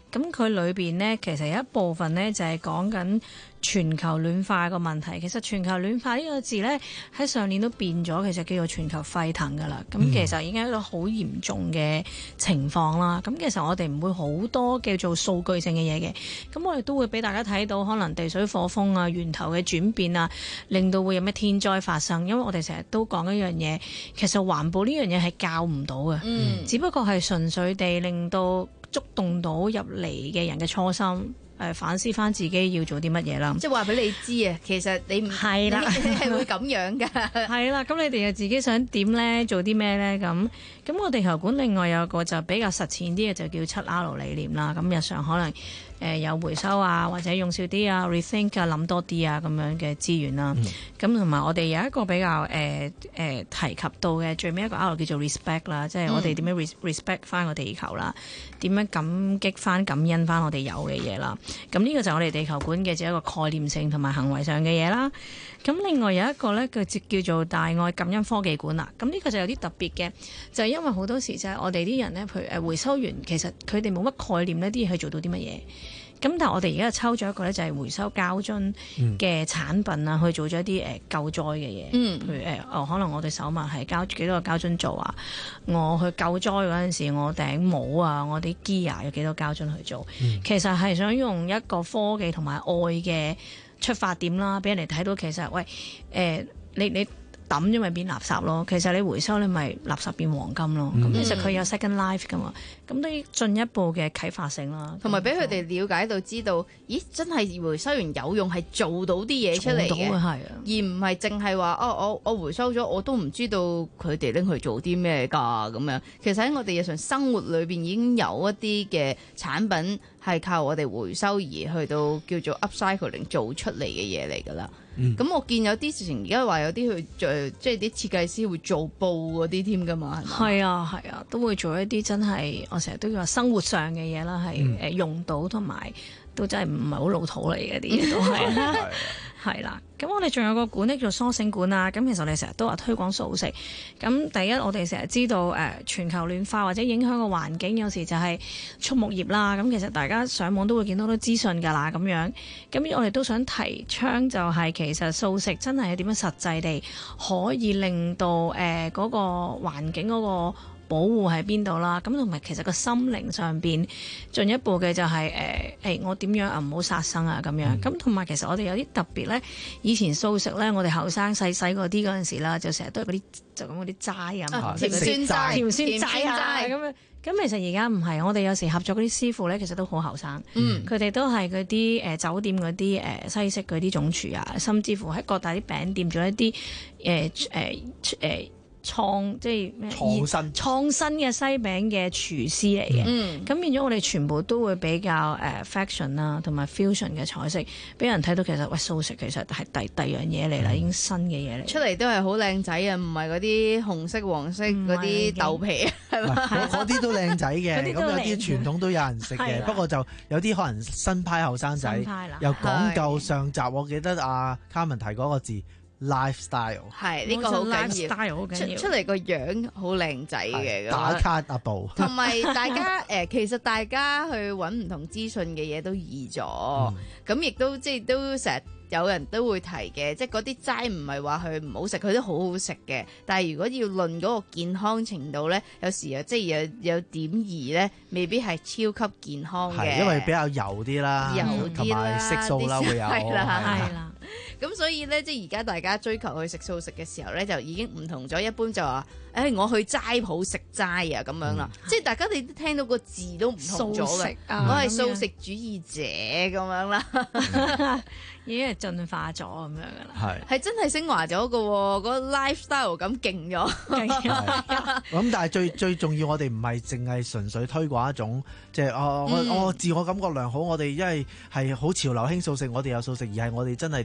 咁佢裏邊呢，其實有一部分呢，就係講緊全球暖化個問題。其實全球暖化呢個字呢，喺上年都變咗，其實叫做全球沸騰㗎啦。咁其實已經係一個好嚴重嘅情況啦。咁其實我哋唔會好多叫做數據性嘅嘢嘅。咁我哋都會俾大家睇到可能地水火風啊、源頭嘅轉變啊，令到會有咩天災發生。因為我哋成日都講一樣嘢，其實環保呢樣嘢係教唔到嘅， 嗯、 只不過係純粹地令到觸動到入嚟嘅人嘅初心，誒、呃、反思翻自己要做啲乜嘢啦。 即係話俾你知啊，其實你唔係啦， 你係會咁樣㗎。 係啦，咁你哋又自己想點咧？做啲咩咧？咁咁我地球館另外有個就比較實踐啲嘅，就叫七 R 理念啦。咁日常可能誒、呃、有回收啊，或者用少啲啊 rethink 啊，諗多啲啊咁樣嘅資源啦。咁同埋我哋有一個比較誒誒、呃呃、提及到嘅最尾一個 R 叫做 respect 啦，即係我哋點樣 respect 翻個地球啦，點樣感激翻、感恩翻我哋有嘅嘢啦。咁呢個就係我哋地球館嘅只一個概念性同埋行為上嘅嘢啦。咁另外有一個咧，佢叫做大愛感恩科技館啦。咁呢個就有啲特別嘅，就係、是、因為好多時就係我哋啲人咧，譬如誒回收員，其實佢哋冇乜概念呢啲嘢去做到啲乜嘢。咁但係我哋而家抽咗一個咧，就係回收膠樽嘅產品啊，去做咗一啲誒救災嘅嘢。嗯，譬如誒，哦，可能我哋手襪係膠幾多個膠樽做啊？我去救災嗰陣時，我頂帽啊，我啲 gear 有幾多膠樽去做？嗯、其實係想用一個科技同埋愛嘅出發點啦，俾人哋睇到其實喂誒、呃，你你。抌咗咪變垃圾咯，其實你回收你咪垃圾變黃金咯。咁、嗯、其實佢有 second life 噶嘛，咁都進一步嘅啟發性啦， 同埋俾佢哋了解到知道，咦真係回收完有用係做到啲嘢出嚟嘅， 係啊， 而唔係淨係話哦我我回收咗我都唔知道佢哋拎去做啲咩㗎咁樣。其實喺我哋日常生活裏邊已經有一啲嘅產品係靠我哋回收而去到叫做 upcycling 做出嚟嘅嘢嚟㗎啦。咁、嗯、我見有啲事情而家話有啲去做，即係啲設計師會做布嗰啲添㗎嘛，係咪？ 係啊係啊，都會做一啲真係我成日都要話生活上嘅嘢啦，係誒、嗯、用到同埋都真係唔係好老土嚟嘅啲嘢都係。係啦，咁我哋仲有個館咧叫做蘇醒館啊。咁其實我哋成日都話推廣素食。咁第一，我哋成日知道誒、呃、全球暖化或者影響個環境，有時就係畜牧業啦。咁其實大家上網都會見到好多資訊㗎啦，咁樣。咁我哋都想提倡就係其實素食真係點樣實際地可以令到誒嗰、呃嗰個環境嗰個保護喺邊度啦，咁同埋其實個心靈上邊進一步嘅就係誒誒我點樣啊唔好殺生啊咁樣，咁同埋其實我哋有啲特別咧，以前素食咧，我哋後生細細個啲嗰陣時啦，就成日都係嗰啲就咁嗰啲齋啊， 甜酸齋、 甜酸齋啊咁樣。咁其實而家唔係，我哋有時合作嗰啲師傅咧，其實都好後生，佢哋、嗯、都係嗰啲誒酒店嗰啲誒西式嗰啲總廚啊，甚至乎喺各大啲餅店做一啲誒誒誒。呃呃呃創即係咩創新創新嘅西餅嘅廚師嚟嘅，咁、嗯、變咗我哋全部都會比較誒 fashion 啦，同埋 fusion 嘅彩色，俾人睇到其實喂素食其實係第第樣嘢嚟啦，已經新嘅嘢嚟， 出嚟都係好靚仔啊，唔係嗰啲紅色黃色嗰啲豆皮係嘛？ 嗰啲都靚仔嘅，咁有啲傳統都有人食嘅，不過就有啲可能新派後生仔又講究上集，我記得阿 Carmen 提嗰個字。lifestyle 係呢、這個好緊要，出出嚟個樣好靚仔嘅， 打卡阿布， 同埋大家誒、呃，其實大家去揾唔同資訊嘅嘢都易咗，咁亦、嗯、都即係都成日有人都會提嘅，即係嗰啲齋唔係話佢唔好食，佢都好好食嘅。但係如果要論嗰個健康程度咧，有時又即係有有點兒咧，未必係超級健康嘅， 因為比較油啲啦， 油啲啦， 色素啦會有， 係啦， 係啦。 咁所以咧，即係而家大家追求去食素食嘅時候咧，就已經唔同咗。一般就話，誒、哎，我去齋鋪食齋啊，咁樣啦。嗯、即係大家你聽到個字都唔同咗嘅。 啊、 我係素食主義者咁樣啦， 嗯、已經係進化咗咁樣噶啦。 係係真係升華咗噶，嗰、那個 lifestyle 咁勁咗。 咁但係最最重要，我哋唔係淨係純粹推廣一種，即係哦，我我自我感覺良好，我哋因為係好潮流興素食，我哋有素食，而係我哋真係對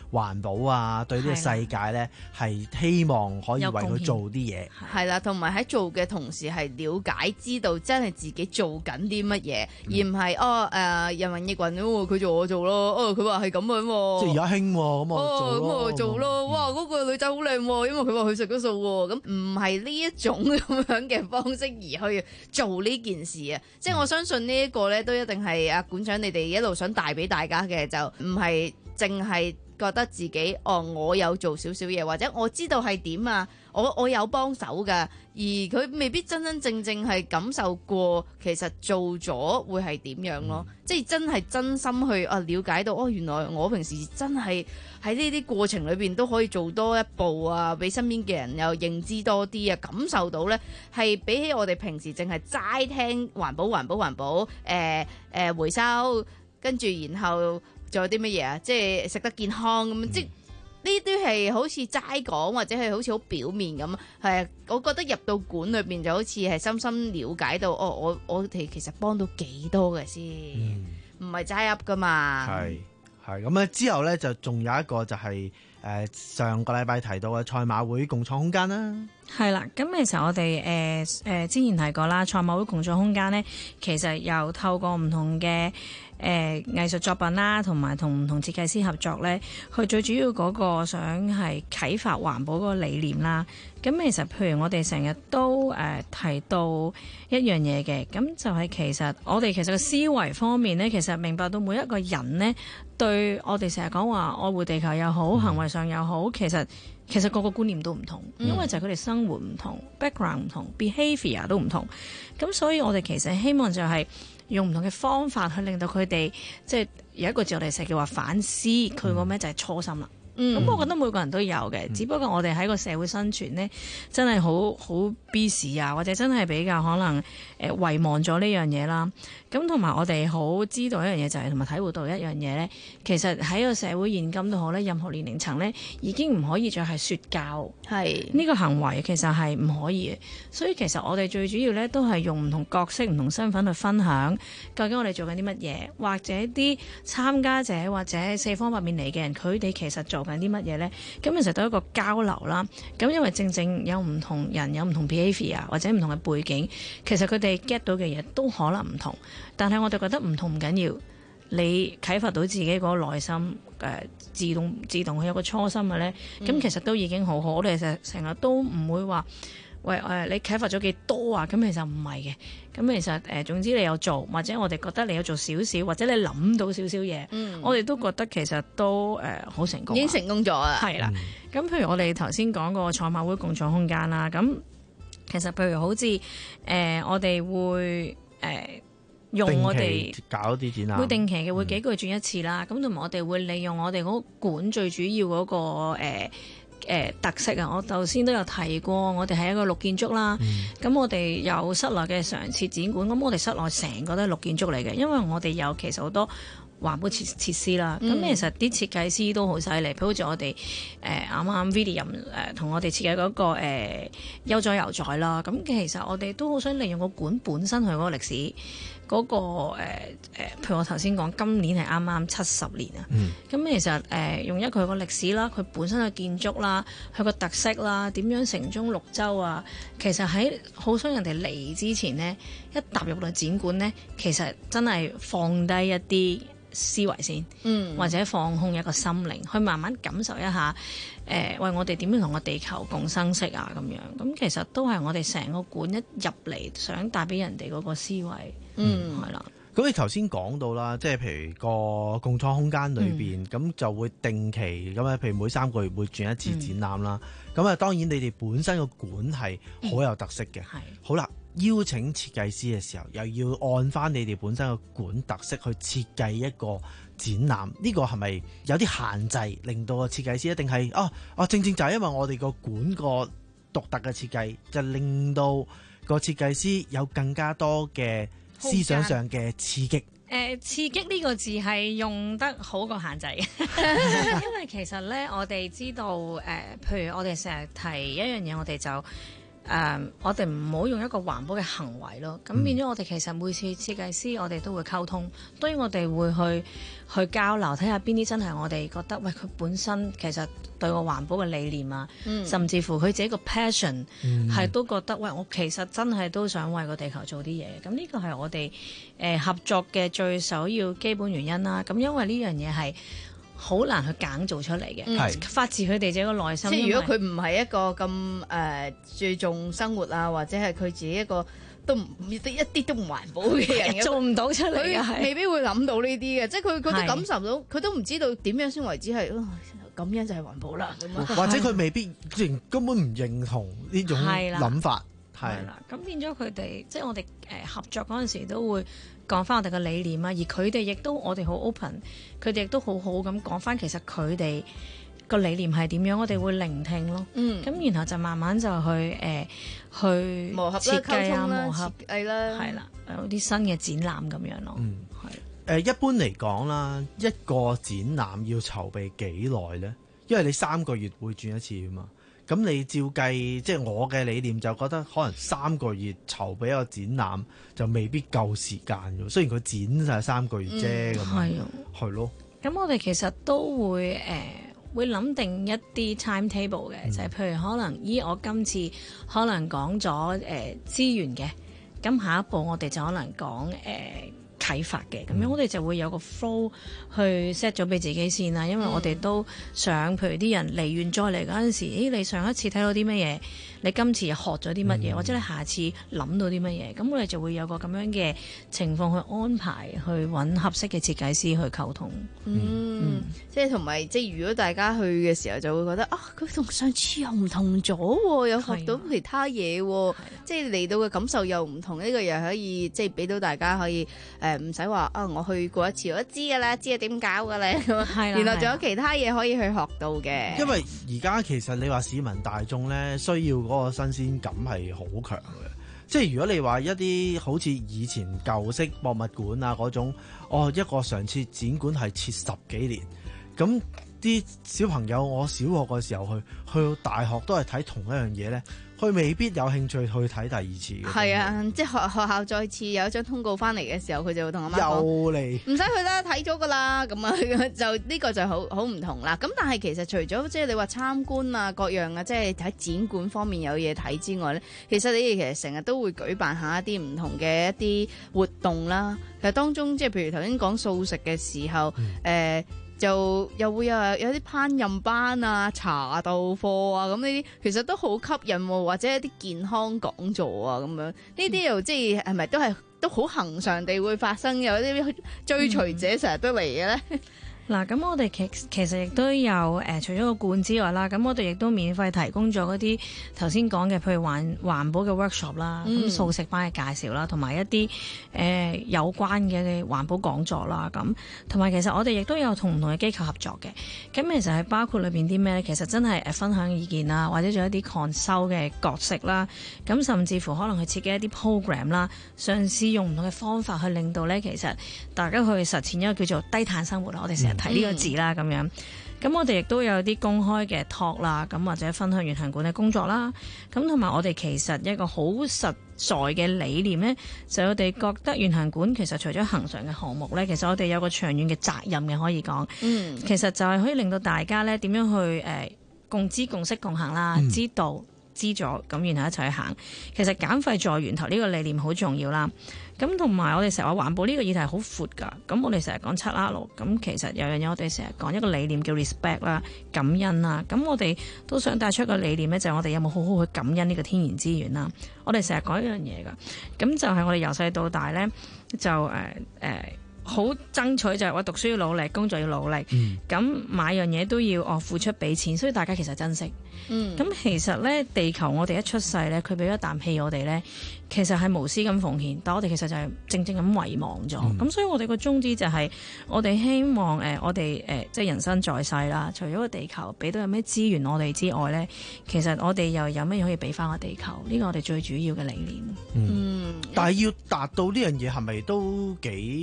環保啊，對呢個世界咧係希望可以為佢做啲嘢。 係啦，同埋喺做嘅同時係了解知道真係自己做緊啲乜嘢，而唔係哦誒人云亦云喎，佢做我做咯，哦佢話係咁樣喎， 即係而家興喎，咁我做咯， 咁我做咯，哇嗰個女仔好靚喎，因為佢話佢食咗素喎，咁唔係呢一種咁樣嘅方式而去做呢件事啊！即係我相信呢一個咧都一定係阿館長你哋一路想帶俾大家嘅，就唔係淨係覺得自己哦我有做少少嘢，或者我知道係點啊，我我有幫手㗎，而佢未必真真正正係感受過其實做咗會係點樣咯，嗯、即係真係真心去啊了解到哦原來我平時真係喺呢啲過程裏邊都可以做多一步啊，俾身邊嘅人又認知多啲啊，感受到呢係比起我哋平時淨係齋聽環保環保環保誒誒、呃呃、回收，跟住然後仲有啲乜嘢啊，即係食得健康咁、嗯、即呢啲係好似齋講或者係好似好表面咁，係我覺得入到館裏邊就好似係深深了解到哦，我我哋其實幫到幾多嘅先，唔係齋噏噶嘛。 係係咁咧，之後咧就仲有一個就係、是、誒、呃、上個禮拜提到嘅賽馬會共創空間啦。 係啦，咁其實我哋誒誒之前提過啦，賽馬會共創空間咧，其實又透過唔同嘅誒藝術作品啦，同埋同唔同設計師合作咧，佢最主要嗰個想係啟發環保嗰個理念啦。咁其實譬如我哋成日都誒、呃、提到一樣嘢嘅，咁就係其實我哋其實個思維方面咧，其實明白到每一個人咧，對我哋成日講話愛護地球又好，行為上又好，其實其實個個觀念都唔同，因為就係佢哋生活唔同 background 唔同 behaviour 都唔同，咁所以我哋其實希望就係用唔同嘅方法去令到佢哋，即係有一個字我哋成日叫話反思，佢個咩就係初心啦。咁、嗯、我覺得每個人都有嘅，嗯、只不過我哋喺個社會生存呢，真係好好 busy 啊，或者真係比較可能誒、呃、遺忘咗呢樣嘢啦。咁同埋我哋好知道一樣嘢就係同埋體會到一樣嘢呢，其實喺個社會現今都好咧，任何年齡層呢已經唔可以再係説教，係呢個行為其實係唔可以嘅。所以其實我哋最主要呢都係用唔同角色、唔同身份去分享，究竟我哋做緊啲乜嘢，或者啲參加者或者四方八面嚟嘅人，佢哋其實做緊啲乜嘢呢？咁其實都係一個交流啦。咁因為正正有唔同人有唔同 behaviour 或者唔同嘅背景，其實佢哋 get 到嘅嘢都可能唔同。但係我哋覺得唔同唔緊要，你啟發到自己嗰個內心誒、呃、自動自動去有個初心嘅呢，咁、嗯、其實都已經好好。我哋成成日都唔會話喂誒、呃、你啟發咗幾多啊？咁其實唔係嘅。咁其實誒、呃、總之你有做，或者我哋覺得你有做少少，或者你諗到少少嘢，嗯、我哋都覺得其實都誒好、呃、成功， 已經成功咗啊！ 係啦，咁、嗯、譬如我哋頭先講個賽馬會共創空間啦，咁其實譬如好似誒、呃、我哋會誒。呃用我哋搞啲展覽， 會定期嘅，會幾個月轉一次啦。咁同埋我哋會利用我哋嗰個館最主要嗰、嗰個誒、呃呃、特色啊。我頭先都有提過，我哋係一個綠建築啦。咁、嗯、我哋有室內嘅常設展館，咁我哋室內成個都係綠建築嚟嘅，因為我哋有其實好多環保設設施啦。咁、嗯、其實啲設計師都好犀利，譬如好似我哋誒啱啱 William 誒同我哋設計嗰、嗰個誒悠哉遊載啦。咁其實我哋都好想利用個館本身佢嗰個歷史。嗰、那個誒誒、呃，譬如我頭先講，今年係啱啱七十年啊。咁、嗯、其實誒、呃、用一佢個歷史啦，佢本身嘅建築啦，佢個特色啦，點樣城中綠洲啊，其實喺好想人哋嚟之前呢，一踏入到展館呢，其實真係放低一啲思維先，嗯、或者放空一個心靈，去慢慢感受一下。誒、呃，喂，我哋點樣同個地球共生息啊？咁樣咁其實都係我哋成個館一入嚟想帶俾人哋嗰個思維。嗯，係啦。 咁你頭先講到啦，即係譬如個共創空間裏邊，咁、嗯、就會定期咁啊，譬如每三個月會轉一次展覽啦。咁啊、嗯，當然你哋本身個館係好有特色嘅。係、嗯。好啦，邀請設計師嘅時候，又要按翻你哋本身個館特色去設計一個展覽，呢、這個係咪有啲限制，令到個設計師一定係啊啊？正正就係因為我哋個館個獨特嘅設計，就令到個設計師有更加多嘅思想上嘅刺激。誒、 呃，刺激呢個字係用得好過限制嘅，因為其實咧，我哋知道誒、呃，譬如我哋成日提一樣嘢，我哋就誒，我哋唔好用一個環保嘅行為咯。咁變咗我哋其實每次設計師我哋都會溝通，當然我哋會去去交流，睇下邊啲真係我哋覺得喂佢本身其實對個環保嘅理念啊， 嗯甚至乎佢自己個 passion 係、 嗯都覺得喂我其實真係都想為個地球做啲嘢。咁呢個係我哋誒、呃、合作嘅最首要基本原因啦。咁因為呢樣嘢係好難去揀做出嚟嘅， 嗯發自佢哋自己個內心。 即係如果佢唔係一個咁誒、呃、注重生活啊，或者係佢自己一個都唔一啲都唔環保嘅人， 做唔到出嚟嘅， 佢未必會諗到呢啲嘅。即係佢佢都係感受到，佢都唔知道點樣先為止係。咁樣就係環保啦，咁啊或者佢未必根本唔認同呢種諗法，係啦。咁變咗佢哋，即係我哋誒合作嗰陣時都會講翻我哋嘅理念啊，而佢哋亦都我哋好 open，佢哋亦都好好咁講翻，其實佢哋個理念係點樣，我哋會聆聽咯。 嗯， 咁然後就慢慢就去誒、呃、去磨合啦、 設計啊、 溝通啦、 磨合設計啦， 係啦，有啲新嘅展覽咁樣咯。 嗯，係誒一般嚟講啦，一個展覽要籌備幾耐咧？因為你三個月會轉一次啊嘛。咁你照計，即係我嘅理念就覺得可能三個月籌備一個展覽就未必夠時間嘅。雖然佢展就係三個月啫，咁係啊， 係咯。 咁我哋其實都會誒、呃、會諗定一啲 timetable 嘅， 嗯、 就係譬如可能咦，我今次可能講咗誒資源嘅，咁下一步我哋就可能講誒、呃啟發嘅，咁樣我哋就會有個 flow 去 set 咗俾自己先啦，因為我哋都想，譬如啲人嚟完再嚟嗰陣時，咦，你上一次睇到啲乜嘢，你今次又學咗啲乜嘢，或者你下次諗到啲乜嘢，咁我哋就會有個咁樣嘅情況去安排，去揾合適嘅設計師去溝通。 嗯，嗯即係同埋，即係如果大家去嘅時候就會覺得啊，佢同上次又唔同咗，又學到其他嘢，即係嚟到嘅感受又唔同，呢、呢個又可以即係俾到大家可以誒。唔使話啊！我去過一次，我都知㗎啦，知係點搞㗎啦。咁原來仲有其他嘢可以去學到嘅。 因為而家其實你話市民大眾咧，需要嗰個新鮮感係好強嘅。即係如果你話一啲好似以前舊式博物館啊嗰種，哦一個常設展館係設十幾年，咁啲小朋友我小學嘅時候去，去到大學都係睇同一樣嘢咧。佢未必有興趣去睇第二次嘅。 係啊，即係學學校再次有一張通告翻嚟嘅時候，佢就會同阿媽講： 又嚟， 唔使去啦，睇咗噶啦。咁啊，就呢、呢個就好好唔同啦。咁但係其實除咗即係你話參觀啊各樣啊，即係喺展館方面有嘢睇之外咧，其實你哋其實成日都會舉辦下一啲唔同嘅一啲活動啦。其實當中即係譬如頭先講素食嘅時候，誒、嗯。呃就又會有有啲烹飪班啊、茶道課啊，咁呢啲其實都好吸引喎，或者一啲健康講座啊咁樣，呢啲又即係係咪都係都好恆常地會發生，有啲追隨者成日都嚟嘅咧？ 嗱，咁我哋其其實亦都有誒、呃，除咗個館之外啦，咁我哋亦都免費提供咗嗰啲頭先講嘅，譬如環環保嘅 workshop 啦，咁、嗯、素食班嘅介紹啦，同埋一啲誒、呃、有關嘅環保講座啦，咁同埋其實我哋亦都有同唔同嘅機構合作嘅，咁其實係包括裏邊啲咩咧？其實真係誒分享意見啦，或者做一啲 consult 嘅角色啦，咁甚至乎可能去設計一啲 program 啦，嘗試用唔同嘅方法去令到咧，其實大家去實踐一個叫做低碳生活啦。我哋成日睇呢個字啦，咁樣，咁我哋亦都有啲公開嘅 talk 啦，咁或者分享園行館嘅工作啦，咁同埋我哋其實一個好實在嘅理念呢，就我哋覺得園行館其實除咗恆常嘅項目呢，其實我哋有個長遠嘅責任嘅，可以講，嗯，其實就係可以令到大家呢點樣去誒、呃、共知共識共行啦，嗯、知道知咗咁，然後一齊去行。其實減廢在源頭呢個理念好重要啦。咁同埋我哋成日話環保呢個議題好闊㗎，咁我哋成日講七 R，咁其實有樣嘢我哋成日講一個理念叫 respect 啦，感恩啦，咁我哋都想帶出一個理念咧，就係我哋有冇好好去感恩呢個天然資源啦。我哋成日講一樣嘢㗎，咁就係我哋由細到大咧，就誒誒。呃呃好爭取就係我讀書要努力，工作要努力，咁、嗯、買樣嘢都要哦付出俾錢，所以大家其實珍惜。咁、嗯、其實咧，地球我哋一出世咧，佢俾咗啖氣我哋咧，其實係無私咁奉獻，但我哋其實就係正正咁遺忘咗。咁、嗯、所以我哋個宗旨就係、是、我哋希望誒、呃，我哋誒、呃、即係人生在世啦，除咗個地球俾到有咩資源我哋之外咧，其實我哋又有咩可以俾翻個地球？呢、這個我哋最主要嘅理念。 嗯，嗯但係要達到呢樣嘢係咪都幾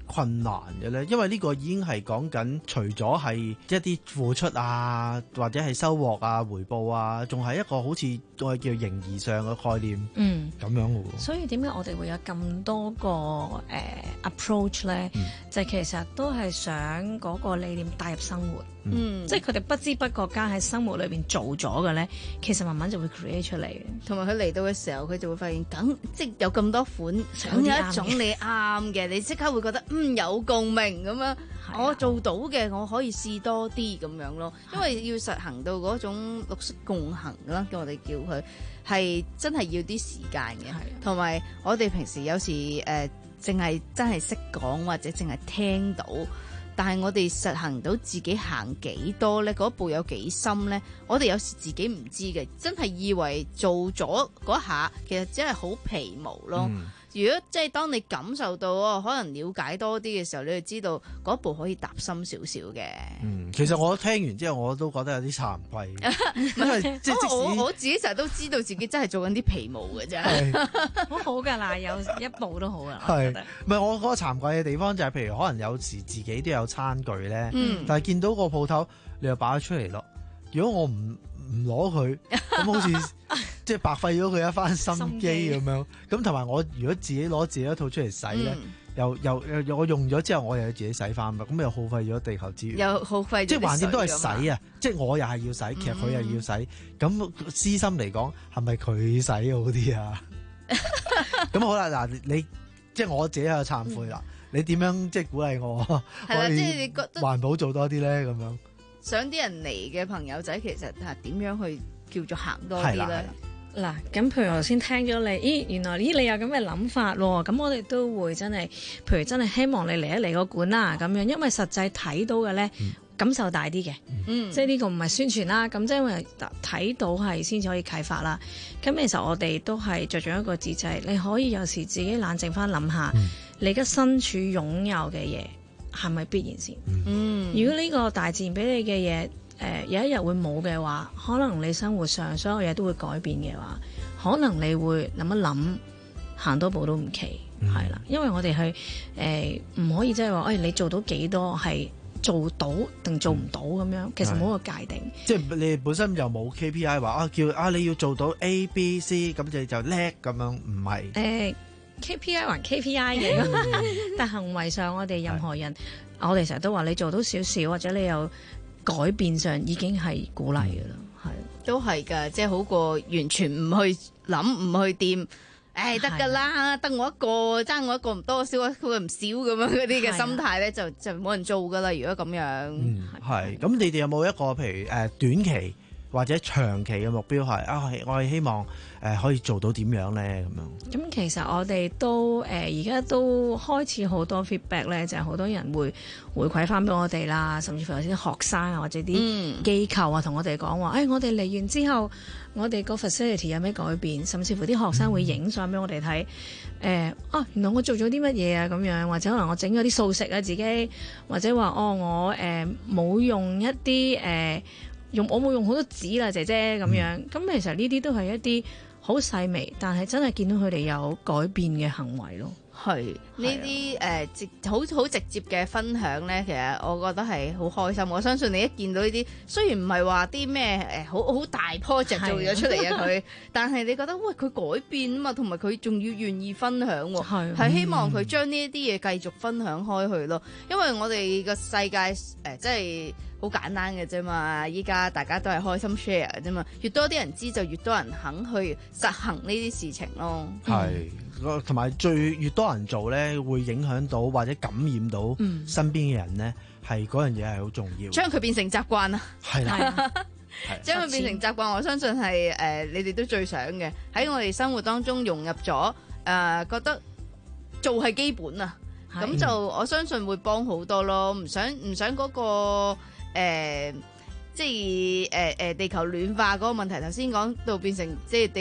困難嘅咧？因為呢個已經係講緊除咗係一啲付出啊，或者係收穫啊、回報啊，仲係一個好似我哋叫形而上嘅概念， 嗯， 咁樣嘅喎。 所以點解我哋會有咁多個誒、呃、approach 咧？嗯、就其實都係想嗰個理念帶入生活，嗯，即係佢哋不知不覺間喺生活裏邊做咗嘅咧，其實慢慢就會 create 出嚟。 同埋佢嚟到嘅時候，佢就會發現，梗即係有咁多款，總有一種你啱嘅，你即刻會覺得嗯有共鳴咁樣。我做到嘅，我可以試多啲咁樣咯。因為要實行到嗰種綠色共行啦，叫我哋叫佢係真係要啲時間嘅。同埋我哋平時有時誒，淨係真係識講或者淨係聽到。但係我哋實行到自己行幾多呢？嗰步有幾深呢？我哋有時自己唔知嘅，真係以為做咗嗰下，其實只係好皮毛咯。嗯、如果即係當你感受到哦，可能了解多啲嘅時候，你就知道嗰步可以踏深少少嘅。 嗯，其實我聽完之後，我都覺得有啲慚愧，因為即係我我自己成日都知道自己真係做緊啲皮毛嘅啫， 好好㗎啦，有一步都好啦。 係，唔係我嗰個慚愧嘅地方就係、是，譬如可能有時自己都有餐具咧，嗯、但係見到個鋪頭你又擺咗出嚟咯。如果我唔唔攞佢，咁好似即係白費咗佢一番心機咁樣。咁同埋我如果自己攞自己一套出嚟洗咧，嗯、又又又我用咗之後，我又要自己洗翻嘛，咁又耗費咗地球資源， 又耗費，即係橫掂都係洗啊！即係我又係要洗，其實佢又要洗。咁私心嚟講，係咪佢洗好啲啊？咁好啦，嗱你即係我自己喺度懺悔啦。嗯你點樣即係鼓勵我？ 係啦，即係你覺得環保做多啲咧，咁樣想啲人嚟嘅朋友仔，其實係點樣去叫做行多啲咧？ 嗱，咁譬如頭先聽咗你，咦，原來咦你有咁嘅諗法喎，咁我哋都會真係，譬如真係希望你嚟一嚟個館啦，咁樣，因為實際睇到嘅咧。嗯感受大啲嘅，嗯、即係呢個唔係宣傳啦，咁即係因為睇到係先至可以啟發啦。咁其實我哋都係着重一個字，就係、是、你可以有時自己冷靜翻諗下，嗯、你而家身處擁有嘅嘢係咪必然先？嗯、如果呢個大自然俾你嘅嘢，誒、呃、有一日會冇嘅話，可能你生活上所有嘢都會改變嘅話，可能你會諗一諗，行多步都唔奇，係啦、嗯。因為我哋係誒唔可以即係話，誒、哎、你做到幾多係。做到定做唔到咁樣，嗯、其實冇個界定。 即係你本身又冇 K P I 話啊，叫啊你要做到 A、B、C 咁就就叻咁樣，唔係。誒、 呃、K P I 還 K P I 嘅，嗯、但行為上我哋任何人，是我哋成日都話你做到少少或者你有改變上已經係鼓勵㗎啦，係、嗯、 都係㗎，即係好過完全唔去諗唔去掂。誒得㗎啦，得我一個，爭我一個唔多，少我佢唔少咁樣嗰啲嘅心態咧，就就冇人做㗎啦。如果咁樣， 嗯係。咁你哋有冇一個譬如誒短期或者長期嘅目標係啊？我係希望誒可以做到點樣咧咁樣。 咁其實我哋都誒而家都開始好多 feedback 咧，就係、是、好多人會回饋翻俾我哋啦，甚至乎有啲學生啊或者啲機構啊同我哋講話，誒、哎、我哋嚟完之後。我哋個 facility 有咩改變，甚至乎啲學生會影相俾我哋睇，誒、呃、啊原來我做咗啲乜嘢啊咁樣，或者可能我整咗啲素食啊自己，或者話哦我誒冇、呃、用一啲誒、呃、用我冇用好多紙啦姐姐咁樣，咁、嗯、其實呢啲都係一啲好細微，但係真係見到佢哋有改變嘅行為咯。 係呢啲誒直好好直接嘅分享咧，其實我覺得係好開心。我相信你一見到呢啲，雖然唔係話啲咩誒好好大 project 做咗出嚟啊佢，但係你覺得喂佢改變啊嘛，同埋佢仲要願意分享喎，係係希望佢將呢一啲嘢繼續分享開去咯。因為我哋個世界誒即係好簡單嘅啫嘛，依家大家都係開心 share 嘅啫嘛，越多啲人知就越多人肯去實行呢啲事情咯。 係。同埋最越多人做咧，會影響到或者感染到身邊嘅人咧，係嗰樣嘢係好重要。 將佢變成習慣啦， 係啦， 將佢變成習慣，我相信係誒、呃、你哋都最想嘅，喺我哋生活當中融入咗，誒、呃、覺得做係基本啊，咁就我相信會幫好多咯。唔想唔想嗰、嗰個、呃即係誒誒地球暖化嗰個問題，頭先講到變成即係地球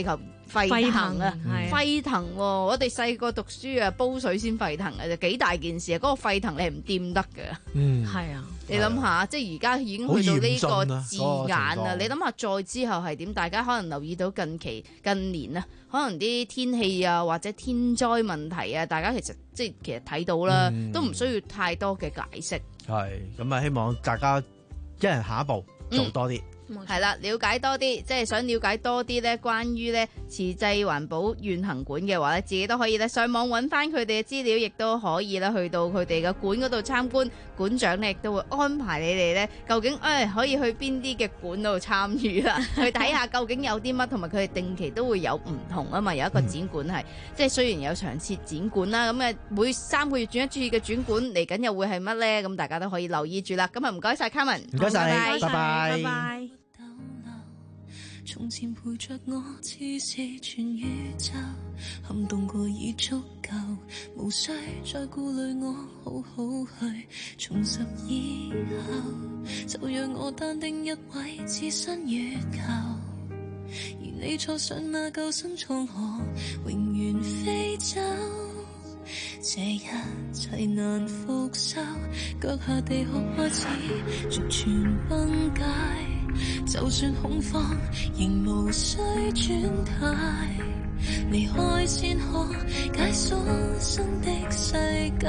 沸騰啊， 係啊沸騰喎！我哋細個讀書啊，煲水先沸騰啊，就幾大件事啊！嗰、個沸騰你係唔掂得嘅。 嗯，係啊。 你諗下，即係而家已經去到呢個字眼好嚴峻啊嗰個情況。 啦。你諗下，再之後係點？大家可能留意到近期近年啊，可能啲天氣啊或者天災問題啊，大家其實即係其實睇到啦， 嗯都唔需要太多嘅解釋。 係咁啊！希望大家一人下一步做多啲。 係啦，了解多啲，即係想了解多啲咧，關於咧慈濟環保遠行館嘅話咧，自己都可以咧上網揾翻佢哋嘅資料，亦都可以咧去到佢哋嘅館嗰度參觀。館長咧亦都會安排你哋咧，究竟誒、哎、可以去邊啲嘅館度參與啦，去睇下究竟有啲乜，同埋佢哋定期都會有唔同啊嘛。有一個展館係、嗯、即係雖然有長設展館啦，咁誒每三個月轉一轉嘅轉館嚟緊又會係乜咧？咁大家都可以留意住啦。咁啊唔該晒 Carmen， 唔該晒， 拜拜拜。 拜拜。 從前陪着我，似是全宇宙，撼動過已足夠，無需再顧慮我，好好去重拾以後，就讓我單丁一位置身月球，而你坐上那救生艙河，永遠飛走。這一切難復修，腳下地殼開始逐漸崩解，就算恐慌，仍無需轉態，離開先可解鎖新的世界。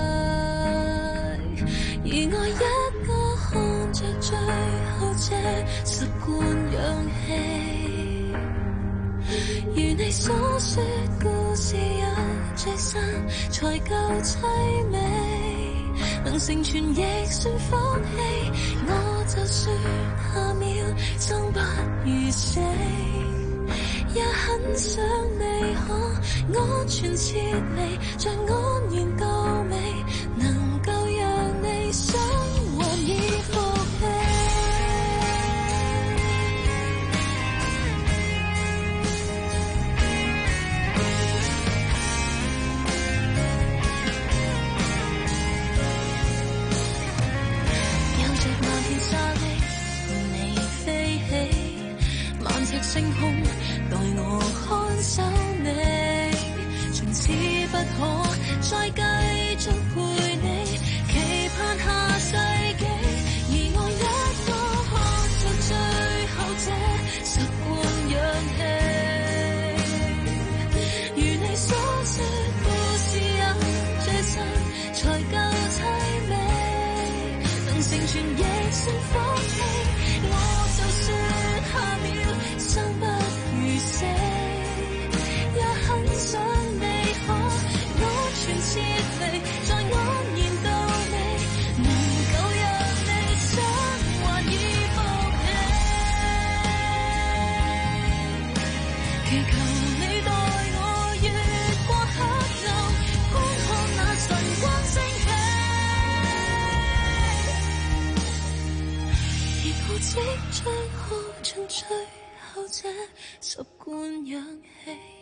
而我一個看着最後這十罐氧氣，如你所說故事有最新才夠凄美，能成全亦算福氣，我就算下秒生不如死，也很想你可安全撤離，再安然到尾，能夠讓你生還已復氣。星空待我看守你，從此不可再繼續陪你，期盼下世紀。而我一個看着最後這十罐氧氣，如你所說故事有最新才夠凄美，能成全亦算福氣，我就算下秒生不如死，也很想你可安全撤離，再安然到尾，能夠讓你生還已復氣。祈求你待我越過黑暗，觀看那晨光升起，而我即將喝盡醉後這十罐氧氣。